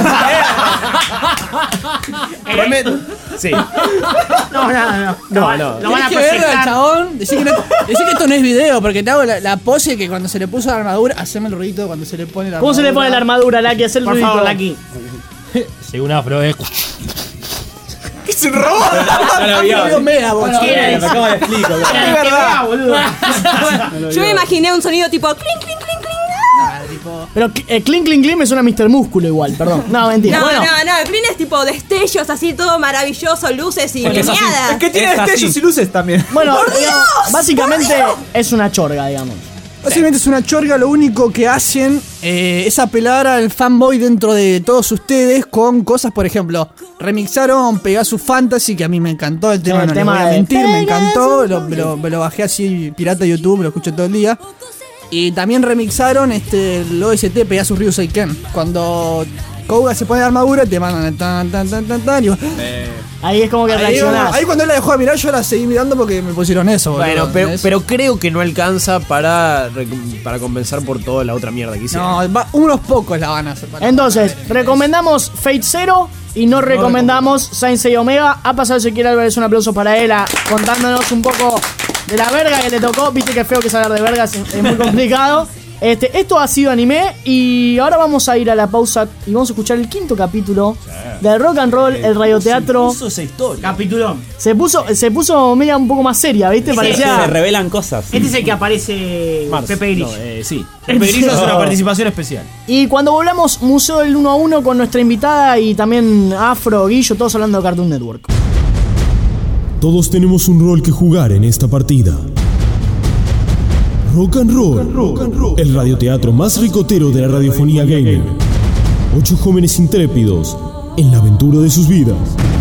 Tremendo. Sí. No, no, no. No, no. Lo van a tenés que verlo al proyectar. chabón. Decir que, no, decir que esto no es video, porque te hago la, la pose que cuando se le puso la armadura. Haceme el ruidito cuando se le pone la ¿Cómo se le pone la armadura, Laki? Hacer el Por ruidito. favor, Laki. Según Afro, es. ¿Qué es un robot? No lo había. Medio mega, boludo. ¿Quién es? Me acabo de explicar. Es verdad, boludo. Yo me imaginé un sonido tipo clink, clink, clink, clink. Pero eh, Clean Clean Clean me suena a mister Músculo igual, perdón. No, mentira. No, bueno, no, no, el clean es tipo destellos, así todo maravilloso, luces y Es que es así. lineadas. Es que tiene Es destellos así. y luces también. bueno ¡Por digamos, Dios! básicamente es una chorga, digamos. Básicamente es una chorga, lo único que hacen eh, es apelar al fanboy dentro de todos ustedes con cosas, por ejemplo, remixaron Pegasus Fantasy, que a mí me encantó el tema, Sí, el no les tema voy a de mentir, me Pegasus encantó, lo, me lo, me lo bajé así pirata de YouTube, lo escucho todo el día. Y también remixaron este, el O S T Pegasus Ryusei Ken. Cuando Kouga se pone la armadura, te mandan tan tan tan tan tan y vos- Ahí es como que ahí, reaccionás. ahí cuando él la dejó de mirar, yo la seguí mirando porque me pusieron eso, boludo, Bueno, pero, ¿entendés? pero creo que no alcanza para, rec- para compensar por toda la otra mierda que hicieron. No, va- unos pocos la van a hacer. para- Entonces, recomendamos Fate Zero y no recomendamos Saint Seiya Omega. Ha pasado Ezequiel Álvarez, un aplauso para él, a- contándonos un poco de la verga que le tocó. Viste que es feo que es hablar de vergas, es, es muy complicado. Este, esto ha sido anime y ahora vamos a ir a la pausa y vamos a escuchar el quinto capítulo de Rock and Roll, el radioteatro. Puso esa historia. Capitulón. Se puso, se puso media un poco más seria, ¿viste? Sí, Parecía. Se revelan cosas. Este es el que aparece Mars. Pepe Grillo. No, eh, sí. Pepe Grillo es una participación especial. Y cuando volvamos, Museo del uno a uno con nuestra invitada y también Afro, Guillo, todos hablando de Cartoon Network. Todos tenemos un rol que jugar en esta partida. Rock and Roll, el radioteatro más ricotero de la radiofonía gamer. Ocho jóvenes intrépidos en la aventura de sus vidas.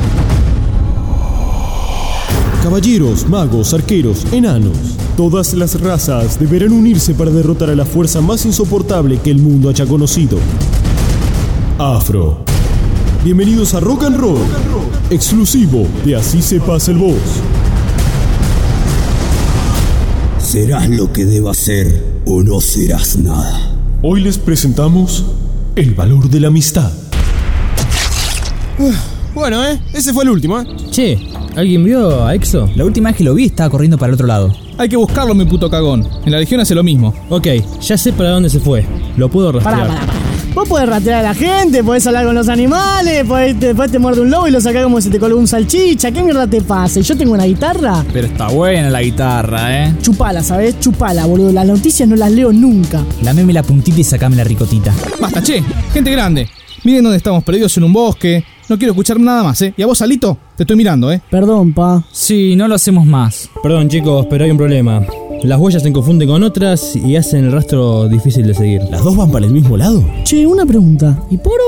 Caballeros, magos, arqueros, enanos. Todas las razas deberán unirse para derrotar a la fuerza más insoportable que el mundo haya conocido. Afro. Bienvenidos a Rock and Roll, exclusivo de Así se pasa el voz. Serás lo que debas ser o no serás nada. Hoy les presentamos el valor de la amistad. Bueno, eh, ese fue el último, eh. Che, ¿alguien vio a Exo? La última vez que lo vi estaba corriendo para el otro lado. Hay que buscarlo, mi puto cagón. En la Legión hace lo mismo. Ok, ya sé para dónde se fue. Lo puedo Pará, rastrear. pará, pará. Vos podés ratear a la gente, podés hablar con los animales, podés, después te muerde un lobo y lo sacás como si te colgó un salchicha. ¿Qué mierda te pasa? ¿Y yo tengo una guitarra? Pero está buena la guitarra, ¿eh? Chupala, ¿sabés? Chupala, boludo. Las noticias no las leo nunca. Lameme la puntita y sacame la ricotita. Basta, che. Gente grande. Miren dónde estamos perdidos en un bosque. No quiero escuchar nada más, ¿eh? Y a vos, Alito, te estoy mirando, ¿eh? Perdón, pa. Sí, no lo hacemos más. Perdón, chicos, pero hay un problema. Las huellas se confunden con otras y hacen el rastro difícil de seguir. ¿Las dos van para el mismo lado? Che, una pregunta. ¿Y Poro?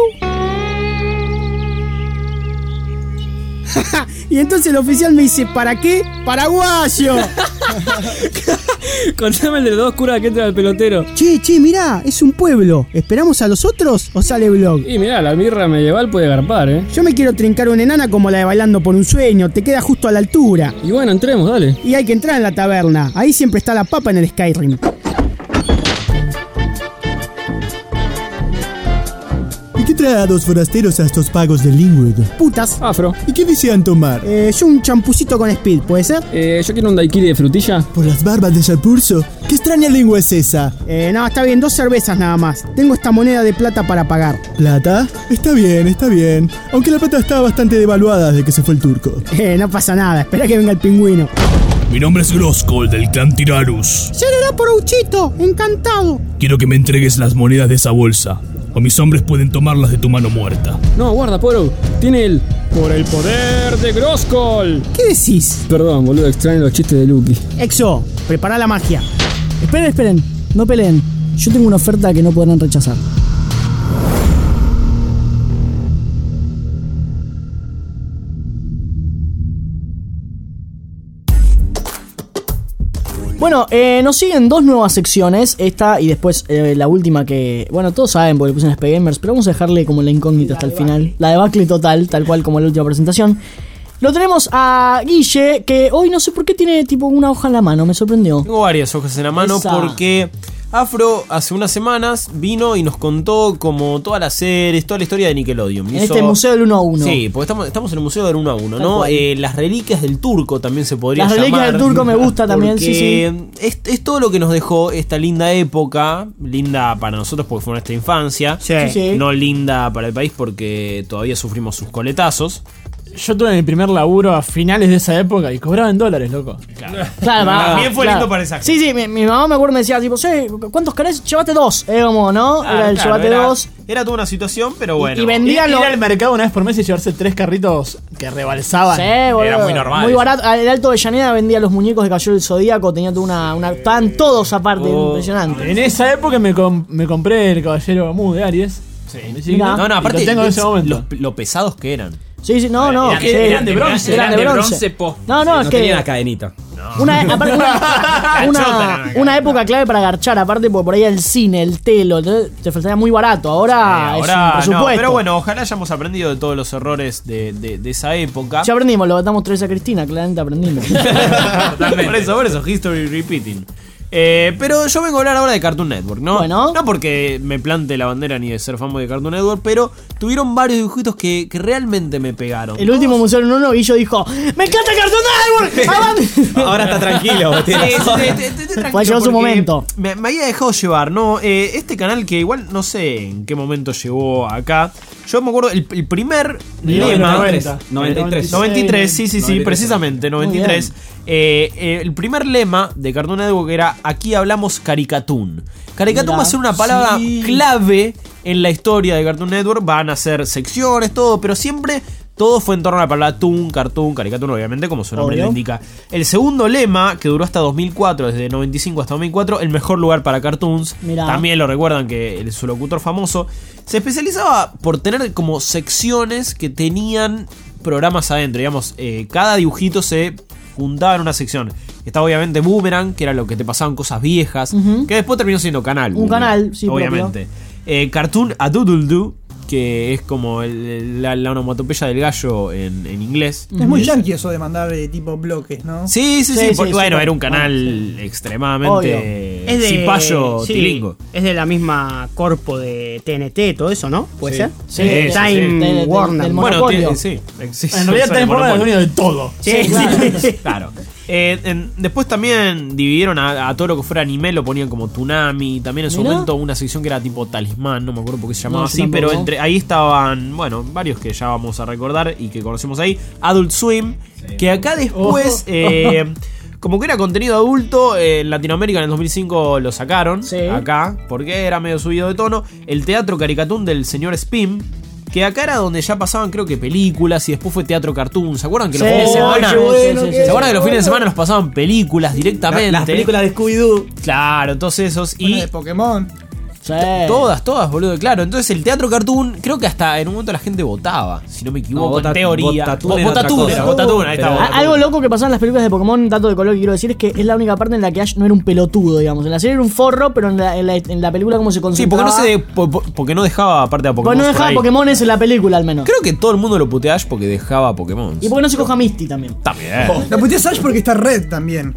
Y entonces el oficial me dice, ¿para qué? ¡Paraguayo! Contame el de las dos curas que entra al pelotero. Che, che, mirá, es un pueblo. ¿Esperamos a los otros o sale vlog? Y mirá, la birra medieval puede garpar, ¿eh? Yo me quiero trincar una enana como la de Bailando por un Sueño. Te queda justo a la altura. Y bueno, entremos, dale. Y hay que entrar en la taberna. Ahí siempre está la papa en el Skyrim. ¿Y qué trae a dos forasteros a estos pagos de Linwood? Putas. Afro. ¿Y qué desean tomar? Eh, yo un champucito con speed, ¿puede ser? Eh, yo quiero un daiquiri de frutilla. ¿Por las barbas de Sharpurso? ¿Qué extraña lengua es esa? Eh, no, está bien, dos cervezas nada más. Tengo esta moneda de plata para pagar. ¿Plata? Está bien, está bien. Aunque la plata está bastante devaluada desde que se fue el turco. Eh, no pasa nada, espera que venga el pingüino. Mi nombre es Groskol del clan Tirarus. Será por Uchito, encantado. Quiero que me entregues las monedas de esa bolsa, o mis hombres pueden tomarlas de tu mano muerta. No, guarda, Poro. Tiene el... Por el poder de Groskol. ¿Qué decís? Perdón, boludo, extraño los chistes de Lucky. Exo, prepara la magia. Esperen, esperen, no peleen. Yo tengo una oferta que no podrán rechazar. Bueno, eh, nos siguen dos nuevas secciones. Esta y después eh, la última que... Bueno, todos saben porque le puse en S P Gamers, pero vamos a dejarle como la incógnita hasta el final. La debacle total, tal cual como la última presentación. Lo tenemos a Guille, que hoy no sé por qué tiene tipo una hoja en la mano, me sorprendió. Tengo varias hojas en la mano Esa. porque Afro hace unas semanas vino y nos contó como todas las series, toda la historia de Nickelodeon. En este museo del uno a uno. Sí, porque estamos, estamos en el museo del uno a uno, Tal ¿no? cual. Eh, las reliquias del turco también se podría Las llamar. reliquias del turco me gusta también, sí, porque Es, es todo lo que nos dejó esta linda época, linda para nosotros porque fue nuestra infancia, Sí. Sí, sí. no linda para el país porque todavía sufrimos sus coletazos. Yo tuve mi primer laburo a finales de esa época y cobraba en dólares, loco. Claro. Claro, mamá, También fue claro. lindo para esa Sí, sí, mi, mi mamá me acuerdo me decía, tipo, sí, ¿cuántos querés? Llévate dos. Era como, ¿no? Claro, era el claro, llévate era- dos. Era toda una situación, pero bueno. y vendía- Ir lo- ir al mercado una vez por mes y llevarse tres carritos que rebalsaban. Sí, boludo. Era muy normal Muy eso. barato. El Alto de Llaneda vendía los muñecos de Caballero del Zodíaco. Tenía toda una. una estaban todos aparte. Oh. Impresionante. En esa época me, com- me compré el Caballero Mu de Aries. Sí. Mirá. No, no, aparte Lo tengo en ese momento. Los, lo pesados que eran. Sí, sí, no, no. Eran- sí, eran de bronce, Eran de bronce. post. No, no, no es que. tenía una cadenita. Una, aparte, una, Chota, una, no, una época clave para garchar, aparte porque por ahí el cine, el telo, entonces te faltaría muy barato. Ahora, Eh, es ahora un presupuesto. no, pero bueno, ojalá hayamos aprendido de todos los errores de, de, de esa época. Ya aprendimos, lo batamos tres a Cristina, claramente aprendimos. Por eso, por eso, history repeating. Eh, pero yo vengo a hablar ahora de Cartoon Network, ¿no? Bueno. No porque me plante la bandera ni de ser fanboy de Cartoon Network, pero tuvieron varios dibujitos que, que realmente me pegaron. El último museo en uno, Guillo dijo: ¡Me encanta Cartoon Network! ¡Aguante! Ahora está tranquilo, Sí, tiene sí, razón. sí, te- te- te- tranquilo, Pues llegó su porque momento. Me, me había dejado llevar, ¿no? Eh, este canal que igual no sé en qué momento llegó acá. Yo me acuerdo, el, el primer lema. noventa. noventa y tres. noventa y tres, sí, sí, sí, noventa y tres. precisamente, noventa y tres. Eh, eh, el primer lema de Cartoon Network era: aquí hablamos Caricatoon. Caricatoon Mirá, va a ser una palabra sí. clave en la historia de Cartoon Network. Van a ser secciones, todo, pero siempre todo fue en torno a la palabra toon, cartoon, Caricatoon, obviamente, como su nombre Obvio. lo indica. El segundo lema, que duró hasta dos mil cuatro, desde noventa y cinco hasta dos mil cuatro, el mejor lugar para cartoons. Mirá. También lo recuerdan que el, su locutor famoso se especializaba por tener como secciones que tenían programas adentro. Digamos, eh, cada dibujito se juntaba en una sección. Estaba obviamente Boomerang, que era lo que te pasaban cosas viejas, Ujú. que después terminó siendo canal. Un Boomerang, canal, sí, obviamente. Eh, Cartoon a Doodle Doo, que es como el- la, la onomatopeya del gallo en, en inglés. Es muy yankee eso de mandar eh, tipo bloques, ¿no? Sí, sí, sí, Sí, sí, porque, sí, bueno, sí. era un canal extremadamente Es de. cipayo sí, tilingo. Es de la misma corpo de T N T, todo eso, ¿no? ¿Puede ser? Sí, Eh, sí, Time sí. Del- del- Warner. del Bueno, monopolio. tiene- sí, sí, En realidad son tenés el forma de monopolio. dueño de todo. Sí, claro. sí. Claro. Eh, en- después también dividieron a, a todo lo que fuera anime, lo ponían como Toonami. También en su Mirá. momento una sección que era tipo Talismán, no me acuerdo por qué se llamaba No, yo así, pero tampoco. entre ahí estaban, bueno, varios que ya vamos a recordar y que conocemos ahí. Adult Swim, que acá después, Oh. eh, como que era contenido adulto, eh, en Latinoamérica en el dos mil cinco lo sacaron, Sí. acá, porque era medio subido de tono. El Teatro Caricatoon del señor Spim. Que acá era donde ya pasaban, creo que películas, y después fue Teatro Cartoon. ¿Se acuerdan que los Sí, fines de semana? qué bueno que ¿Se acuerdan que los fines de semana nos pasaban películas directamente? Las películas de Scooby-Doo. Claro, todos esos. Bueno, Y de Pokémon. Sí. todas, todas, boludo, claro. Entonces el Teatro Cartoon, creo que hasta en un momento la gente votaba, si no me equivoco, No, vota- en teoría. Votatún Vo- era otra Votatún cosa. era, Votatún, ahí está. Pero- A- Votatún. Algo loco que pasaba en las películas de Pokémon, dato de color que quiero decir, es que es la única parte en la que Ash no era un pelotudo, digamos. En la serie era un forro, pero en la, en la, en la película como se Sí, concentraba. porque no, se, po- po- porque no dejaba aparte a Pokémon. Porque no por dejaba ahí. Pokémones en la película, al menos. Creo que todo el mundo lo putea a Ash porque dejaba Pokémon. Y porque no se coja Misty también. También. La puteás Ash porque está Red también.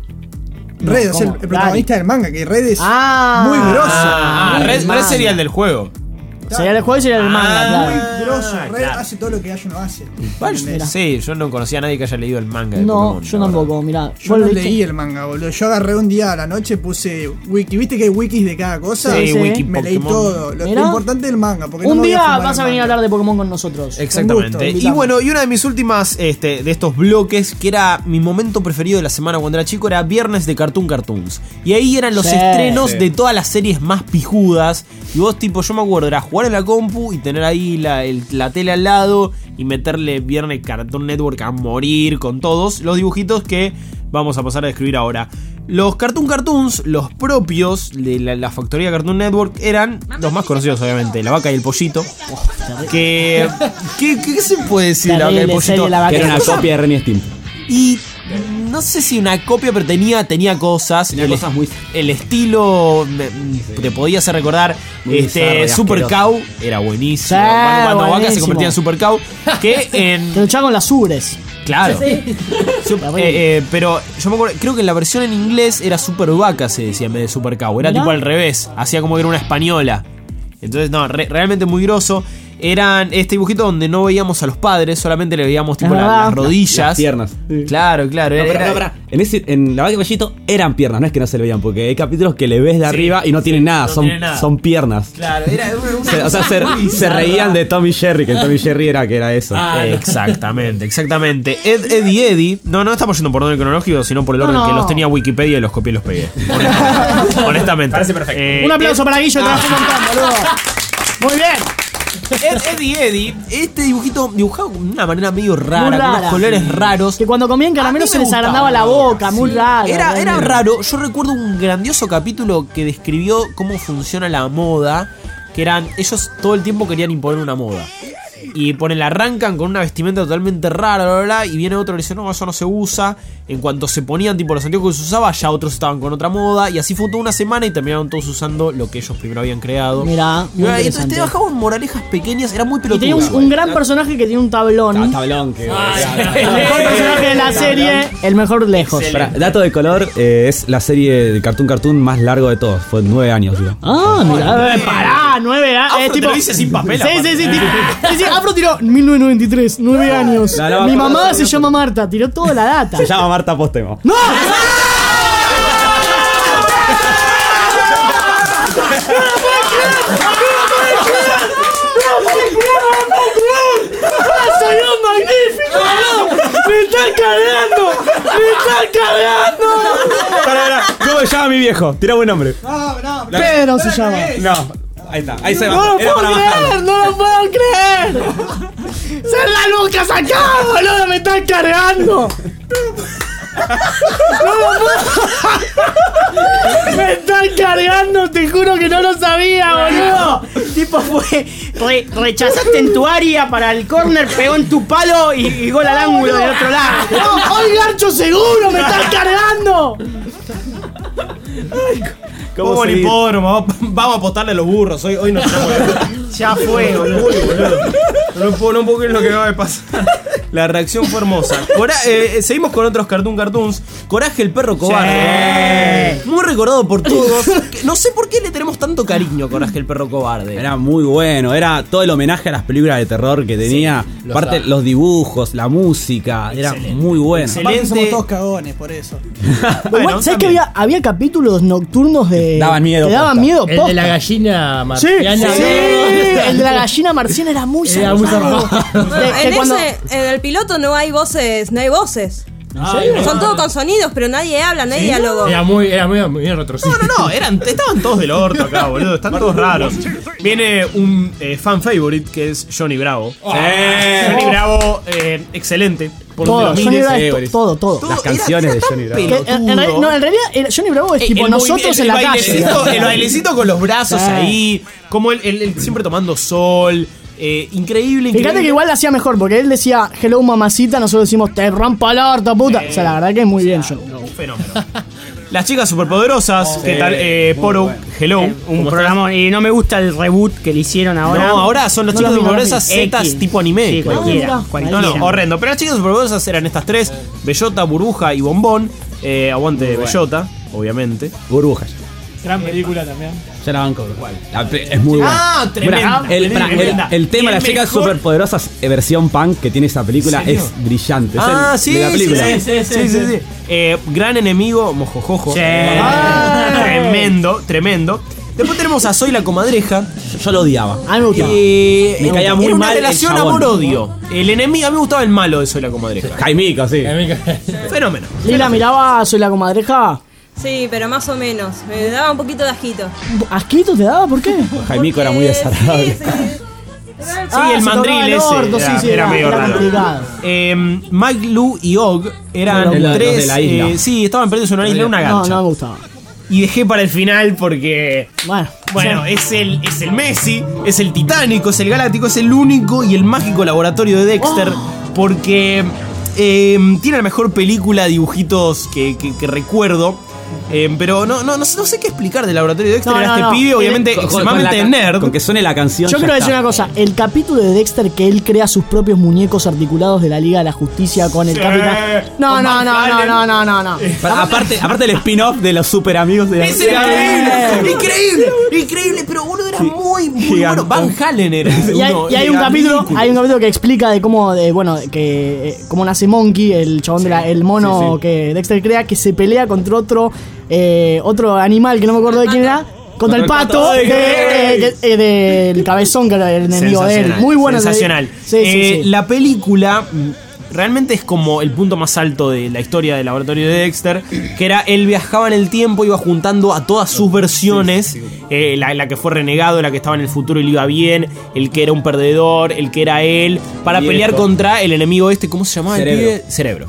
Red es el, ¿cómo? el protagonista del manga, que Red es Ah. muy grosso. Ah, Muy Red, Red mal. sería el del juego. Sería el juego y sería el manga, Ah, claro. Muy grosso. Ah, Red claro. hace todo lo que Ash no hace. Igual, Mira. sí, yo no conocía a nadie que haya leído el manga de No, Pokémon. yo la tampoco, mirá. Yo Vos no leíste- leí el manga, boludo. Yo agarré un día a la noche, puse wiki. ¿Viste que hay wikis de cada cosa? Sí, sí. Wiki Me leí Pokémon. todo. Lo, Mirá. lo importante del manga. Porque no Un me voy día fumar vas a el venir a manga. hablar de Pokémon con nosotros. Exactamente. Con gusto, Y invitamos. bueno, y una de mis últimas este, de estos bloques, que era mi momento preferido de la semana cuando era chico, era viernes de Cartoon Cartoons. Y ahí eran los Sí, estrenos sí. de todas las series más pijudas. Y vos, tipo, yo me acuerdo, era jugar en la compu y tener ahí la, el- la tele al lado y meterle viernes Cartoon Network a morir con todos los dibujitos que vamos a pasar a describir ahora. Los Cartoon Cartoons, los propios de la, la factoría Cartoon Network, eran los más conocidos, obviamente: La Vaca y el Pollito. Que, ¿qué, qué se puede decir de La Vaca y el Terrible Pollito? serie, La Vaca Que era y el una Pollito. copia de Ren y Stimpy. Y no sé si una copia, pero tenía, tenía cosas. Tenía el, cosas muy- el estilo me- te podía hacer recordar. Muy bizarro Este y Super asqueroso. Cow era buenísimo. Sí, cuando cuando Vaca se buenísimo. convertía en Super Cow. Que en. Que luchaba con las ubres. Claro. Sí. Sup- eh, eh, pero yo me acuerdo, creo que en la versión en inglés era Super Vaca, se decía en vez de Super Cow. Era Mirá. tipo al revés. Hacía como que era una española. Entonces, no, re- realmente muy groso. Eran este dibujito donde no veíamos a los padres, solamente le veíamos tipo Es la- verdad. las rodillas. Las piernas. Claro, claro. No, era- pero, no, pero, en, ese, en la vaca y pollito eran piernas, no es que no se le veían, porque hay capítulos que le ves de arriba y no tienen nada, no son, tienen nada. son piernas. Claro, era una, una Se- o sea, cosa se, muy se bizarra. reían de Tommy Jerry, que el Tommy Jerry era que era eso. Ah, exactamente, exactamente. Ed, Ed y Eddie. No, no estamos yendo por orden cronológico, sino por el No, orden no. que los tenía Wikipedia y los copié y los pegué. Honestamente. Honestamente. Parece perfecto. Eh, Un aplauso Ed- para Guillo, que trabajó un montón, boludo. Muy bien. Ed, Ed y Eddie, este dibujito dibujado de una manera medio rara, Muy con rara. unos colores raros. Que cuando comían caramelo A mí se me les gustaba, agrandaba la boca, muy sí. raro. Era, era realmente. raro. Yo recuerdo un grandioso capítulo que describió cómo funciona la moda. Que eran, ellos todo el tiempo querían imponer una moda. Y ponen, la arrancan con una vestimenta totalmente rara, bla, bla, bla, y viene otro y dice, no, eso no se usa. En cuanto se ponían tipo los anteojos que se usaba, ya otros estaban con otra moda. Y así fue toda una semana y terminaron todos usando lo que ellos primero habían creado. Mirá, Y muy entonces interesante. te bajaban moralejas pequeñas, era muy Y pelotudo. tenía un, igual. un gran personaje que tiene un tablón. Tablón, que. El mejor personaje de la serie, el mejor lejos. Pará, dato de color, eh, es la serie de Cartoon Cartoon más largo de todos. Fue nueve años, digo. Ah, mira, pará, nueve años. Afro te lo dice sin papel, Sí, aparte. sí, sí, tipo- sí, sí, Afro tiró mil novecientos noventa y tres, nueve años. No, no, Mi no, mamá no, se no, llama Marta, tiró toda la data. Se llama Marta Póstemo. ¡No! ¡Soy un magnífico! ¡No! ¡Me están cargando! ¡Me están cargando! Pará, pará, ¿cómo se llama mi viejo? Tira buen nombre. No, no, Pedro se llama. No, ahí está, ahí se va. No lo Era puedo para creer, bajarlo. no lo puedo creer. ¡Se la nunca sacado, boludo! ¡Me están cargando! ¡No lo puedo! ¡Me están cargando! Te juro que no lo sabía, boludo. Tipo fue. re- rechazaste en tu área para el córner, pegó en tu palo y, y gol al ángulo del otro lado. ¡No, hoy garcho seguro! ¡Me están cargando! ¿Cómo, ¿Cómo el seguir? hipódromo? Vamos a apostarle a los burros. Hoy, hoy no tenemos. Ya fue, boludo. Uy, boludo. No puedo, no puedo creer lo que acaba de pasar. La reacción fue hermosa. Cora- eh, seguimos con otros Cartoon Cartoons. Coraje el perro cobarde. Muy recordado por todos. No sé por qué le tenemos tanto cariño a Coraje el perro cobarde. Era muy bueno, era todo el homenaje a las películas de terror que tenía. Sí, Aparte, los- los dibujos, la música, era muy bueno. Aparte somos todos cagones, por eso. Bueno, ¿sabes que había, había capítulos nocturnos de. Daban miedo, Que daban posta. miedo, El posta. de la gallina Sí, marciana. sí, el de la gallina marciana era muy Era muy zarpado. zarpado. De- que En, cuando- ese, en el piloto no hay voces, no hay voces. serio? Son todos con sonidos, pero nadie habla, no hay diálogo. Era muy, era muy, muy retrocedido. No, no, no, eran, estaban todos del orto acá, boludo. Están todos raros. Viene un eh, fan favorite que es Johnny Bravo. Eh. Johnny Bravo, eh, excelente. Por Todo, donde lo Johnny mires. Bravo es to- todo, todo. Las canciones de Johnny Bravo. Que en, en reali- no, en realidad el Johnny Bravo es Eh, tipo el nosotros movimiento- en la el bailecito, calle. El bailecito con los brazos Ah. ahí. Como él, él- él siempre tomando sol. Eh, increíble, increíble. Fíjate que igual lo hacía mejor, porque él decía hello mamacita, nosotros decimos te rompo el orto, puta. O sea, la verdad que es muy bien Johnny Bravo. Un fenómeno. Las chicas superpoderosas. ¿Qué tal? Eh, Poro, hello. Un ¿Cómo programa. Y no me gusta el reboot que le hicieron estás? ahora. No, ahora son las No chicas lo vi, no lo vi. superpoderosas X. Zetas tipo anime. Sí, creo. cualquiera. Ah, No, cualquiera. no, horrendo. Pero las chicas superpoderosas eran estas tres: Bellota, Burbuja y Bombón. Eh, aguante Bellota, obviamente. Burbujas. Gran película también. Ya la banco. La pe- es muy buena. Ah, tremenda. Mira, el, pará, el- tremenda. el tema de Y las el chicas mejor- superpoderosas eh, versión punk que tiene esa película ¿En serio? es brillante. Es Ah, el- sí, de la sí, película. sí, sí, sí, sí, sí. Eh, gran enemigo, Mojojojo. Sí. Ah, tremendo, tremendo. Después tenemos a Soy la Comadreja. Yo, yo lo odiaba. A mí me gustaba. Eh, Me caía muy era una mal el relación chabón. amor-odio. El enemigo, a mí me gustaba el malo de Soy la Comadreja. Jaimico, sí. Fenómeno. Lila miraba Soy la comadreja. Sí, pero más o menos. Me daba un poquito de ajito. ¿Asquito te daba? ¿Por qué? Jaimico era muy desagradable. Sí, Ah, el se mandril tocaba el ese. orto, era, sí, sí, era era- medio era raro. complicado. Eh, Mike, Lou y Og eran Los- los tres. de la isla. eh, sí, estaban perdidos en una isla, una No, garcha. no me gustaba. Y dejé para el final porque. Bueno, Bueno, sí. es el, es el Messi, es el Titánico, es el Galáctico, es el único y el mágico laboratorio de Dexter. Oh. Porque eh, tiene la mejor película de dibujitos que, que, que recuerdo. Eh, pero no, no, no, sé, no sé qué explicar del laboratorio de Dexter. No, Era no, este no. pibe, obviamente, Con- con extremadamente la ca- nerd. Con que suene la canción. Yo ya quiero decir está. una cosa, el capítulo de Dexter que él crea sus propios muñecos articulados de la Liga de la Justicia con el Sí. capitán. No, Con no, Van no, no, Halen. no, no, no, no. Pa- aparte, aparte el spin-off de los super amigos de la Es increíble, increíble, increíble, pero uno era muy, muy bueno. Van Halen era. Y hay, uno, y hay un era capítulo, ridículo. hay un capítulo que explica de cómo, de, bueno, que eh, cómo nace Monkey, el chabón de la, el mono sí, sí. que Dexter crea, que se pelea contra otro, eh, otro animal que no me acuerdo de quién era, contra el pato, Ay, que, eh, que- eh, del cabezón que era el enemigo de él. Sensacional, Muy bueno. sensacional. Sí, sí, Eh, sí. La película mm, realmente es como el punto más alto de la historia del laboratorio de Dexter, que era él viajaba en el tiempo, iba juntando a todas sus versiones, eh, la, la que fue renegado, la que estaba en el futuro y le iba bien, el que era un perdedor, el que era él, para Viejo. pelear contra el enemigo este, ¿cómo se llamaba? el Cerebro. pibe? Cerebro.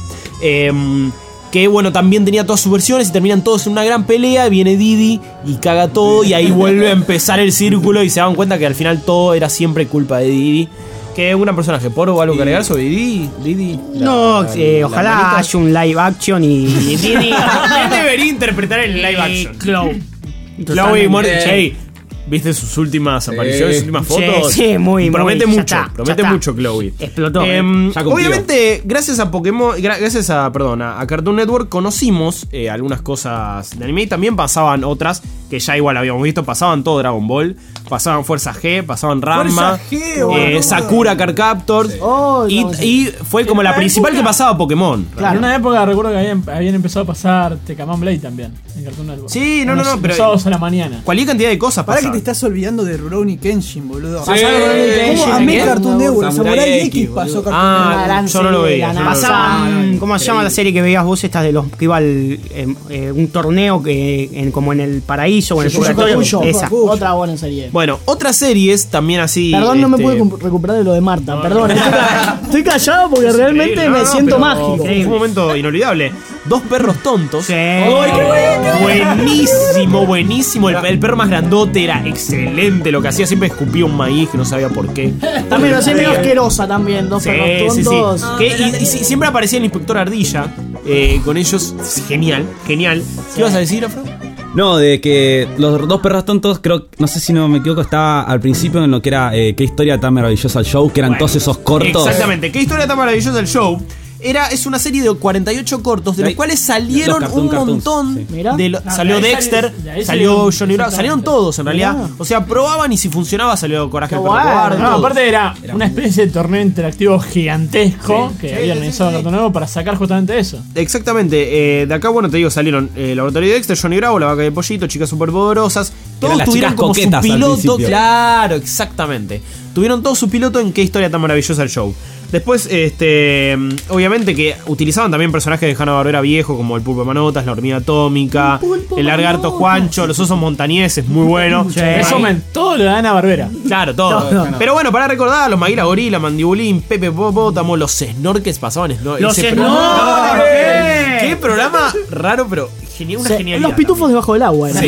Em, que bueno, también tenía todas sus versiones y terminan todos en una gran pelea, viene Didi y caga todo y ahí vuelve a empezar el círculo y se dan cuenta que al final todo era siempre culpa de Didi. Que es un gran personaje. ¿Por o algo que agregar sobre Didi? Didi. No, La- eh, la ojalá manita. haya un live action y. y Didi. Él debería interpretar el live action. Chloe. Chloe Moretz. Che, ¿viste sus últimas apariciones, sus últimas fotos? Sí, sí, muy, Promete muy, ya mucho, está, promete ya está. mucho Chloe. Explotó. Em, Ya cumplió. obviamente, gracias a Pokémon, gra- gracias a, perdón, a a Cartoon Network conocimos eh, algunas cosas de anime y también pasaban otras que ya igual habíamos visto, pasaban todo Dragon Ball, pasaban Fuerza G, pasaban Ranma, Fuerza G, eh, boludo. Sakura Card Captor Oh, y, no, sí. y fue como la principal que pasaba Pokémon. En una época recuerdo que habían, habían empezado a pasar Tecaman Blade también en Cartoon Network. Sí, no, no, Unos- no, pero- los sábados a la mañana. Cualquier cantidad de cosas Para que te pasaban. estás olvidando de Rurouni Kenshin, boludo. Sí. Pasaron Rurouni Kenshin. ¿Cómo? Amé ¿Quién? Cartoon Network. Samurai Samurai X, X pasó Cartoon Ah, Network. yo no lo veía. yo no lo veía. Pasaban, ¿cómo se llama la serie que veías vos? Estas de los que iba al, eh, eh, un torneo que en, como en el paraíso o en el Yuyu purgatorio. Hakusho, Esa. otra buena serie. Bueno, otras series también así. Perdón, no me este, pude cum- recuperar de lo de Marta. Perdón, estoy, ca- estoy callado porque es realmente increíble, me no, no, siento pero mágico. Fue un momento inolvidable. Dos perros tontos. ¡Ay, qué bueno! Buenísimo, buenísimo. El, el perro más grandote era excelente. Lo que hacía siempre escupía un maíz que no sabía por qué. También lo sé medio asquerosa también, dos Sí, perros sí, sí. tontos. Que- y, y si- siempre aparecía el inspector Ardilla eh, con ellos. Genial, genial. ¿Qué ibas a decir, Afro? No, de que los dos perros tontos, creo, no sé si no me equivoco, estaba al principio en lo que era eh, Qué historia tan maravillosa el show, que eran todos esos cortos. Exactamente. ¿Qué historia tan maravillosa el show? Era, es una serie de cuarenta y ocho cortos, de los Ahí- cuales salieron los cartoon, un cartoons, montón. sí. De lo- No, salió de ahí Dexter, salió- de ahí salió salieron- Johnny Bravo, salieron todos en realidad. Mirá. O sea, probaban y si funcionaba salió Coraje el Qué Perro bueno. Cobarde. No, todo. aparte era una especie de torneo interactivo gigantesco Sí. que Sí, había sí, organizado sí, sí. Cartoon Network para sacar justamente eso. Exactamente, eh, de acá, bueno, te digo, salieron eh, Laboratorio de Dexter, Johnny Bravo, La Vaca de Pollito, Chicas Superpoderosas. Todos Eran las tuvieron chicas como su coquetas al piloto, principio. claro, exactamente. Tuvieron todo su piloto en Qué historia tan maravillosa el show. Después, este, obviamente que utilizaban también personajes de Hanna-Barbera viejo como el Pulpo de Manotas, la Hormiga Atómica, el Lagarto Juancho, los Osos Montañeses, muy bueno. Resumen, todo lo de Ana Barbera. Claro, todo. Todo. Pero bueno, para recordar, los Maguila Gorila, Mandibulín, Pepe Popótamo, los Snorkels pasaban snor- ¡Los ese Snorkels! programa- Qué programa raro, pero genial, una Sí, genialidad. los pitufos debajo del agua. ¿no? Sí.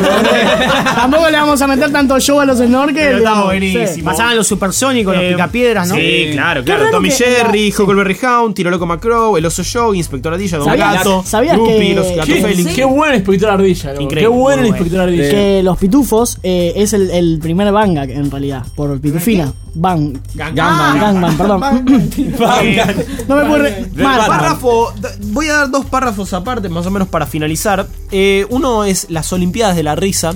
Tampoco le vamos a meter tanto show a los snorkels. Pero está digamos. buenísimo. Sí. Pasaban los supersónicos, los Eh, picapiedras, ¿no? Sí, claro, Qué claro. raro Tommy que- Jerry, sí. Huckleberry Hound, Tiro Loco McCrow, El Oso Show, Inspector Ardilla, Don ¿Sabías- Gato, sabías Grupi, que- Los Gatos Qué, Félix. qué buen inspector Ardilla, loco. Increíble, Qué bueno muy el inspector Ardilla. Que los pitufos eh, es el, el primer Banga en realidad, por pitufina. Bang. Gangbang. Gangbang, perdón. Eh, No me puedo. re- Mal. Párrafo, d- voy a dar dos párrafos aparte, más o menos para finalizar. Eh, uno es las Olimpiadas de la Risa,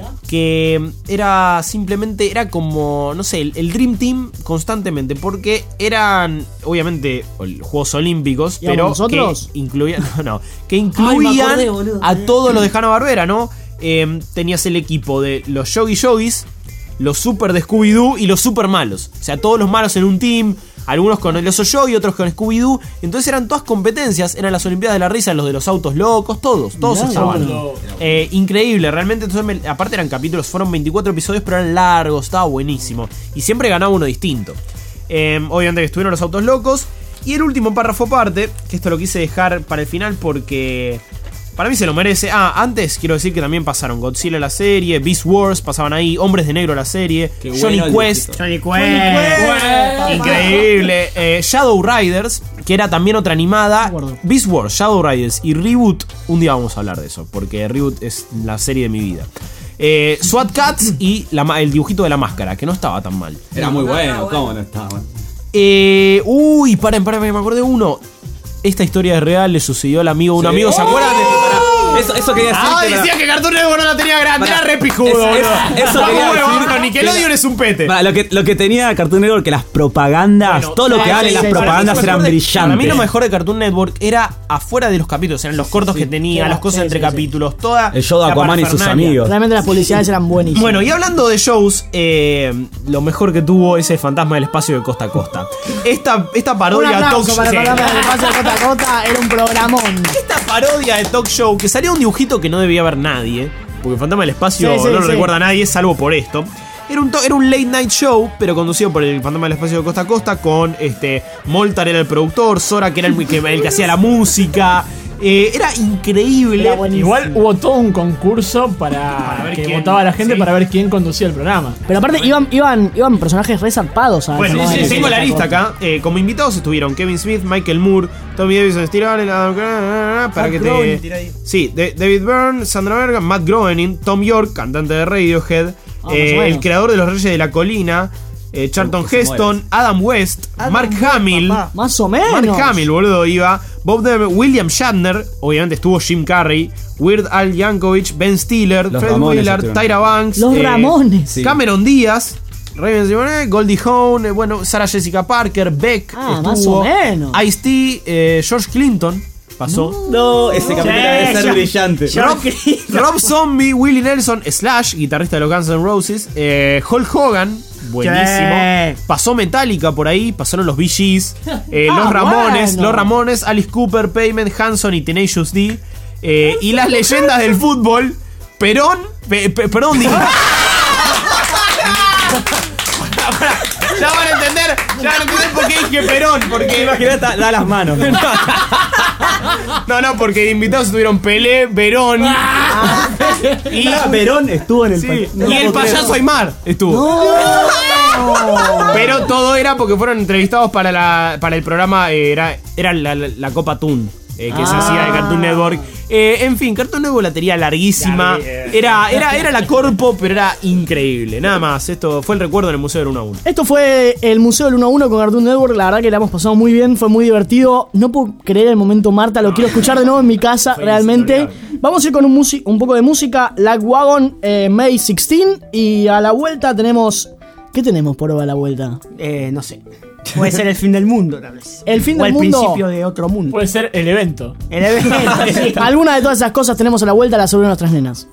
que era simplemente, era como, no sé, el, el Dream Team constantemente, porque eran, obviamente, ol- Juegos Olímpicos, ¿Y pero nosotros? que incluían, no, no, que incluían acordé, boludo. a todos los de Hanna-Barbera, ¿no? Eh, tenías el equipo de los Yogi Yogis, los super de Scooby-Doo y los super malos. O sea, todos los malos en un team, algunos con el oso yo y otros con Scooby-Doo. Entonces eran todas competencias, eran las Olimpiadas de la Risa, los de los autos locos, todos, todos Mirá, estaban. bueno. Eh, increíble, realmente. Entonces, me- aparte eran capítulos, fueron veinticuatro episodios, pero eran largos, estaba buenísimo. Y siempre ganaba uno distinto. Eh, obviamente que estuvieron los autos locos. Y el último párrafo aparte, que esto lo quise dejar para el final porque Para mí se lo merece. Ah, antes quiero decir que también pasaron Godzilla la serie, Beast Wars pasaban ahí, Hombres de Negro la serie, Qué Johnny bueno el Quest. Johnny Quest. Increíble. Eh, Shadow Riders, que era también otra animada. Beast Wars, Shadow Riders y Reboot. Un día vamos a hablar de eso, porque Reboot es la serie de mi vida. Eh, SWAT Cats y la, el dibujito de la máscara, que no estaba tan mal. Era muy bueno, ¿cómo no estaba? Eh, uy, paren, paren, me acordé de uno. Esta historia es real, le sucedió al amigo. Un Sí. amigo, ¿se ¡Oh! acuerdan? De- Eso, eso quería decir. Ah, decía que Cartoon Network no la tenía grande, Pará. era re pijudo, Es- boludo. es- eso Vamos, quería huevo, decir. vámonos, Nickelodeon es un pete. Pará, lo, que, lo que tenía Cartoon Network, que las propagandas, Bueno, todo lo que sí, hablan sí, las sí, propagandas para mí lo eran mejor de- brillantes. Para mí lo mejor de Cartoon Network era afuera de los capítulos, eran los cortos que tenía, Sí, las cosas sí, entre sí, sí. capítulos, toda El show de la Aquaman y sus parafernalia. amigos. Realmente las publicidades eran buenísimas. Bueno, y hablando de shows, eh, lo mejor que tuvo es el Fantasma del Espacio de Costa a Costa. Esta, esta Un parodia talk aplauso para el show. programa del espacio de Cota a Cota, era un programón. Esta parodia de talk show que salía un dibujito que no debía ver nadie, porque el Fantasma del Espacio Sí, sí, no lo sí. recuerda a nadie, salvo por esto. Era un, to- era un late night show, pero conducido por el Fantasma del Espacio de Costa a Costa, con este Moltar era el productor, Sora que era el que, el que hacía la música. Eh, era increíble. Era buenísimo. Igual hubo todo un concurso para, ver que quién- votaba la gente sí. para ver quién conducía el programa. Pero aparte iban, iban, iban personajes resarpados a Bueno, a- sí, a- tengo la a- lista acá. Eh, como invitados estuvieron Kevin Smith, Michael Moore, Tommy Davidson, Steve Allen, Adam Groening, para que Groening, tira te. ahí. Sí, de- David Byrne, Sandra Bergan, Matt Groening, Tom York, cantante de Radiohead, Ah, eh, más o menos. el creador de Los Reyes de la Colina, eh, Charlton se Heston, Adam West, Adam Mark West, Hamill. papá. Más o menos. Mark Hamill, boludo, iba. Bob Denver, William Shatner, obviamente estuvo Jim Carrey, Weird Al Yankovic, Ben Stiller, Los Fred Ramones Willard, estuvieron. Tyra Banks, Los eh, Ramones. Sí. Cameron Díaz, Raven Simonet, Goldie Hawn, eh, bueno, Sarah Jessica Parker, Beck, Ah, estuvo, más o menos. Ice-T, eh, George Clinton pasó. No, ese capítulo debe ser ya- brillante. Rob, Rob Zombie, Willie Nelson, Slash, guitarrista de los Guns N' Roses, eh, Hulk Hogan, buenísimo. Sí. Pasó Metallica por ahí, pasaron los Bee Gees, eh, Ah, los Ramones, bueno. los Ramones, Alice Cooper, Payment, Hanson y Tenacious D. eh, y las leyendas del fútbol, Perón, pe- pe- perdón, dije. Ya van a entender, ya van a entender por qué dije Perón, porque Imagínate, da las manos. no, no, porque de invitados estuvieron Pelé, Verón y, Verón estuvo en el sí, pa- no y lo el puedo creer. payaso Aymar estuvo. Pero todo era porque fueron entrevistados para la para el programa, eh, era, era la, la- la Copa Toon. eh, que se Ah. hacía de Cartoon Network. Eh, en fin, Cartoon Network la tenía larguísima. Era, era, era la corpo, pero era increíble. Nada más, esto fue el recuerdo en el Museo del uno a uno. Esto fue el Museo del uno a uno con Cartoon Network. La verdad que la hemos pasado muy bien, fue muy divertido. No puedo creer el momento Marta, lo quiero escuchar de nuevo en mi casa, realmente. Vamos a ir con un, musi- un poco de música. Lagwagon, eh, May dieciséis. Y a la vuelta tenemos. ¿Qué tenemos por hoy a la vuelta? Eh, no sé. Puede ser el fin del mundo, tal vez. El fin o del el mundo. principio de otro mundo. Puede ser el evento. El evento, sí. Alguna de todas esas cosas tenemos a la vuelta, la sobre nuestras nenas.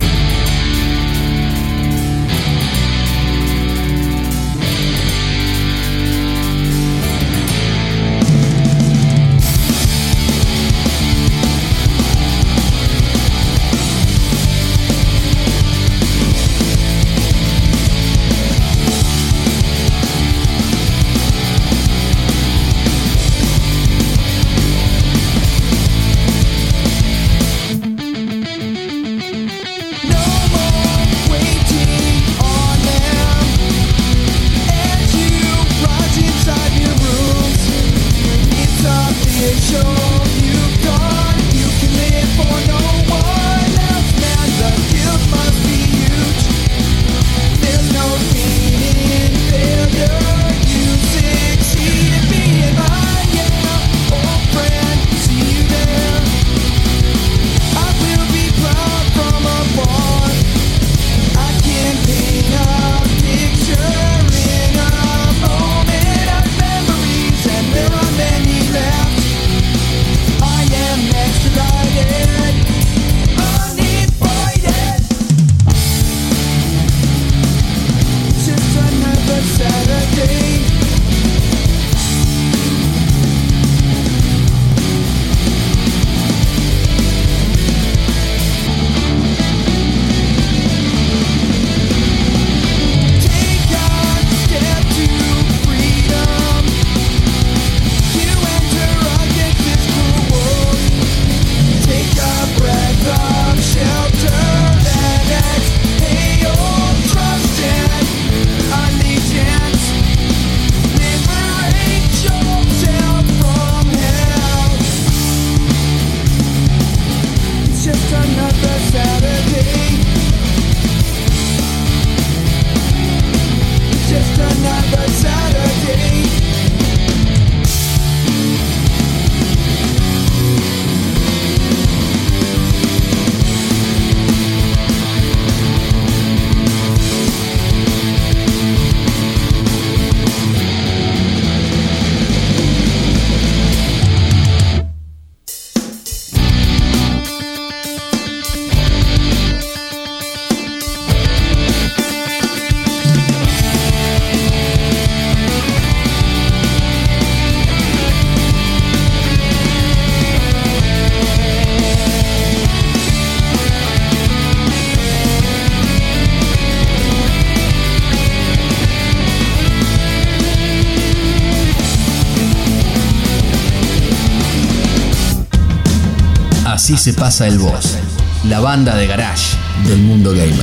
Así se pasa el boss. La banda de garage del mundo gamer.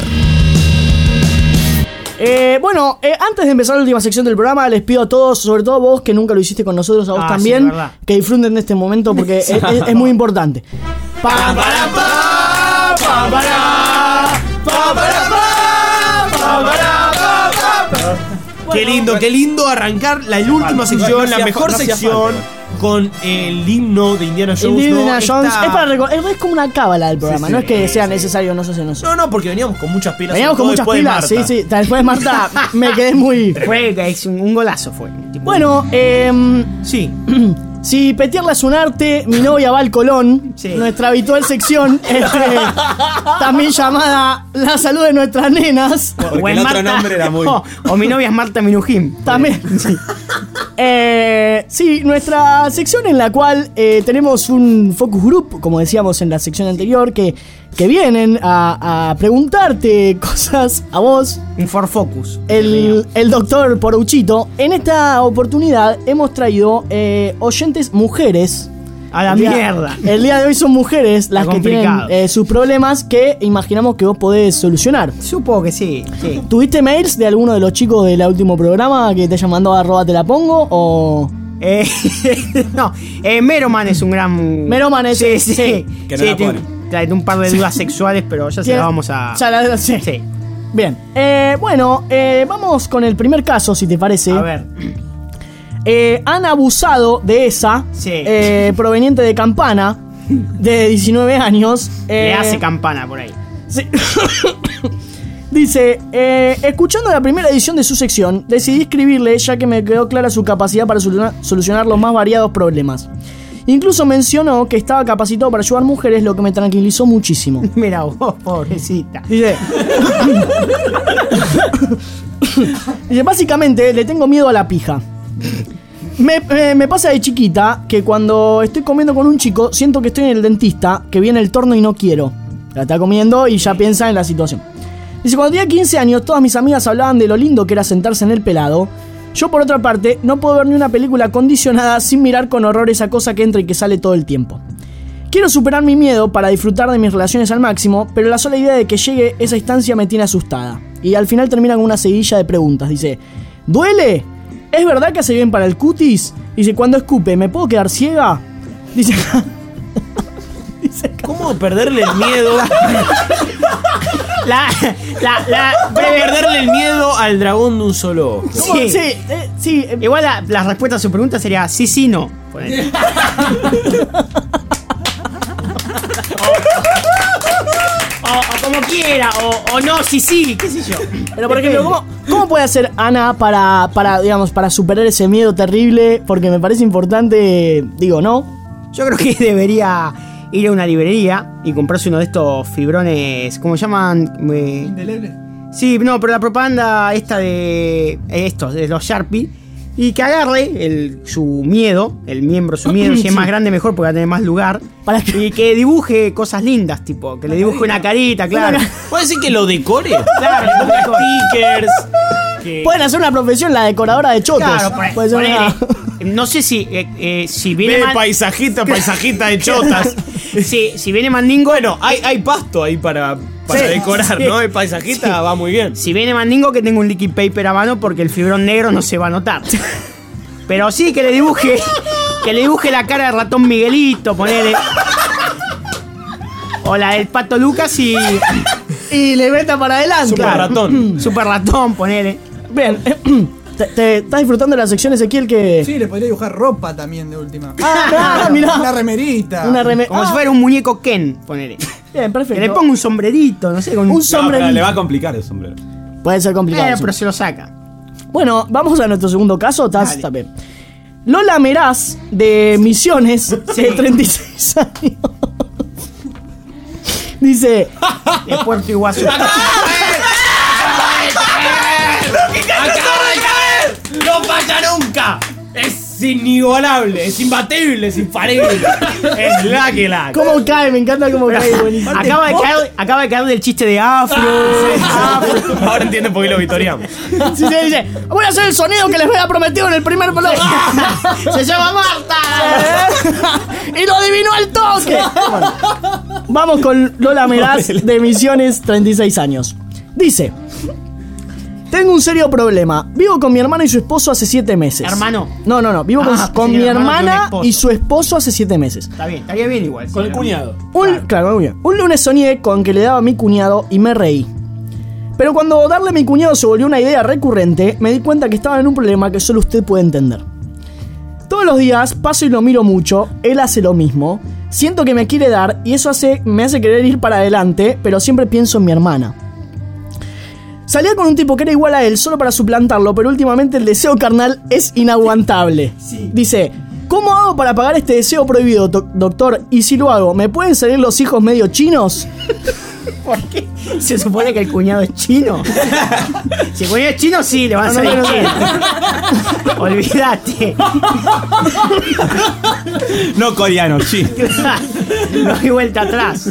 Eh, bueno, eh, antes de empezar la última sección del programa, les pido a todos, sobre todo a vos que nunca lo hiciste con nosotros, a vos Ah, también, sí, verdad. que disfruten de este momento porque es, es- es muy importante. Pa, pa, pa, pa, para, pa, para, pa, pa, para, pa, pa, pa. Qué lindo, qué lindo arrancar la última sección, no la hacía mejor fa- no hacía sección con el himno de Indiana El Jones. libro de ¿no? Indiana Jones Esta- es, para recor- es, es como una cábala del programa, Sí, sí, no es que sí, sea sí. necesario, no sé, no sé. No, no, porque veníamos con muchas pilas. Veníamos con sobre muchas todo pilas, después sí, de sí. Después de Marta me quedé muy. Fue es un, un golazo fue. Tipo, Bueno, eh, Sí. si petearla es un arte, mi novia va al Colón, Sí. nuestra habitual sección, este, también llamada La salud de nuestras nenas. Porque o el en otro nombre era muy- o, o mi novia es Marta Minujín. También. Sí. Eh, sí, nuestra sección en la cual eh, tenemos un focus group, como decíamos en la sección anterior, que, que vienen a, a preguntarte cosas a vos. Un for focus. El, el doctor Porouchito. En esta oportunidad hemos traído eh, oyentes mujeres. A la El día- mierda. El día de hoy son mujeres las Está que tienen complicado. eh, sus problemas que imaginamos que vos podés solucionar. Supongo que sí, sí. ¿Tuviste mails de alguno de los chicos del último programa que te hayan mandado a arroba te la pongo? O. Eh, no, eh, Meroman es un gran. Meroman es- Sí, sí. sí. Que no Sí, la tiene- pone. trae un par de dudas sexuales, pero ya se Tiene- las vamos a. Ya la- sí. Sí. Bien. Eh, bueno, eh, vamos con el primer caso, si te parece. A ver. Eh, han abusado de esa, Sí. eh, proveniente de Campana, de diecinueve años. Le eh, hace campana por ahí. sí. Dice, eh, escuchando la primera edición de su sección, decidí escribirle ya que me quedó clara su capacidad para solucionar, solucionar los más variados problemas. Incluso mencionó que estaba capacitado para ayudar mujeres, lo que me tranquilizó muchísimo. Mira vos, pobrecita. Dice, dice, básicamente le tengo miedo a la pija. Me, eh, me pasa de chiquita que cuando estoy comiendo con un chico siento que estoy en el dentista, que viene el torno y no quiero. La está comiendo y ya piensa en la situación. Dice, cuando tenía quince años todas mis amigas hablaban de lo lindo que era sentarse en el pelado. Yo por otra parte no puedo ver ni una película condicionada sin mirar con horror esa cosa que entra y que sale todo el tiempo. Quiero superar mi miedo para disfrutar de mis relaciones al máximo, pero la sola idea de que llegue esa instancia me tiene asustada. Y al final termina con una seguidilla de preguntas. Dice, ¿duele? ¿Es verdad que hace bien para el cutis? Dice, cuando escupe, ¿me puedo quedar ciega? Dice, ¿Cómo perderle el miedo? La, la, la, ¿Cómo perderle el miedo al dragón de un solo ojo? ¿Cómo? Sí, eh, sí. eh, Igual la, la respuesta a su pregunta sería sí, sí, no. Ponele. o, o como quiera, o, o no, sí, sí, qué sé yo. Pero por ejemplo, ¿cómo, cómo puede hacer Ana para, para, digamos, para superar ese miedo terrible? Porque me parece importante, digo, ¿no? Yo creo que debería ir a una librería y comprarse uno de estos fibrones, ¿cómo se llaman? Eh, Indeleble. sí, no, pero la propaganda esta de eh, estos, de los Sharpie, y que agarre el, su miedo, el miembro, su miedo, si es Sí. más grande mejor porque va a tener más lugar, Para que- y que dibuje cosas lindas, tipo, que le dibuje una carita, claro. ¿Puede decir que lo decore? Claro, Que le ponga stickers. Que... Pueden hacer una profesión, la decoradora de chotos. Claro, pone- Puede ser ponele. una- No sé si, eh, eh, si viene Ve man- paisajita, paisajita de chotas. si, si viene Mandingo, Bueno, hay, hay pasto ahí para, para Sí, decorar, sí. ¿no? El paisajita Sí. va muy bien. Si viene Mandingo, que tenga un liquid paper a mano porque el fibrón negro no se va a notar. Pero sí que le dibuje, que le dibuje la cara de ratón Miguelito, ponele. O la del Pato Lucas y. Y le meta para adelante. Super Claro. ratón. Super ratón, ponele. Bien. ¿Te, te- estás disfrutando de la sección, Ezequiel? Que... Sí, le podría dibujar ropa también de última. Ah, no, mirá. Una remerita. Una reme- Como Ah, si fuera un muñeco Ken, ponele. Bien, perfecto. Que le ponga un sombrerito, no sé, con Un No, sombrerito. pero le va a complicar el sombrero. Puede ser complicado. Eh, eso. pero se lo saca. Bueno, vamos a nuestro segundo caso. ¿Estás? Dale. Está bien. Lola Meraz, de Misiones, de treinta y seis años. Dice, De Puerto Iguazú. ¡Acaba de caer! ¡No falla nunca! Es inigualable, es imbatible, es infalible. Es la que la. ¿cómo cae? Me encanta cómo cae. Buenísimo. Acaba de, caer, acaba de caer del chiste de afro. Ahora entienden por qué lo victoriamos. Sí, sí, dice, voy a hacer el sonido que les había prometido en el primer bloque. Se llama Marta. y lo adivinó al toque. Bueno, Vamos con Lola Meraz de Misiones, treinta y seis años. Dice: tengo un serio problema. Vivo con mi hermana y su esposo hace siete meses. ¿Hermano? No, no, no. Vivo con, Ah, con sí, mi hermano que un hermana esposo. y su esposo hace siete meses. Está bien, estaría bien igual. Con el cuñado. Un, claro, muy bien. Un lunes soñé con que le daba a mi cuñado y me reí. Pero cuando darle a mi cuñado se volvió una idea recurrente, me di cuenta que estaba en un problema que solo usted puede entender. Todos los días paso y lo miro mucho, él hace lo mismo, siento que me quiere dar y eso hace, me hace querer ir para adelante, pero siempre pienso en mi hermana. Salía con un tipo que era igual a él solo para suplantarlo, pero últimamente el deseo carnal es inaguantable. Dice: ¿cómo hago para pagar este deseo prohibido, doc- doctor? Y si lo hago, ¿me pueden salir los hijos medio chinos? ¿Por qué? Se supone que el cuñado es chino. Si el cuñado es chino, sí, le van a No, no, salir no, no. chinos. Olvídate. No coreano, sí. No hay vuelta atrás.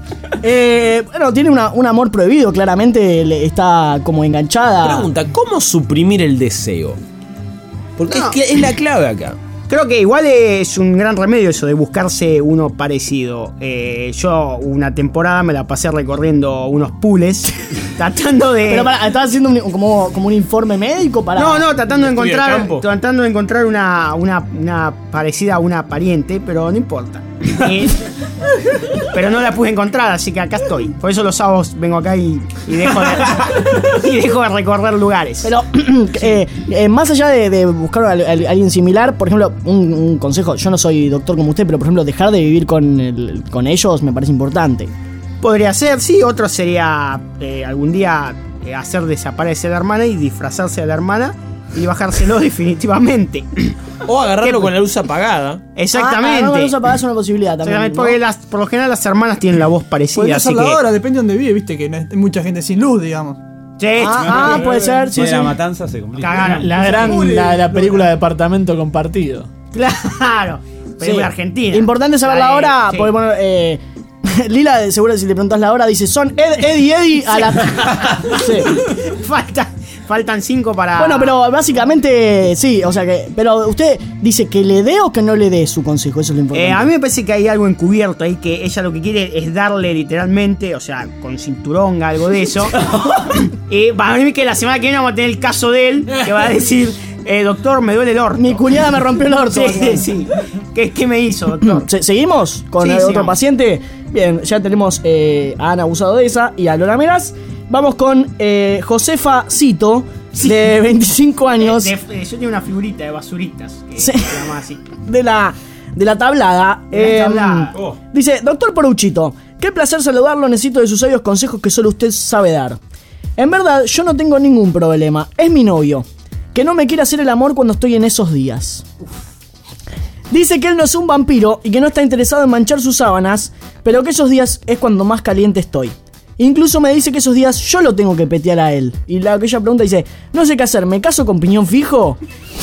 Eh, bueno, tiene una- un amor prohibido, claramente le- está como enganchada. Pregunta, ¿cómo suprimir el deseo? Porque No. es, que es la clave acá. Creo que igual es un gran remedio eso de buscarse uno parecido. Eh, yo una temporada me la pasé recorriendo unos pools, tratando de... Pero para, ¿estás haciendo un- como, como un informe médico para...? No, no, tratando de Estudio de encontrar, campo. tratando de encontrar una, una, una parecida a una pariente, pero no importa. Eh, pero no la pude encontrar, así que acá estoy. Por eso los sábados vengo acá y, y dejo, de, y dejo de recorrer lugares. Pero, eh, eh, más allá de, de buscar a, a- a alguien similar, por ejemplo, un, un consejo, yo no soy doctor como usted, pero por ejemplo, dejar de vivir con, el- con ellos me parece importante. Podría ser, sí. Otro sería eh, algún día eh, hacer desaparecer a la hermana y disfrazarse de la hermana y bajárselo definitivamente. O agarrarlo ¿Qué? con la luz apagada. Exactamente. Ah, ah, no, eso para- es una posibilidad también. Exactamente, ¿no? porque las, por lo general las hermanas tienen la voz parecida. Podría Así ser que... la hora, depende de dónde vive, viste que no hay mucha gente sin luz, digamos. Sí, Ah, ah, puede ser, sí, Si sí. la matanza se complica. Cagaron. La gran, la, la película Departamento Compartido. Claro. Película Sí. argentina. Importante saber la de- hora, sí. porque bueno, eh, Lila, de seguro si le preguntas la hora, dice: son Ed, Eddie, Eddie a la... Sí. Falta, faltan cinco para... Bueno, pero básicamente sí, o sea que... Pero usted dice que le dé o que no le dé su consejo, eso es lo importante. Eh, a mí me parece que hay algo encubierto ahí, que ella lo que quiere es darle literalmente, o sea, con cinturonga, algo de eso. Y para mí que la semana que viene vamos a tener el caso de él, que va a decir: eh, doctor, me duele el orto. Mi cuñada me rompió el orto. Sí, sí. ¿Qué, qué me hizo, doctor? Se- ¿Seguimos con Sí, el otro sigamos. paciente? Bien, ya tenemos eh, a Ana Abusado de esa y a Lola Meraz. Vamos con eh, Josefa Cito, de veinticinco años, De- de- yo tengo una figurita de basuritas, que Sí. se llama así. de la, de la tablada. De la Eh, tablada. Oh. Dice: doctor Poruchito, qué placer saludarlo, necesito de sus sabios consejos que solo usted sabe dar. En verdad, yo no tengo ningún problema, es mi novio, que no me quiere hacer el amor cuando estoy en esos días. Dice que él no es un vampiro y que no está interesado en manchar sus sábanas, pero que esos días es cuando más caliente estoy. Incluso me dice que esos días yo lo tengo que petear a él. Y la que ella pregunta dice: no sé qué hacer, ¿me caso con piñón fijo?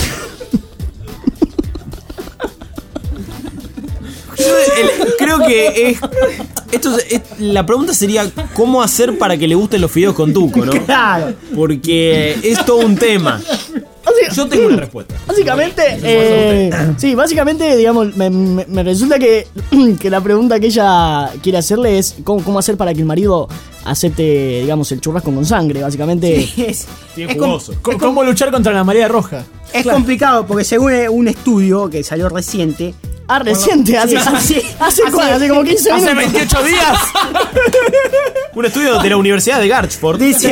Yo, el- creo que es, esto es- es- la pregunta sería cómo hacer para que le gusten los fideos con tuco, ¿no? Claro. Porque es todo un tema. Yo tengo una respuesta. Básicamente, eh, sí, básicamente, digamos, me, me- me resulta que, que la pregunta que ella quiere hacerle es cómo, cómo hacer para que el marido acepte, digamos, el churrasco con sangre, básicamente. Sí, es, Bien es com- jugoso. ¿Cómo, cómo luchar contra la marea roja? es complicado porque según un estudio que salió reciente. Ah, reciente, hace, Sí, hace, sí. hace, cuánto, hace como quince Hace minutos. veintiocho días. Un estudio de la Universidad de Garchford. Dice,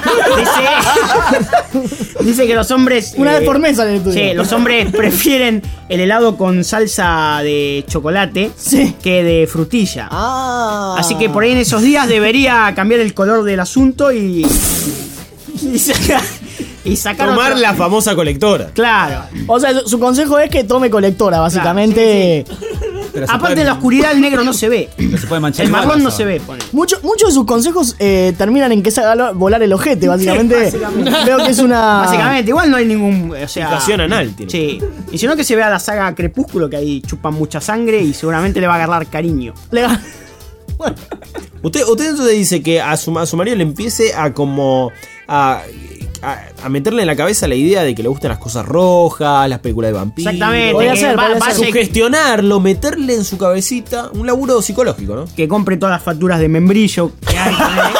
dice, dice que los hombres. Una eh, vez por mes sale el estudio. Sí, los hombres prefieren el helado con salsa de chocolate Sí. que de frutilla. Ah. Así que por ahí en esos días debería cambiar el color del asunto y. Y sacar, y sacar Tomar otro- la famosa colectora. Claro. O sea, su, su consejo es que tome colectora, básicamente. Pero se Aparte puede- de la oscuridad, el negro no se ve. pero se puede manchar El igual, marrón no eso. se ve. pone. Mucho- muchos de sus consejos eh, terminan en que se haga volar el ojete, básicamente. básicamente. Veo que es una. Básicamente, igual no hay ningún. O sea, Fijación anal tiene. Sí. Y si no, que se vea la saga Crepúsculo, que ahí chupan mucha sangre y seguramente le va a agarrar cariño. Le- Usted, usted entonces dice que a su, a su marido le empiece a como a, a, a meterle en la cabeza la idea de que le gustan las cosas rojas, las películas de vampiros. Exactamente. Podría que ser, va- podría vaya ser. y- Sugestionarlo, meterle en su cabecita un laburo psicológico, ¿no? Que compre todas las facturas de membrillo que hay.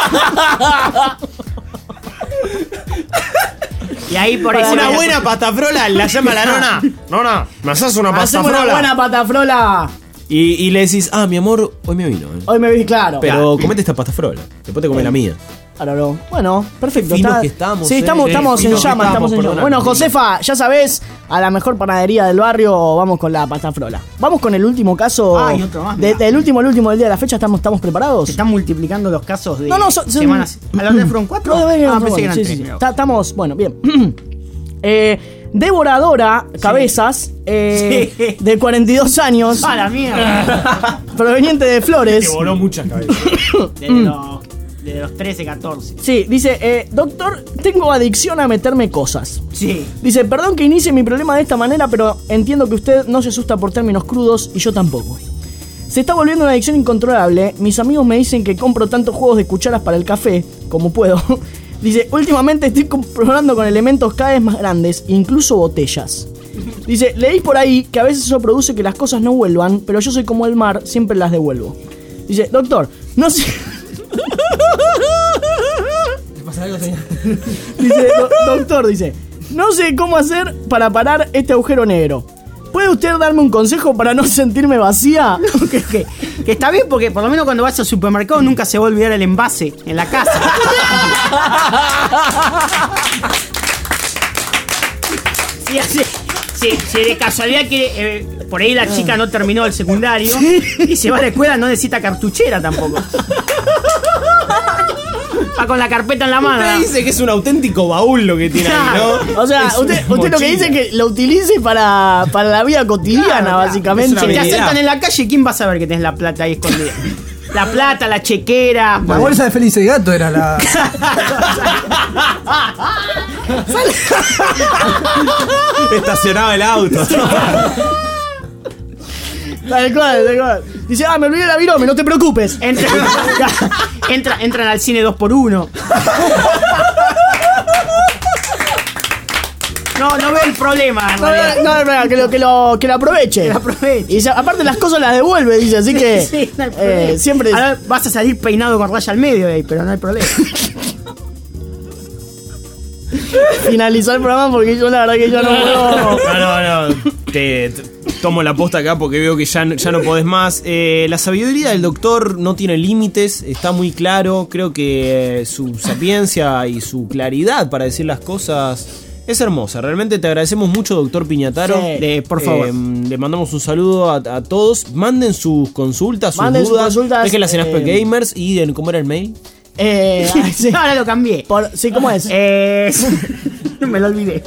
Y ahí por eso. Una buena patafrola, la llama la nona. Nona, ¿me haces una Hacemos una patafrola? buena patafrola. Y, y le decís, ah, mi amor, hoy me vino. ¿eh? Hoy me vi claro. Pero comete esta patafrola. Después te come la mía. Claro, no. Bueno, perfecto. Qué finos está- que estamos, sí, eh. estamos, Sí, estamos en finos que llama, estamos estamos, en llama. perdona. Bueno, Josefa, ya sabés, a la mejor panadería del barrio vamos con la patafrola. Vamos con el último caso. Ah, y otro más, de- mirá. del último al último del día de la fecha, ¿estamos, estamos preparados? Se están multiplicando los casos de No, no, son- son- semanas. ¿A los de fueron cuatro? No, de- Ah, no, pensé que eran sí, tres. sí, sí. mirá. Ta- Estamos, bueno, bien. eh, devoradora Cabezas, eh, Sí. de cuarenta y dos años, ¡Ah, la mierda! proveniente de Flores. Te voló muchas cabezas. Desde los, desde los trece, catorce. Sí, dice, eh, doctor, tengo adicción a meterme cosas. Sí. Dice, perdón que inicie mi problema de esta manera, pero entiendo que usted no se asusta por términos crudos y yo tampoco. Se está volviendo una adicción incontrolable. Mis amigos me dicen que compro tantos juegos de cucharas para el café, como puedo. Dice, últimamente estoy comprando con elementos cada vez más grandes, incluso botellas. Dice, leí por ahí que a veces eso produce que las cosas no vuelvan, pero yo soy como el mar, siempre las devuelvo. Dice, doctor, no sé... Dice, "Do- doctor, dice, no sé cómo hacer para parar este agujero negro. ¿Puede usted darme un consejo para no sentirme vacía? que, que- que está bien porque por lo menos cuando vas al supermercado nunca se va a olvidar el envase en la casa. Sí, así. Si, si de casualidad que eh, por ahí la chica no terminó el secundario y se va a la escuela, no necesita cartuchera tampoco. Va con la carpeta en la mano. Usted dice que es un auténtico baúl lo que tiene ahí, ¿no? O sea, Es usted, una usted lo que mochila. dice es que lo utilice para, para la vida cotidiana, Claro, básicamente. Si te asaltan en la calle, ¿quién va a saber que tenés la plata ahí escondida? La plata, la chequera. La bolsa de Felice Gato era la. Estacionaba el auto. Tal cual, tal cual. Dice, ah, me olvidé la virome, no te preocupes. Entra, entra- entran al cine dos por uno. No, no veo el problema. en No, realidad. no, no, no, que lo, que lo, que lo aproveche. Que lo aproveche. Y dice, aparte las cosas las devuelve, dice, así que Sí, no hay eh, problema. siempre... Ahora vas a salir peinado con raya al medio de ahí, pero no hay problema. finalizó el programa porque yo la verdad que yo no puedo... No, no, no. Te, te- tomo la posta acá porque veo que ya, no- ya no podés más. Eh, la sabiduría del doctor no tiene límites, está muy claro. Creo que eh, su sapiencia y su claridad para decir las cosas es hermosa. Realmente te agradecemos mucho, doctor Piñataro. Sí, de- por favor. Eh, le mandamos un saludo a, a todos. Manden sus consultas, sus Manden sus dudas. consultas, Déjenlas en Aspe eh, Gamers y en cómo era el mail. Eh, ay, sí. Ahora lo cambié. Por- sí, ¿cómo es? Eh, me lo olvidé.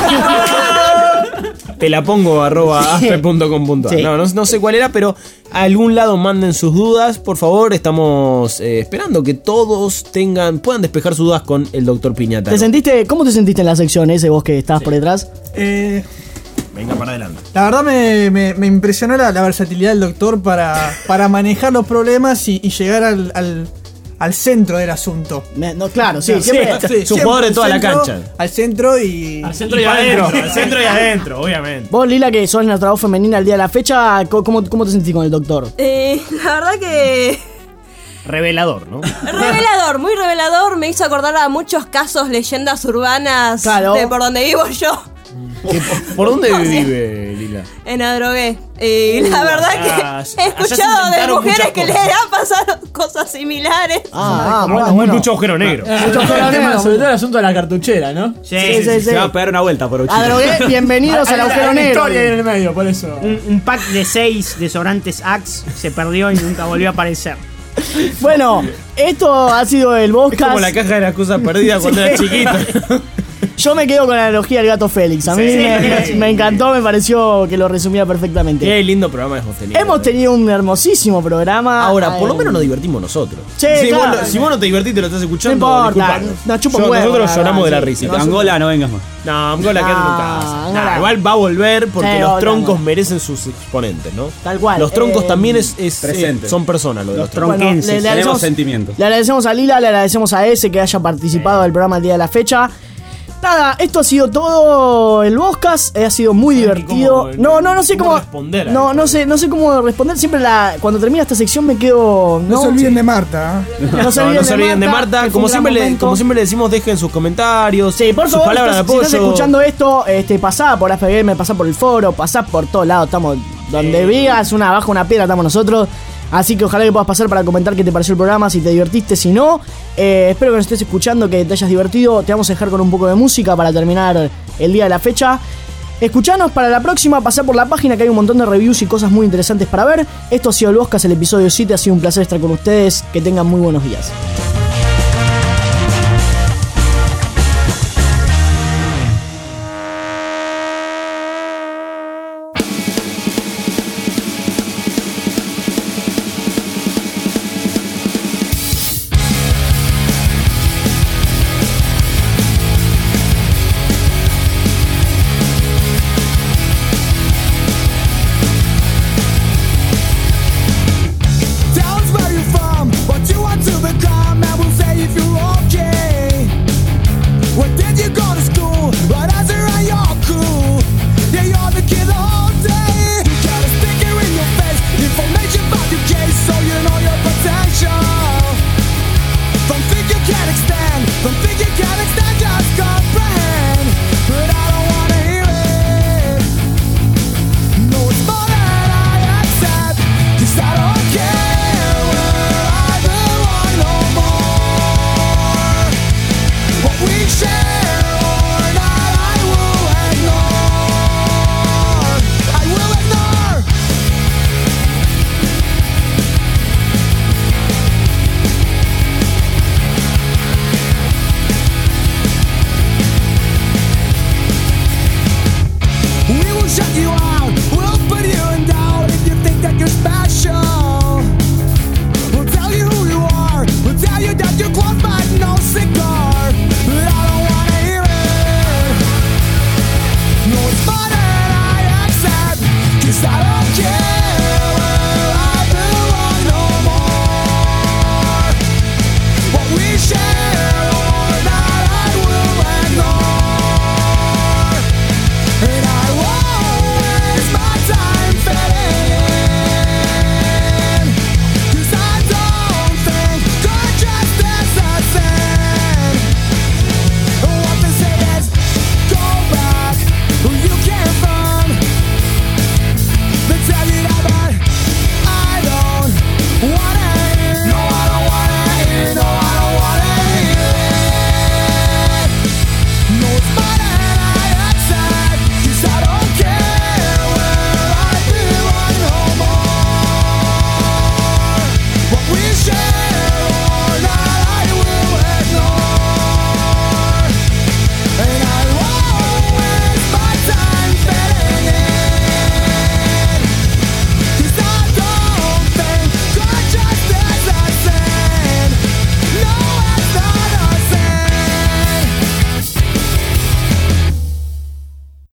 Te la pongo arroba aspe punto com punto a r. Sí. No, no, no sé cuál era, pero a algún lado manden sus dudas. Por favor, estamos eh, esperando que todos tengan, puedan despejar sus dudas con el doctor Piñata. ¿Te sentiste, ¿Cómo te sentiste en la sección ese vos que estabas por detrás? Eh, Venga para adelante. la verdad me, me- me impresionó la, la versatilidad del doctor para, para manejar los problemas y, y llegar al, al- al centro del asunto. Me- no, claro, sí, Claro, siempre... sí. Sí, Es un siempre jugador de al toda la centro, cancha. Al centro y. Al centro y, adentro. Al centro y adentro, obviamente. Vos, Lila, que sos nuestra voz femenina al día de la fecha, ¿cómo, cómo te sentís con el doctor? Eh, la verdad que Revelador, ¿no? revelador, muy revelador. Me hizo acordar a muchos casos, leyendas urbanas Claro. de por donde vivo yo, ¿Por dónde No, sí. vive Lila? en Adrogué. Y Uh, la verdad allá- que allá he se escuchado de inventaron mujeres muchas que les cosas. han pasado cosas similares. Ah, ah, Mu- bueno, mu- bueno. Mucho agujero negro. Mucho El agujero tema, negro. sobre todo el asunto de la cartuchera, ¿no? Sí, Sí, sí, sí. Se va a pegar una vuelta por Uchito. Adrogué, bienvenidos al Hay- agujero hay una negro. historia ahí en el medio, por eso. Un, un pack de seis desodorantes Axe se perdió y nunca volvió a aparecer. Bueno, esto ha sido el Es podcast. como la caja de las cosas perdidas cuando Sí. eras chiquito. Yo me quedo con la analogía del gato Félix. A mí Sí, me, me- sí. me encantó, me pareció que lo resumía perfectamente. Qué lindo programa hemos tenido. Hemos tenido un hermosísimo programa. Ahora, por lo Eh, menos nos divertimos nosotros. Sí, si, claro. vos, no- si vos no te divertís y lo estás escuchando, No importa, disculpanos. nos chupa un Yo- huevo, Nosotros la lloramos de la verdad, risa. sí. Si Angola, no vengas más. No, Angola, quédate en tu No, casa. Angola. Nah, igual va a volver porque Sí, los volvemos. troncos merecen sus exponentes, ¿no? Tal cual. Los troncos Eh, también es, es- presente. eh, son personas, lo de los, Los troncos. Bueno, tronquenses. le- le Tenemos agradecemos- sentimientos. Le agradecemos a Lila, le agradecemos a ese que haya participado del programa el día de la fecha. Nada, esto ha sido todo el podcast, ha sido muy divertido. No, no, no sé cómo, responder a no, no sé, no sé cómo responder. Siempre la, cuando termina esta sección me quedo. No, no se olviden de Marta. ¿eh? No se olviden, no, no se olviden de Marta. que fue Como un gran siempre, le, momento. como siempre le decimos, dejen sus comentarios. Sí, por sus favor, palabras de estás- si apoyo. estás escuchando esto, este, pasá por A F G M, pasá por el foro, pasá por todos lados. Estamos donde veas una abajo una piedra, estamos nosotros. Así que ojalá que puedas pasar para comentar qué te pareció el programa, si te divertiste, si no. Eh, espero que nos estés escuchando, que te hayas divertido. Te vamos a dejar con un poco de música para terminar el día de la fecha. Escuchanos para la próxima, pasá por la página que hay un montón de reviews y cosas muy interesantes para ver. Esto ha sido el Podcast, el episodio siete. Ha sido un placer estar con ustedes. Que tengan muy buenos días.